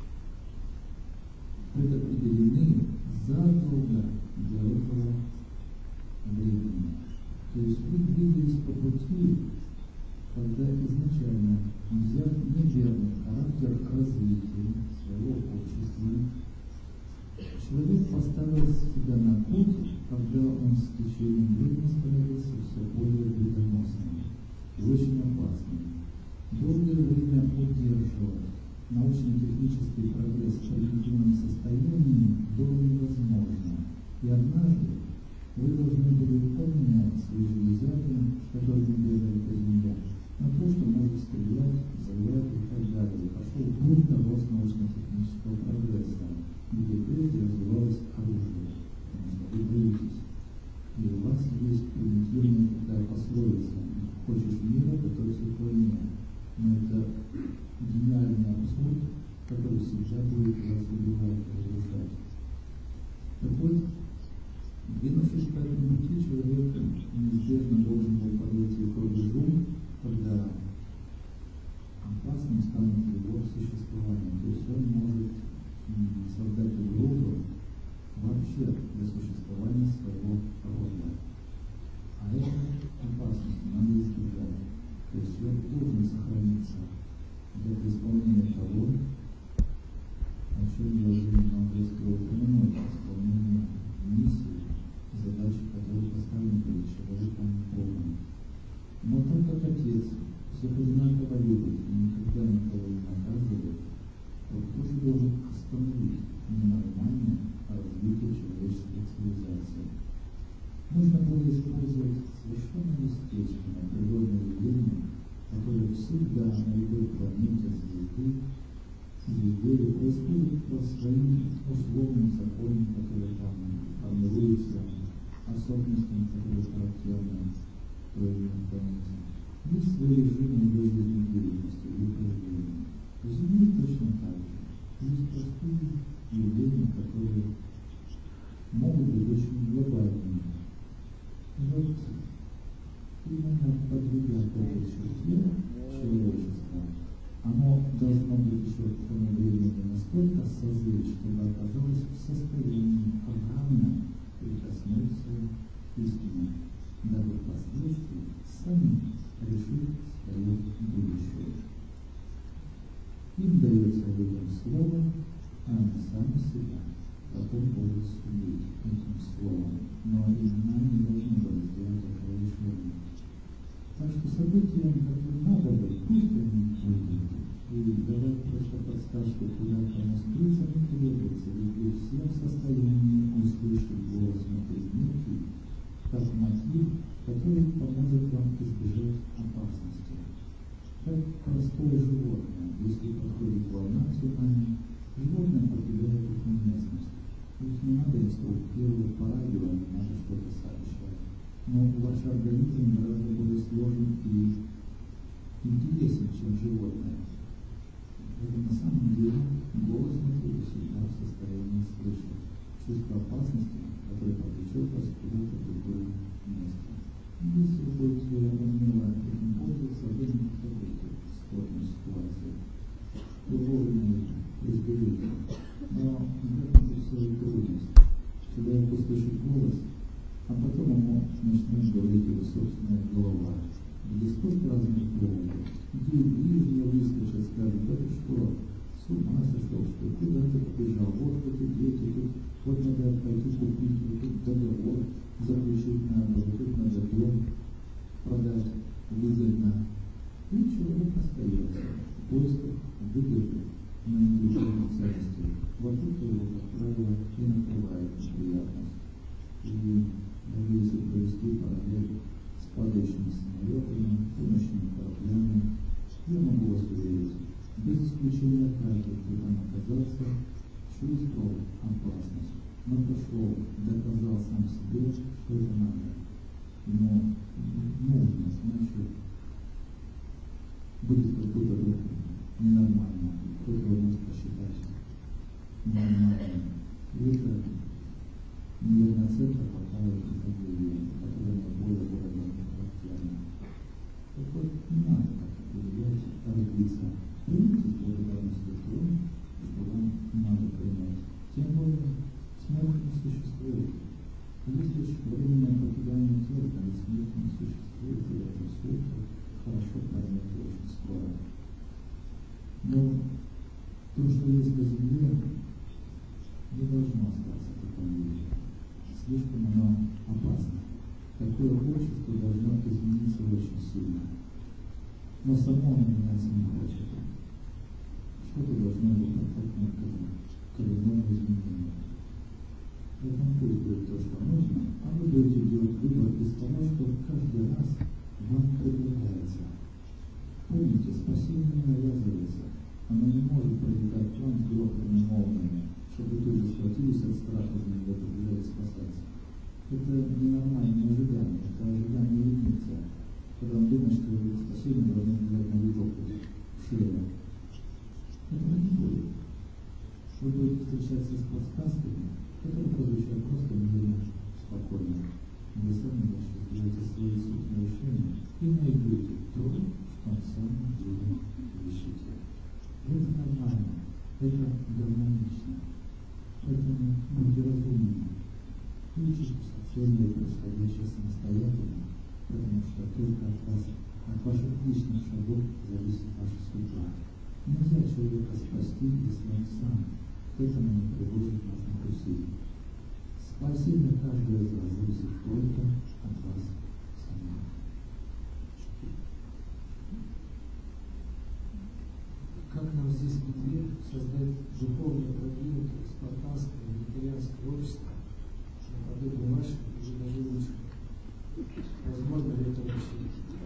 предопределены задолго до этого времени. То есть вы двигались по пути, когда изначально, взяв неверный характер развития своего общества, человек поставил себя на путь, когда он с течением времени становился все более вредоносным и очень опасным. Долгое время удерживать научно-технический прогресс в примитивном состоянии было невозможно. И однажды вы должны были поменять свои железяки, которыми бегали по земле, на то, что может стрелять, взрывать и так далее. Пошел бурный рост научно-технического прогресса, где прежде развивалось оружие, потому что вы боитесь. И у вас есть примитивная такая пословица: хочешь мира, готовься к войне. Но это гениальный абсурд, который всегда будет вас убивать и разрушать. Так вот, двинувшись по этому пути, человек неизбежно должен был подойти к рубежу, когда опасным станет его существование. То есть он может создать угрозу вообще для существования своего рода. А это опасность, надо избежать. То есть человек должен сохраниться для исполнения того, о чем я уже немного успел упомянуть, исполнение миссии, задачи, которые поставлены перед человеком Богом. Но так как Отец всех одинаково любит и никогда никого не наказывает, то кто же должен остановить ненормальное развитие человеческой цивилизации? Нужно было использовать совершенно естественное природное явление, которое всегда на любой планете звезды происходит по своим условным законам, которые там формируются, особенностям, которые характерны той или иной планете. Есть свои режимы ее жизнедеятельности, ее проявления. В Земле точно так же. Есть простые явления, которые могут быть очень глобальными. Вот именно подведя к этой черте человечества, оно должно быть еще к тому времени настолько созреть, чтобы оказалось в состоянии равно прикоснуться к истине, дабы впоследствии сами решить свое будущее. Им дается людям слово, а они сами себя потом будут судить этим словом. Но именно не должны были сделать этого решения. Так что события, которые надо быть, пусть они будут. И давать просто подсказку, куда кому скрыться, не требуется, ведь вы все в состоянии услышать голос внутри некий, как мотив, который поможет вам избежать опасности. Как простое животное, если подходит волна цунами, животное покидает эту местность. Ведь не надо инструктировать по радио, не надо что-то сообщать. Но ваш организм гораздо более сложен и интересен, чем животное. Это на самом деле голос внутри всегда в состоянии слышать чувство опасности, которое повлечет вас куда-то в другое место. Если вы будете умело этим пользоваться, вы не попадете в сложную ситуацию. Вы вовремя изберете. Но в этом все и трудность. Человек услышит голос, а потом ему начнет говорить его собственная голова, где столько разных доводов, где ближние выскочат, скажут: это что, с ума сошел, что куда ты побежал, вот эти дети, вот надо пойти купить, вот тут договор заключить надо, вот тут надо дом продать выгодно. И человек остается в поисках выгоды на индивидуальных ценностей. Вот тут его, как правило, Без исключения каждый, кто там оказался, чувствовал опасность, но пошел, доказал сам себе, что это надо. Но нужно, значит, быть какой-то ненормально, кто-то может посчитать ненормально. И это, наверное, центр попадает в такое время, которое более характерно. Так вот, не надо так определять, торопиться. Примите благодарность за то, что вам надо принять. Тем более, смерть не существует. Если временное покидание тела, то смерть не существует, и это все хорошо поймет очень скоро. Но то, что есть на земле, не должно остаться в таком виде. Слишком оно опасно. Такое общество должно измениться очень сильно. Но само оно меняться не хочет. Что-то должно его подтолкнуть к коренному изменению. Поэтому пусть будет то, что нужно, а вы будете делать выбор из того, что каждый раз вам предлагается. Помните, спасение не навязывается. Оно не может проникать к вам с грохотными молниями, чтобы тут же схватились от страха за него и побежали спасаться. Это ненормальное ожидание, это ожидание единицы, когда он думает, что его спасение должно взять на видок в шею. Этого не будет. Вы будете встречаться с подсказками, которые прозвучат просто мирно, спокойно. Вы сами дальше сделаете свои собственные решения и найдете то, что на самом деле ищете. Это нормально, это гармонично. Поэтому будьте разумны. Учитесь оценивать происходящее самостоятельно, потому что только от вас, от ваших личных шагов зависит ваша судьба. Нельзя человека спасти, если он сам к этому не приложит нужных усилий. Спасение каждого из вас зависит только от вас самих. Как нам здесь в Литве создать духовное продвинутое, спартанское, вегетарианское общество, подобно вашему, или даже лучше? Возможно ли это вообще?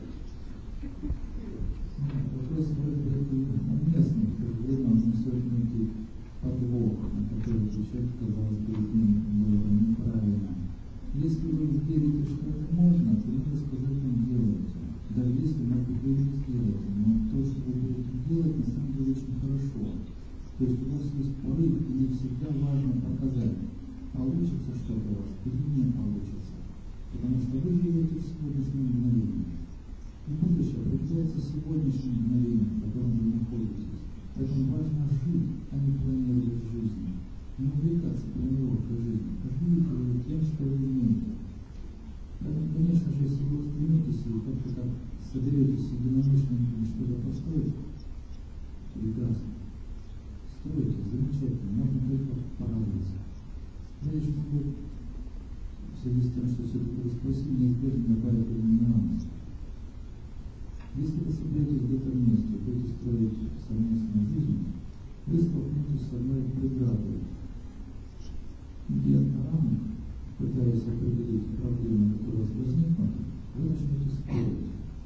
Вопрос вроде бы уместный, в то же время он несет некий подвох, на который отвечать, казалось бы, было бы неправильно. Если вы верите, что это можно, то надо сказать вам делайте. Даже если, может быть, вы не сделаете, но то, что вы будете делать, на самом деле очень хорошо. То есть у вас есть порыв, и не всегда важно показать, получится что-то у вас или не получится. Потому что вы живете в сегодняшнем мгновении. И будущее определяется сегодняшним мгновением, в котором вы находитесь. Поэтому важно жить, а не планировать жизнь. Не увлекаться планировкой жизни, а живите вы тем, что вы умеете. Поэтому, конечно же, если вы устремитесь и как-то так соберетесь с единомышленниками что-то построить, прекрасно. Стройте, замечательно, можно только порадоваться. Я лишь могу, в связи с тем, что все-таки вы спросили, неизбежно добавить один нюанс. Если вы соберетесь где-то вместе, будете строить совместную жизнь, вы столкнетесь с одной преградой, где на рамах, пытаясь определить проблемы, которые у вас возникнут, вы начнете спорить.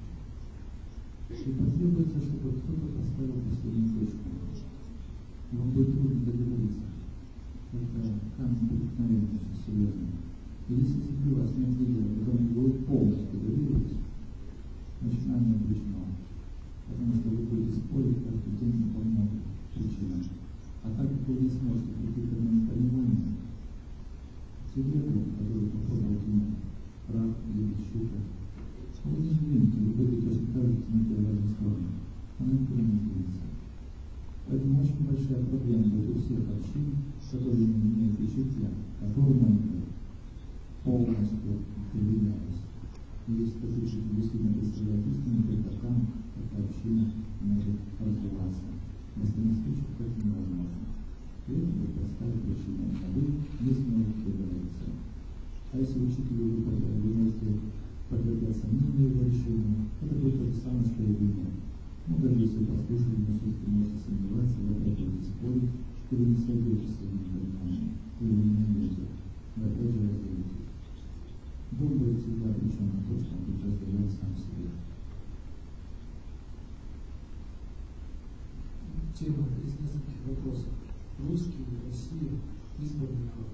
И потребуется, чтобы кто-то поставил последнюю точку. Вам будет трудно договориться. Это камень преткновения очень серьезный. И если среди вас нет лидера, которому вы полностью доверились, начинание обречено. Потому что вы будете спорить каждый день по многим причинам. А так как вы не сможете прийти к одному пониманию, секрету, который попробовал ему прав или щука, вы не сдвинете, вы будете точно так же тянуть в разные стороны. Она никуда не сдвинется. Поэтому очень большая проблема будет у всех общин, которые не имеют учителя, которым они полностью доверялись. И если хотите действительно представлять истину, только там эта община может развиваться. В остальных случаях это невозможно. И это будет простая причина. Вы не сможете договориться. А если учителю вы можете подвергать сомнению его решению, это будет то же самое, что и вы нет. Ну, даже если послушали, но все-таки можете сомневаться, вы опять будете спорить, и вы не сойдете с этим пониманием, или вы не найдете. Вы опять же разделитесь. Бог будет всегда причем на то, что он будет разделять сам себе. тема из нескольких вопросов. Русские, Россия, избранный народ.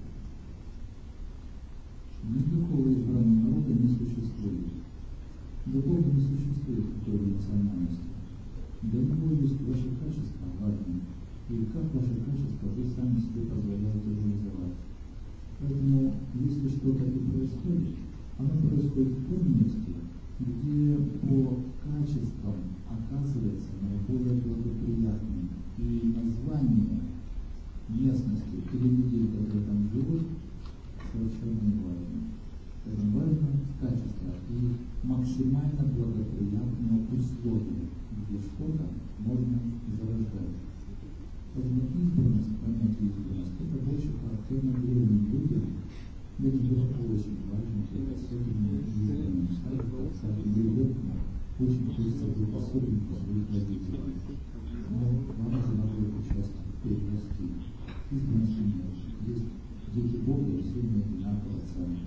Никакого избранного народа не существует. Для Бога не существует какой-то национальности. Для Него есть ваши качества важные, и как ваши качества вы сами себе позволяете реализовать. Поэтому, если что-то и происходит, оно происходит в том месте, где по качествам оказывается наиболее благоприятным, и название местности или людей, которые там живут, совершенно не важно. Это важно качество и максимально благоприятные условия, где что-то можно зарождать. Поэтому избранность, понятие избранности, это больше характерно древним людям, но это было очень важно, это особенно избранным статусом, древним, очень хочется быть особенным своих родителей. Но вам же надо эту часть перерасти. Избранности нет. Есть дети Бога, и все мы одинаково ценны.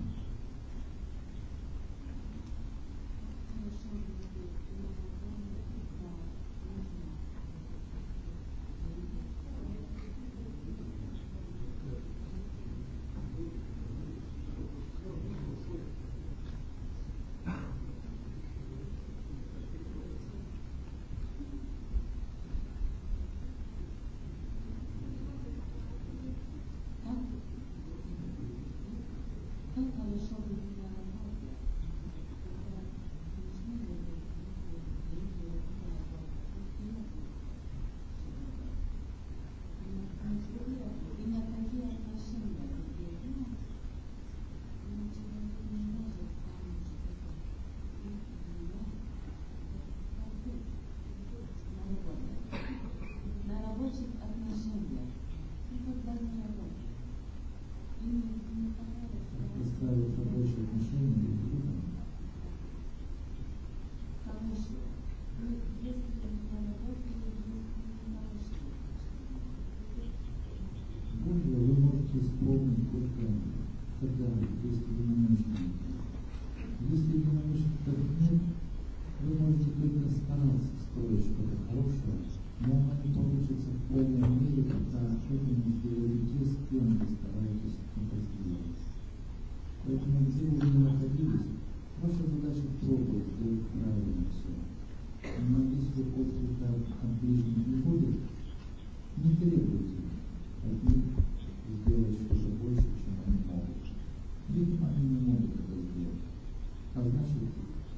Исполнить только когда есть единомышленники. Если единомышленников нет, вы можете только стараться строить что-то хорошее, но оно не получится в полной мере, когда это не сделали те, с кем вы стараетесь это сделать. Поэтому, где вы не находились, ваша задача пробовать сделать правильно все. Но если отклика от ближних не будет, не требуйте от них сделать что-то больше, чем они могут. Видимо, они не могут это сделать. А значит,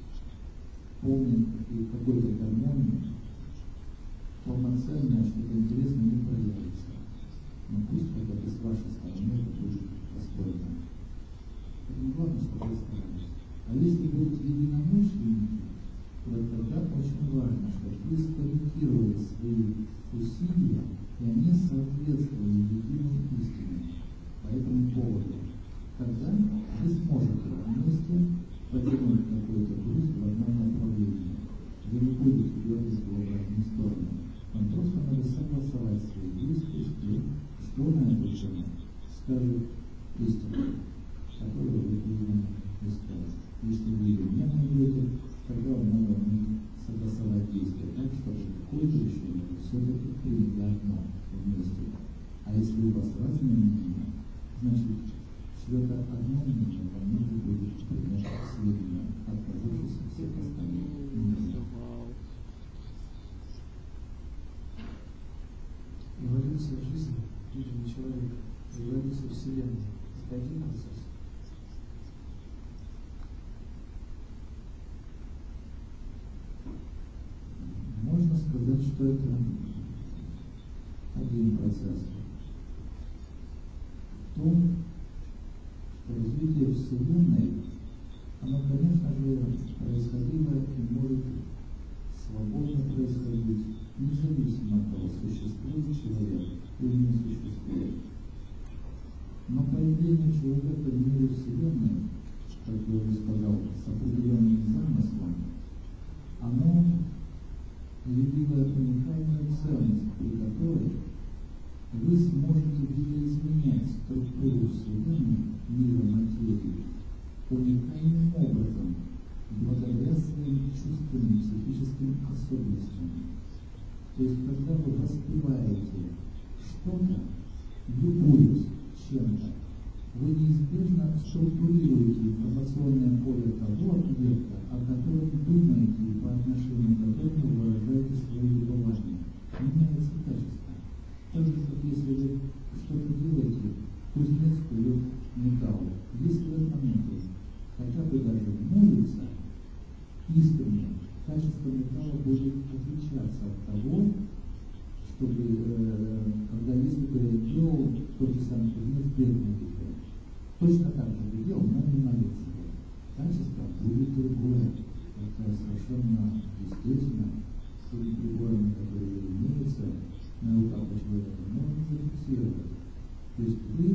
полной какой-то гармонии, полноценное, что-то интересное не проявится. Но пусть хотя бы с вашей стороны это будет достойно. Поэтому главное, что вы старались. А если будут единомышленники, то тогда очень важно, чтобы вы скорректировали свои усилия, и они соответствовали единой истине по этому поводу. Тогда вы сможете вместе потянуть какой-то груз в одном направлении. Вы не будете дергать в обратную сторону. Вам просто надо согласовать свои действия с тем, что на эту тему скажет истину, которую вы должны искать. Если вы ее не найдете, тогда вам надо согласовать действия так, чтобы какое-то решение все-таки приняли одно вместе. А если у вас разные мнения, значит, чье-то одно мнение вам нужно будет принять к сведению, отказавшись от всех остальных мнений. Эволюция жизни, жизни человека, эволюция Вселенной – это один процесс. Можно сказать, что это один процесс. В том, что развитие Вселенной, оно, конечно же, происходило и может свободно происходить, независимо от того, существует человек или не существует. Но появление человека в мире Вселенной, как я уже сказал, с определенным замыслом, оно явило уникальную ценность, при которой вы сможете видоизменять структуру Вселенной, мира материи, уникальным образом, благодаря своим чувственным психическим особенностям. В То есть, когда вы воспеваете что-то, любуясь чем-то, вы неизбежно структурируете информационное поле того объекта, о котором думаете и по отношению к которому выражаете свои любования. Меняется качество. Так же, как если вы что-то делаете, кузнец кует металл. Если в этот момент хотя бы даже молится искренне, качество металла будет отличаться от того, чтобы, когда если бы делал тот же самый кузнец бедный духом. Точно так же бы делал, но не молился бы. Качество будет другое. Это совершенно естественно. С теми приборами, которые имеются на руках у человека, можно зафиксировать. То есть вы,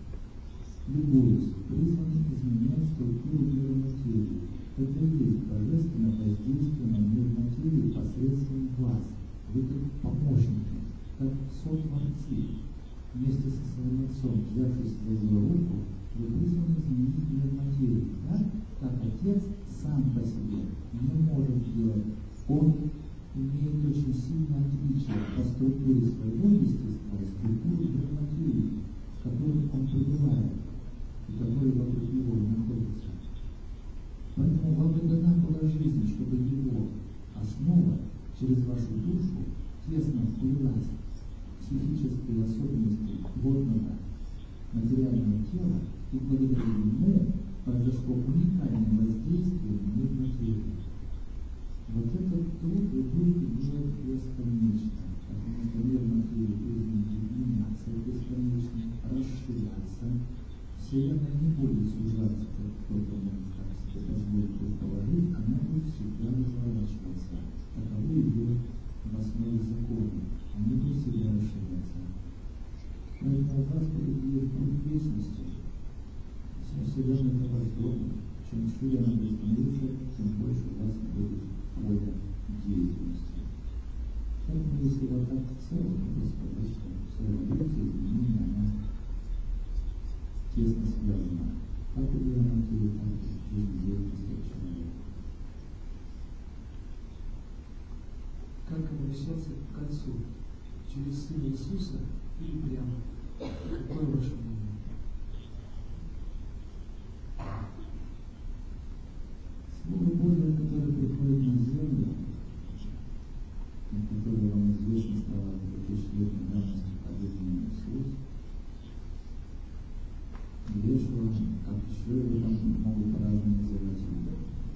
любуясь, призваны изменять структуру мира материи. Это и есть божественное воздействие на мир материи посредством вас. Вы как помощники, как сотворцы. Вместе со своим отцом, взявшись за его руку, вы призваны изменить мир материи. Так, как отец сам по себе не может сделать. Он имеет очень сильное отличие по структуре своего естества и структуре мира материи, в которой он пребывает и который вокруг него находится. Поэтому вам и дана была жизнь, чтобы его основа через вашу душу тесно вплелась в психические особенности плотного материального тела, и благодаря ему произошло уникальное воздействие на мир материи. Вот этот труд вы будете делать бесконечно, потому что мир материи будет меняться бесконечно, расширяться. Вселенная не будет сужаться, как кто-то может так себе позволить предположить, она будет всегда разворачиваться. Таково идет в основе закона. Они будут всегда расширяться. Поэтому у вас будет путь вечности. Вся Вселенная это ваш дом. Чем шире она будет становиться, тем больше у вас будет воля деятельности. Поэтому если вот так в целом, то сказать, что все развитие изменения, она тесно связана. Как и мир материи, так и жизнь деятельности человека. Как обращаться к Отцу? Через Сына Иисуса или прямо? Какое ваше мнение? Слово Божие, которое приходит на землю, которое вам известно стало в 2000-летней давности поверенным Иисус, Иешуа, как еще его там могут по-разному называть его.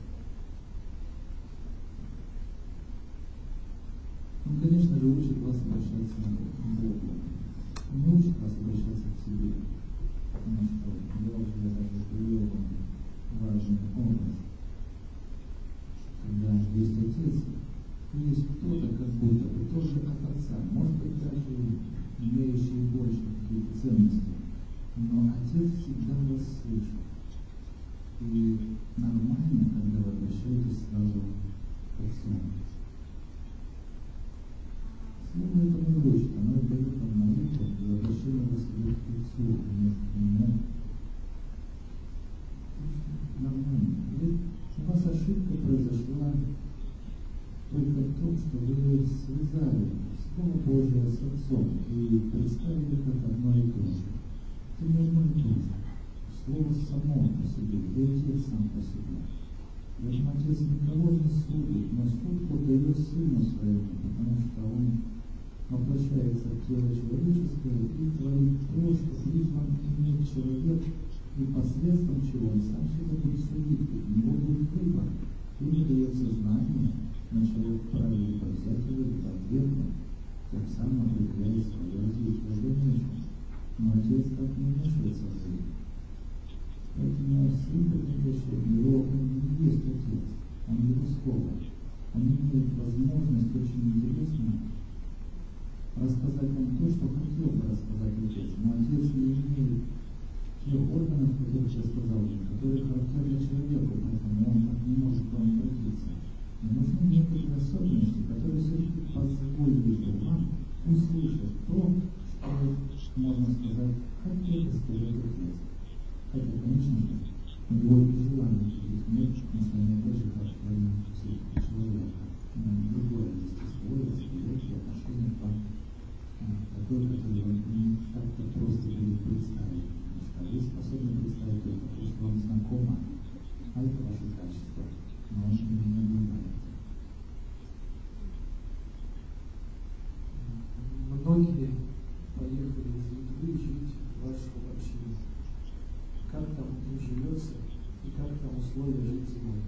Он, конечно же, учит вас обращаться к Богу. Он не учит вас обращаться к себе, потому что я уже даже привел вам важный образ. Когда есть Отец, есть кто-то, как будто бы тоже от Отца, может быть, даже имеющий больше какие-то ценности, но Отец всегда вас слышит. И нормально, когда вы обращаетесь сразу к Отцу. Слово это не учит, оно дает вам молитву для обращения вас к Отцу, вместо Него. Нормально. У вас ошибка произошла только в том, что вы связали Слово Божие с Отцом и представили как одно и то же. Это не одно и то же. Слово само по себе, и Отец сам по себе. Поэтому Отец никого не судит, но суд подает Сыну Своему, потому что Он воплощается в тело человеческое и творит то, что призван иметь человек, и посредством чего он сам себя будет судить, у него будет выбор. Ему дается знание, но человек вправе либо взять его, либо отвергнуть, тем самым определяет свое развитие в дальнейшем. Но Отец так не вмешивается в жизнь. Поэтому Сын, приходящий в него, он не есть Отец, он его Слово. Он имеет возможность очень интересно рассказать вам то, что хотел бы рассказать Отец, но Отец не имеет тех органов, которых я сказал, которые характерны человеку, поэтому он так не может к вам обратиться. Но нужны некоторые особенности, которые все-таки позволили бы вам услышать то, что, можно сказать, хотел бы сказать Отец. Хотя, конечно же, у него и желание видеть мир на своем Божьих характерных человека. Но другое естество, восприятие, отношения. тот, который вам не так-то просто будет представить. Потому что вы способны представить только то, что вам знакомо, а это ваше качество. Но он не бывает. Многие поехали из Литвы жить в вашу общину. Как там им живется и как там условия жить зимой?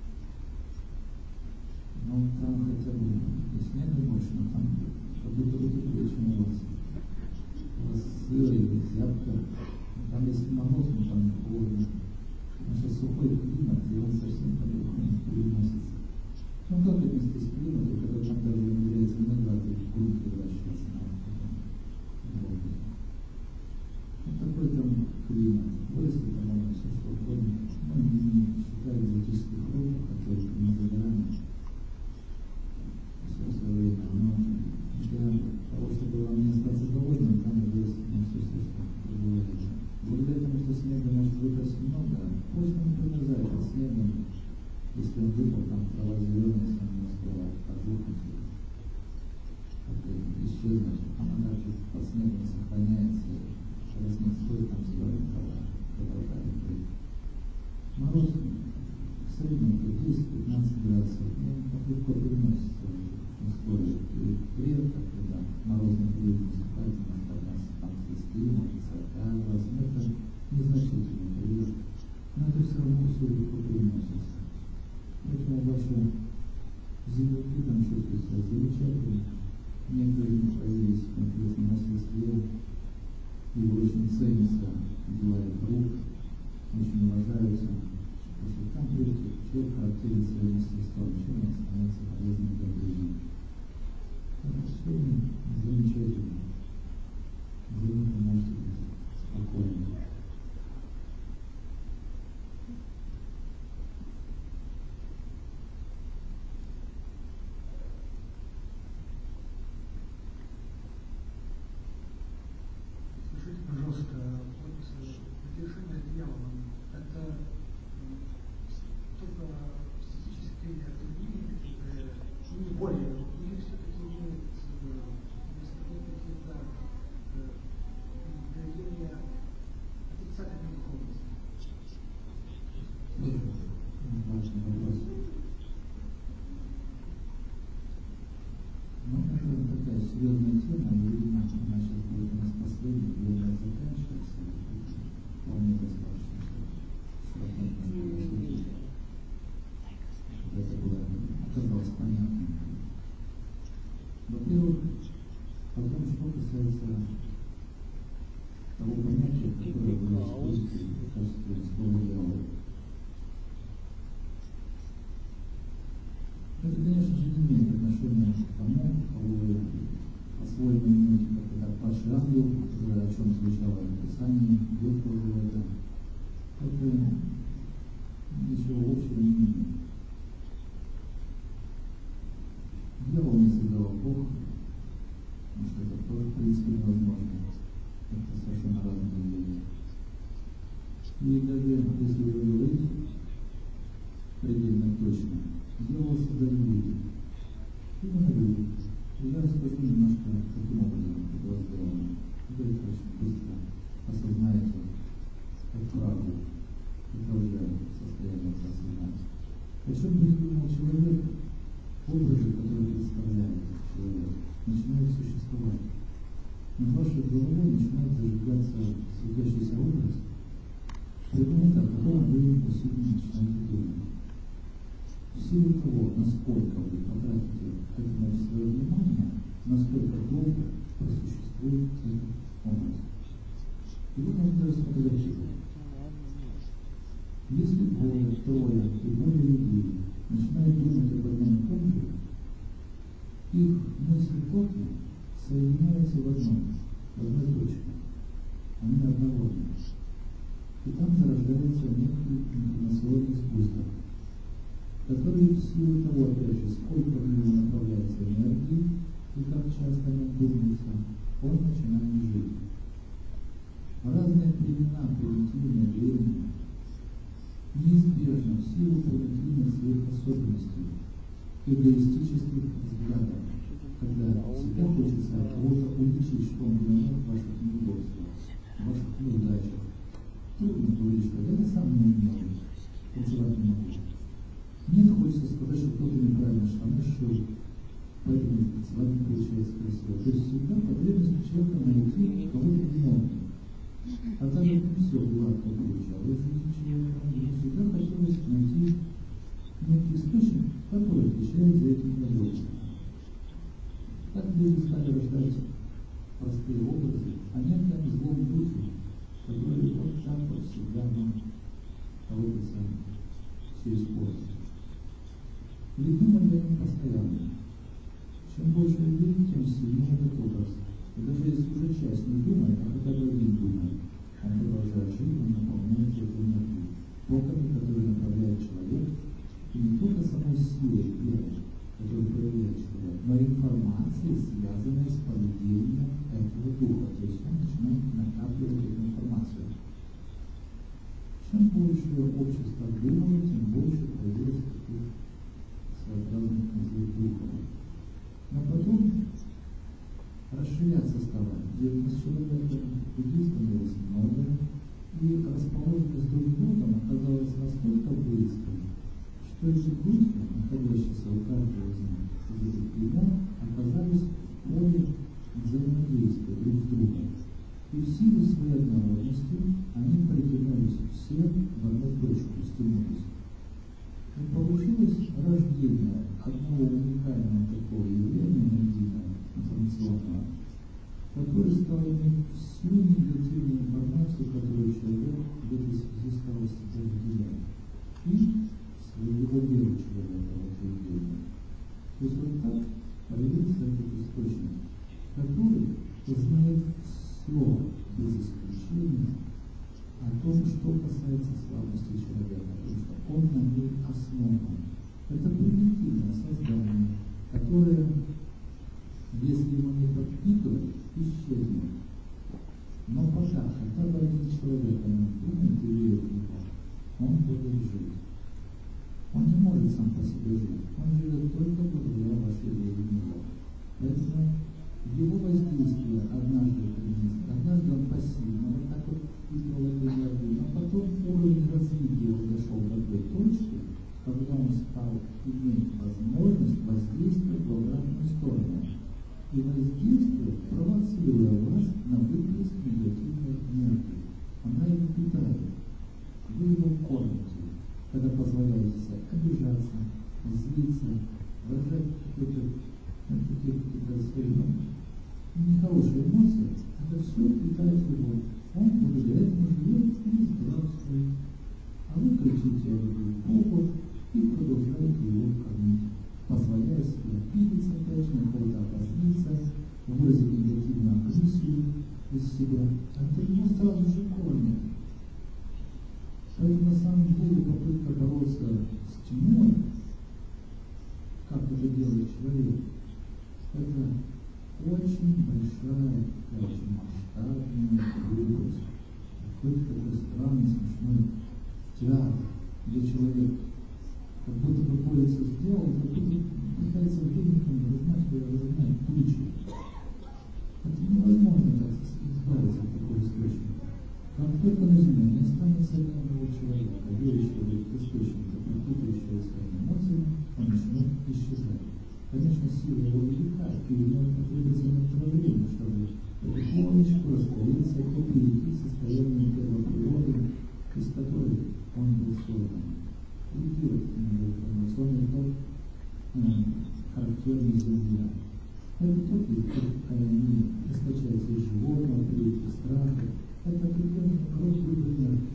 Ну, там хотя бы и снега больше, но там как будто бы теплее, чем у вас. У вас сыро или зябко. Там если мороз, но там холодно. Потому что сухой климат, и он совсем по-другому переносится. Ну, как отнести к климату, когда там даже внедряется виноград, и грунт превращается на воду. Вот такой там климат. Вырасти там можно все что угодно. Ну, не считая экзотических фруктов, которые не забираем. Все в свое время. Но для того, чтобы вам не остаться довольным, там вырасти все, что предлагается. Благодаря тому, что снега может выпасть много, почва не промерзает от снега. Если он выпал, там трава зеленая, если он не успевает пожухнуть, как-то исчезнуть, она также под снегом сохраняется, когда снег стоит, там зеленая трава продолжает быть. Мороз в среднем 10-15 градусов, но так легко переносится условия. И редко, когда морозный период наступает, может подняться там 30, может 40 градусов, но это незначительный период. Но это все равно все легко переносится. Поэтому ваши земляки там чувствуют себя замечательно. Некоторые не появились в конкретном мастерстве, и очень ценятся дела их рук, очень уважаются. Потому что там человек характерен своим мастерством, чем он становится полезным для других. Это все замечательно. За них вы можете быть спокойны. Скажите, пожалуйста, вот разрешение дьяволом, это только статические отклонения, не более, или все-таки имеет какие-то проявления отрицательной духовности? Важный вопрос. Ну, это такая серьезная тема, и, видимо, она сейчас будет у нас последняя, и она заканчивается, вполне достаточно, чтобы это было, оказалось понятно. Во-первых, потом, что касается того понятия, которое вы используете в качестве слова «дьявол». Это, конечно же, не имеет отношения к тому, кого вы по-своему имеете, как это падший ангел, о чем звучало в Писании, Ветхого Завета. Это ничего общего не имеет. Дьявол не создавал Бог, потому что это тоже, в принципе, невозможно. Это совершенно разные вещи. И даже если вы говорите предельно точно, дьявол создали люди. Именно люди. И я расскажу немножко, каким образом это было сделано. Вы это очень быстро осознаете как правду. Это уже состояние осознания. О чем придумал человек, образы, которые представляет человек, начинают существовать. Над вашей головой начинает зажигаться светящийся образ, предмет, о котором вы усиленно начинаете думать. В силу того, насколько вы потратите к этому свое внимание, настолько долго просуществует этот образ. Его можно даже сфотографировать. Если двое, трое и более людей начинают думать об одном и том же, их мысли токи соединяются в одной точке. Они однородны. И там зарождается некий информационный сгусток, который в силу того, опять же, сколько в него направляется энергии и как часто она думается, он начинает жить. Разные племена, примитивные, древние, неизбежно в силу примитивных своих особенностей, эгоистических взглядов, когда всегда хочется от кого-то уличить, что он говоришь, что я сам не умею, танцевать не могу. Мне хочется сказать, что кто-то неправильно штаны шил, поэтому танцевать не получается красиво. То есть всегда потребность у человека найти кого-то виновного. А так как не все гладко получалось в жизни человека, ему всегда хотелось найти некий источник, который отвечает за эти недостатки. Так люди стали рождать простые образы о неком злом духе, который вот так вот всегда нам колотится все испортит. Любимый не постоянно. Чем больше людей, тем сильнее этот образ. И даже если уже часть не думает, а хотя бы один думает, он продолжает жить, он наполняется этой энергией. Токами, которые направляет человек, и не только самой силой веры, которую проявляет человек, но и информацией, связанной с поведением этого духа. То есть он начинает накапливать эту информацию. Чем больше общество думало, тем больше появилось таких своеобразных злых духов. Но потом расширяться стало. Деятельность человека людей становилось много, и расположенность друг с другом оказалась настолько близкой, что эти группы, находящиеся у каждого из этих племен, оказались в поле взаимодействия друг с другом. И в силу своей однородности они притянулись все в одну точку, стянулись. И получилось рождение одного уникального такого явления, единого, информационного, который стал иметь всю негативную информацию, которую человек в этой связи стал себя выделять. И своего веру человека в это явление. То есть вот так появился этот источник, который знает все без исключения о том, что касается слабости человека, потому что он на ней основан. Это примитивное создание, которое, если его не подпитывать, исчезнет. Но пока хотя бы один человек о нем думает и верит в него, он будет жить. Он не может сам по себе жить. Он живет только благодаря вашей вере в него. Поэтому его воздействие однажды принес, однажды он пассивно, вот так вот впитывал эту энергию, но потом уровень развития его дошел до той точки, когда он стал иметь возможность воздействовать в обратную сторону. И воздействие, провоцируя вас на выплеск негативной энергии. Она его питает. Вы его кормите, когда позволяете себе обижаться, злиться, выражать какие-то свои нехорошие эмоции. Это все питает его. Он благодаря этому живет и здравствует. А вы кричите о любви Богу и продолжаете его кормить, позволяя себе обидеться опять же, на кого-то обозлиться, выразить негативную агрессию из себя. Это его сразу же кормит. Поэтому на самом деле попытка бороться с тьмой, как это делает человек, это очень большая, очень масштабная глупость. Какой-то такой странный, смешной театр, где человек как будто бы борется с дьяволом, как будто пытается веником разогнать тучи. Это невозможно так избавиться от такого источника. Как только на земле не останется ни одного человека, верящего в этот источник, пропитывающего своими эмоциями, он начнет исчезать. Конечно, сила его велика, и ему потребуется некоторое время, чтобы потихонечку раствориться и перейти в состояние первоприроды, из которой он был создан. Уйти от информационный ток, характерный земля. Это тот, они расточаются из животного, перейти страха. Это определенный кровь энергии.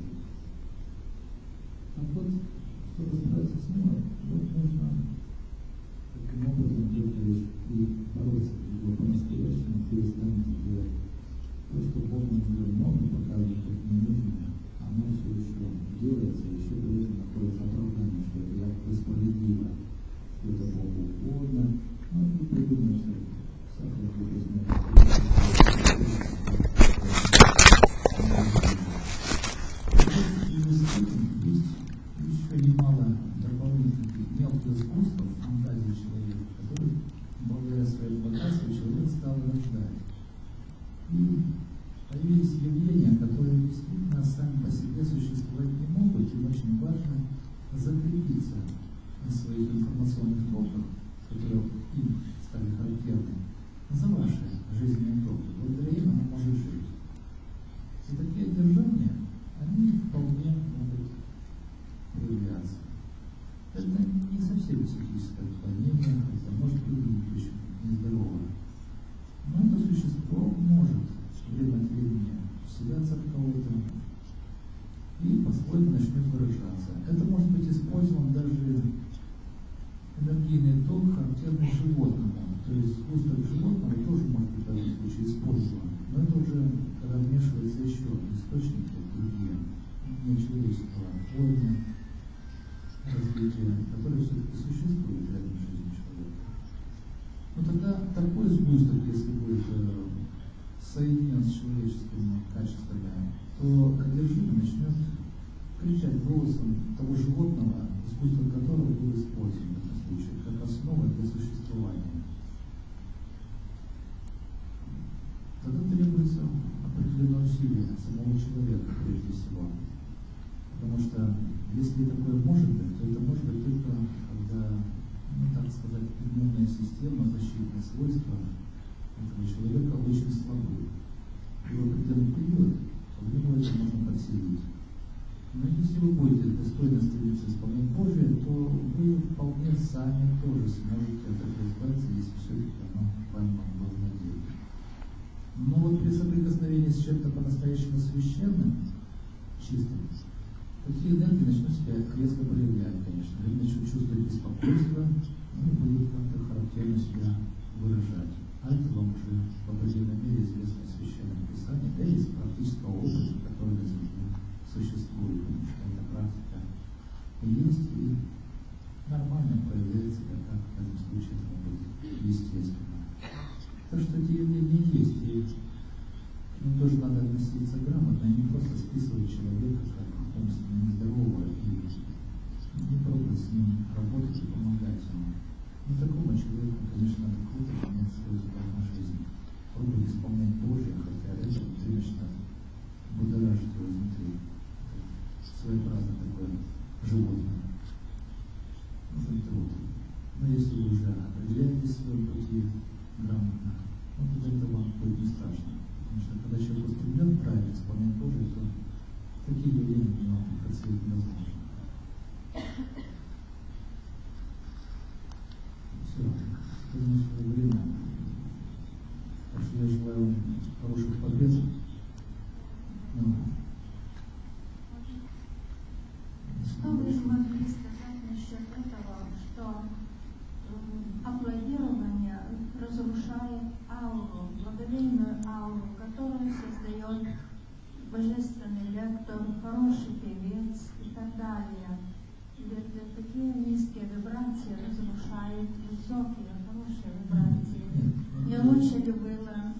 А вот, чтобы справиться с ним, вот нужно таким образом только лишь и бороться его по-настоящему, перестанет делать. То, что Бог нам уже много показывает, как не нужно, оно все еще делается, еще при этом находится оправдание, что это якобы справедливо, что это Богу угодно, но вы придумаете всякое глупостное. Есть еще немало дополнительных мелких искусств, фантазии человека, которые, благодаря своему богатству, человек стал рождать. И появились явления, которые действительно сами по себе существовать не могут, им очень важно закрепиться на своих информационных токах, которые им стали характерны, за ваши жизненные токи. Благодаря им она может жить. И такие держания, они вполне могут проявляться. Это не совсем психическое отклонение, хотя может выглядеть очень нездорово. Но это существо может время от времени вселяться в кого-то и по-своему начнет выражаться. Это может быть использован даже энергийный ток, характерный животному. То есть сгусток животного тоже может быть в этом случае использован. Но это уже когда вмешивается еще источники другие, нечеловеческого уровня развития, которые все-таки существуют в реальной жизни человека. Но тогда такой сгусток, если будет соединен с человеческими качествами, то одержимый начнет кричать голосом того животного, сгусток которого был использован в этом случае, как основа для существования. Тогда требуется определенное усилие самого человека прежде всего. Потому что если такое может быть, то это может быть только когда, так сказать, иммунная система, защитные свойства этого человека очень слабы. И в определенный период в него это можно подселить. Но если вы будете достойно стремиться исполнять Божие, то вы вполне сами тоже сможете от этого избавиться, если все-таки оно вами могло владеть. Но вот при соприкосновении с чем-то по-настоящему священным, чистым, такие энергии начнут себя резко проявлять, конечно. Люди начнут чувствовать беспокойство, и будут как-то характерно себя выражать. А это вам уже в определенной мере известно из Священного Писания, да и из практического опыта, который на Земле существует, потому что эта практика есть и нормально проявляет себя, как в этом случае это будет естественно. Так что эти явления есть, и к ним тоже надо относиться грамотно, и не просто списывать человека как умственно нездорового и не пробовать с ним работать и помогать ему. Но такому человеку, конечно, надо круто менять свой взгляд на жизнь, пробовать исполнять Божие, хотя это внутри начинает будоражить его изнутри. Своеобразно такое животное. Нужен труд. Но если вы уже определяете свои пути грамотно, тогда это вам будет не страшно. Потому что когда человек устремлен правильно исполнять Божие, то такие явления у него процветать невозможно. Все, это не свое время. Так что я желаю вам хороших побед. Что вы могли сказать насчет этого, что аплодирование разрушает ауру, благовейную ауру, которую создает божественный лектор, хороший певец и так далее. Ведь такие низкие вибрации разрушают высокие, хорошие вибрации. Не лучше ли было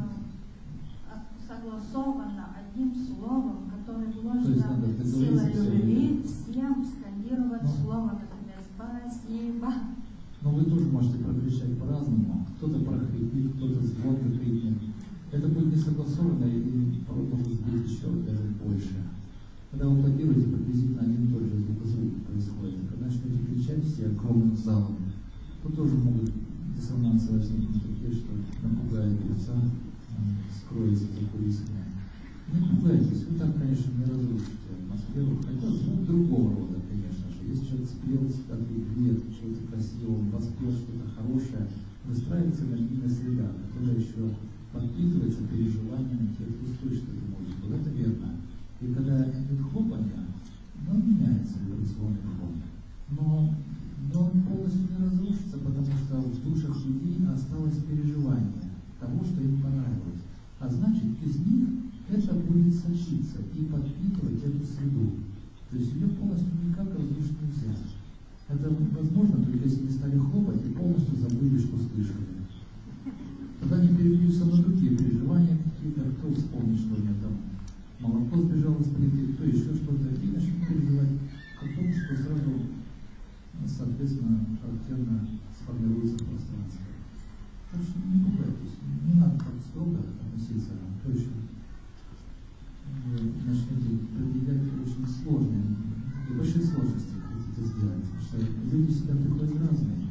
согласовано одним словом, которое вложено сила любви, всем скандировать слово, например, «спасибо». Но вы тоже можете прокричать по-разному. Кто-то прохрипит, кто-то звонко крикнет. Это будет не согласованно и порой может быть еще даже больше. Когда вы аплодируете, приблизительно один и тот же звук происходит. Когда начнете кричать все огромным залом, то тоже могут диссонансы возникнуть такие, что напугает певца, скроется за кулисами. Не пугайтесь, вы так, конечно, не разрушите атмосферу, хотя звук другого рода, конечно же. Если человек спел от любви, от чего-то красивого, он воспел что-то хорошее, выстраивается энергийная среда, которая еще подпитывается переживаниями тех, кто слышит эту музыку. Это верно. И когда идет хлопанье, меняется вибрационный фон. Но он полностью не разрушится, потому что в душах людей осталось переживание того, что им понравилось. А значит, из них это будет сочиться и подпитывать эту среду. То есть ее полностью никак разрушить нельзя. Это возможно только если не стали хлопать и полностью забыли, что слышали. Тогда они перебьются на другие переживания какие-то, кто вспомнит, что у него там молоко сбежало с плиты, кто еще что-то, и начнет переживать о том, что сразу, соответственно, характерно сформируется пространство. Так что не пугайтесь, не надо так строго относиться. То еще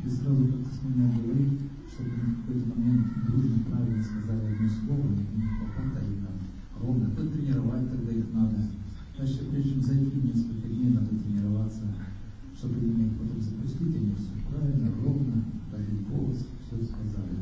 И сразу как-то с меня говорит, чтобы в какой-то момент дружно, правильно сказали одно слово, не хватает, а именно ровно. Потренировать тогда их надо. Значит, прежде чем зайти несколько дней, надо тренироваться, чтобы иметь потом запустить, они все правильно, ровно, один голос, все сказали.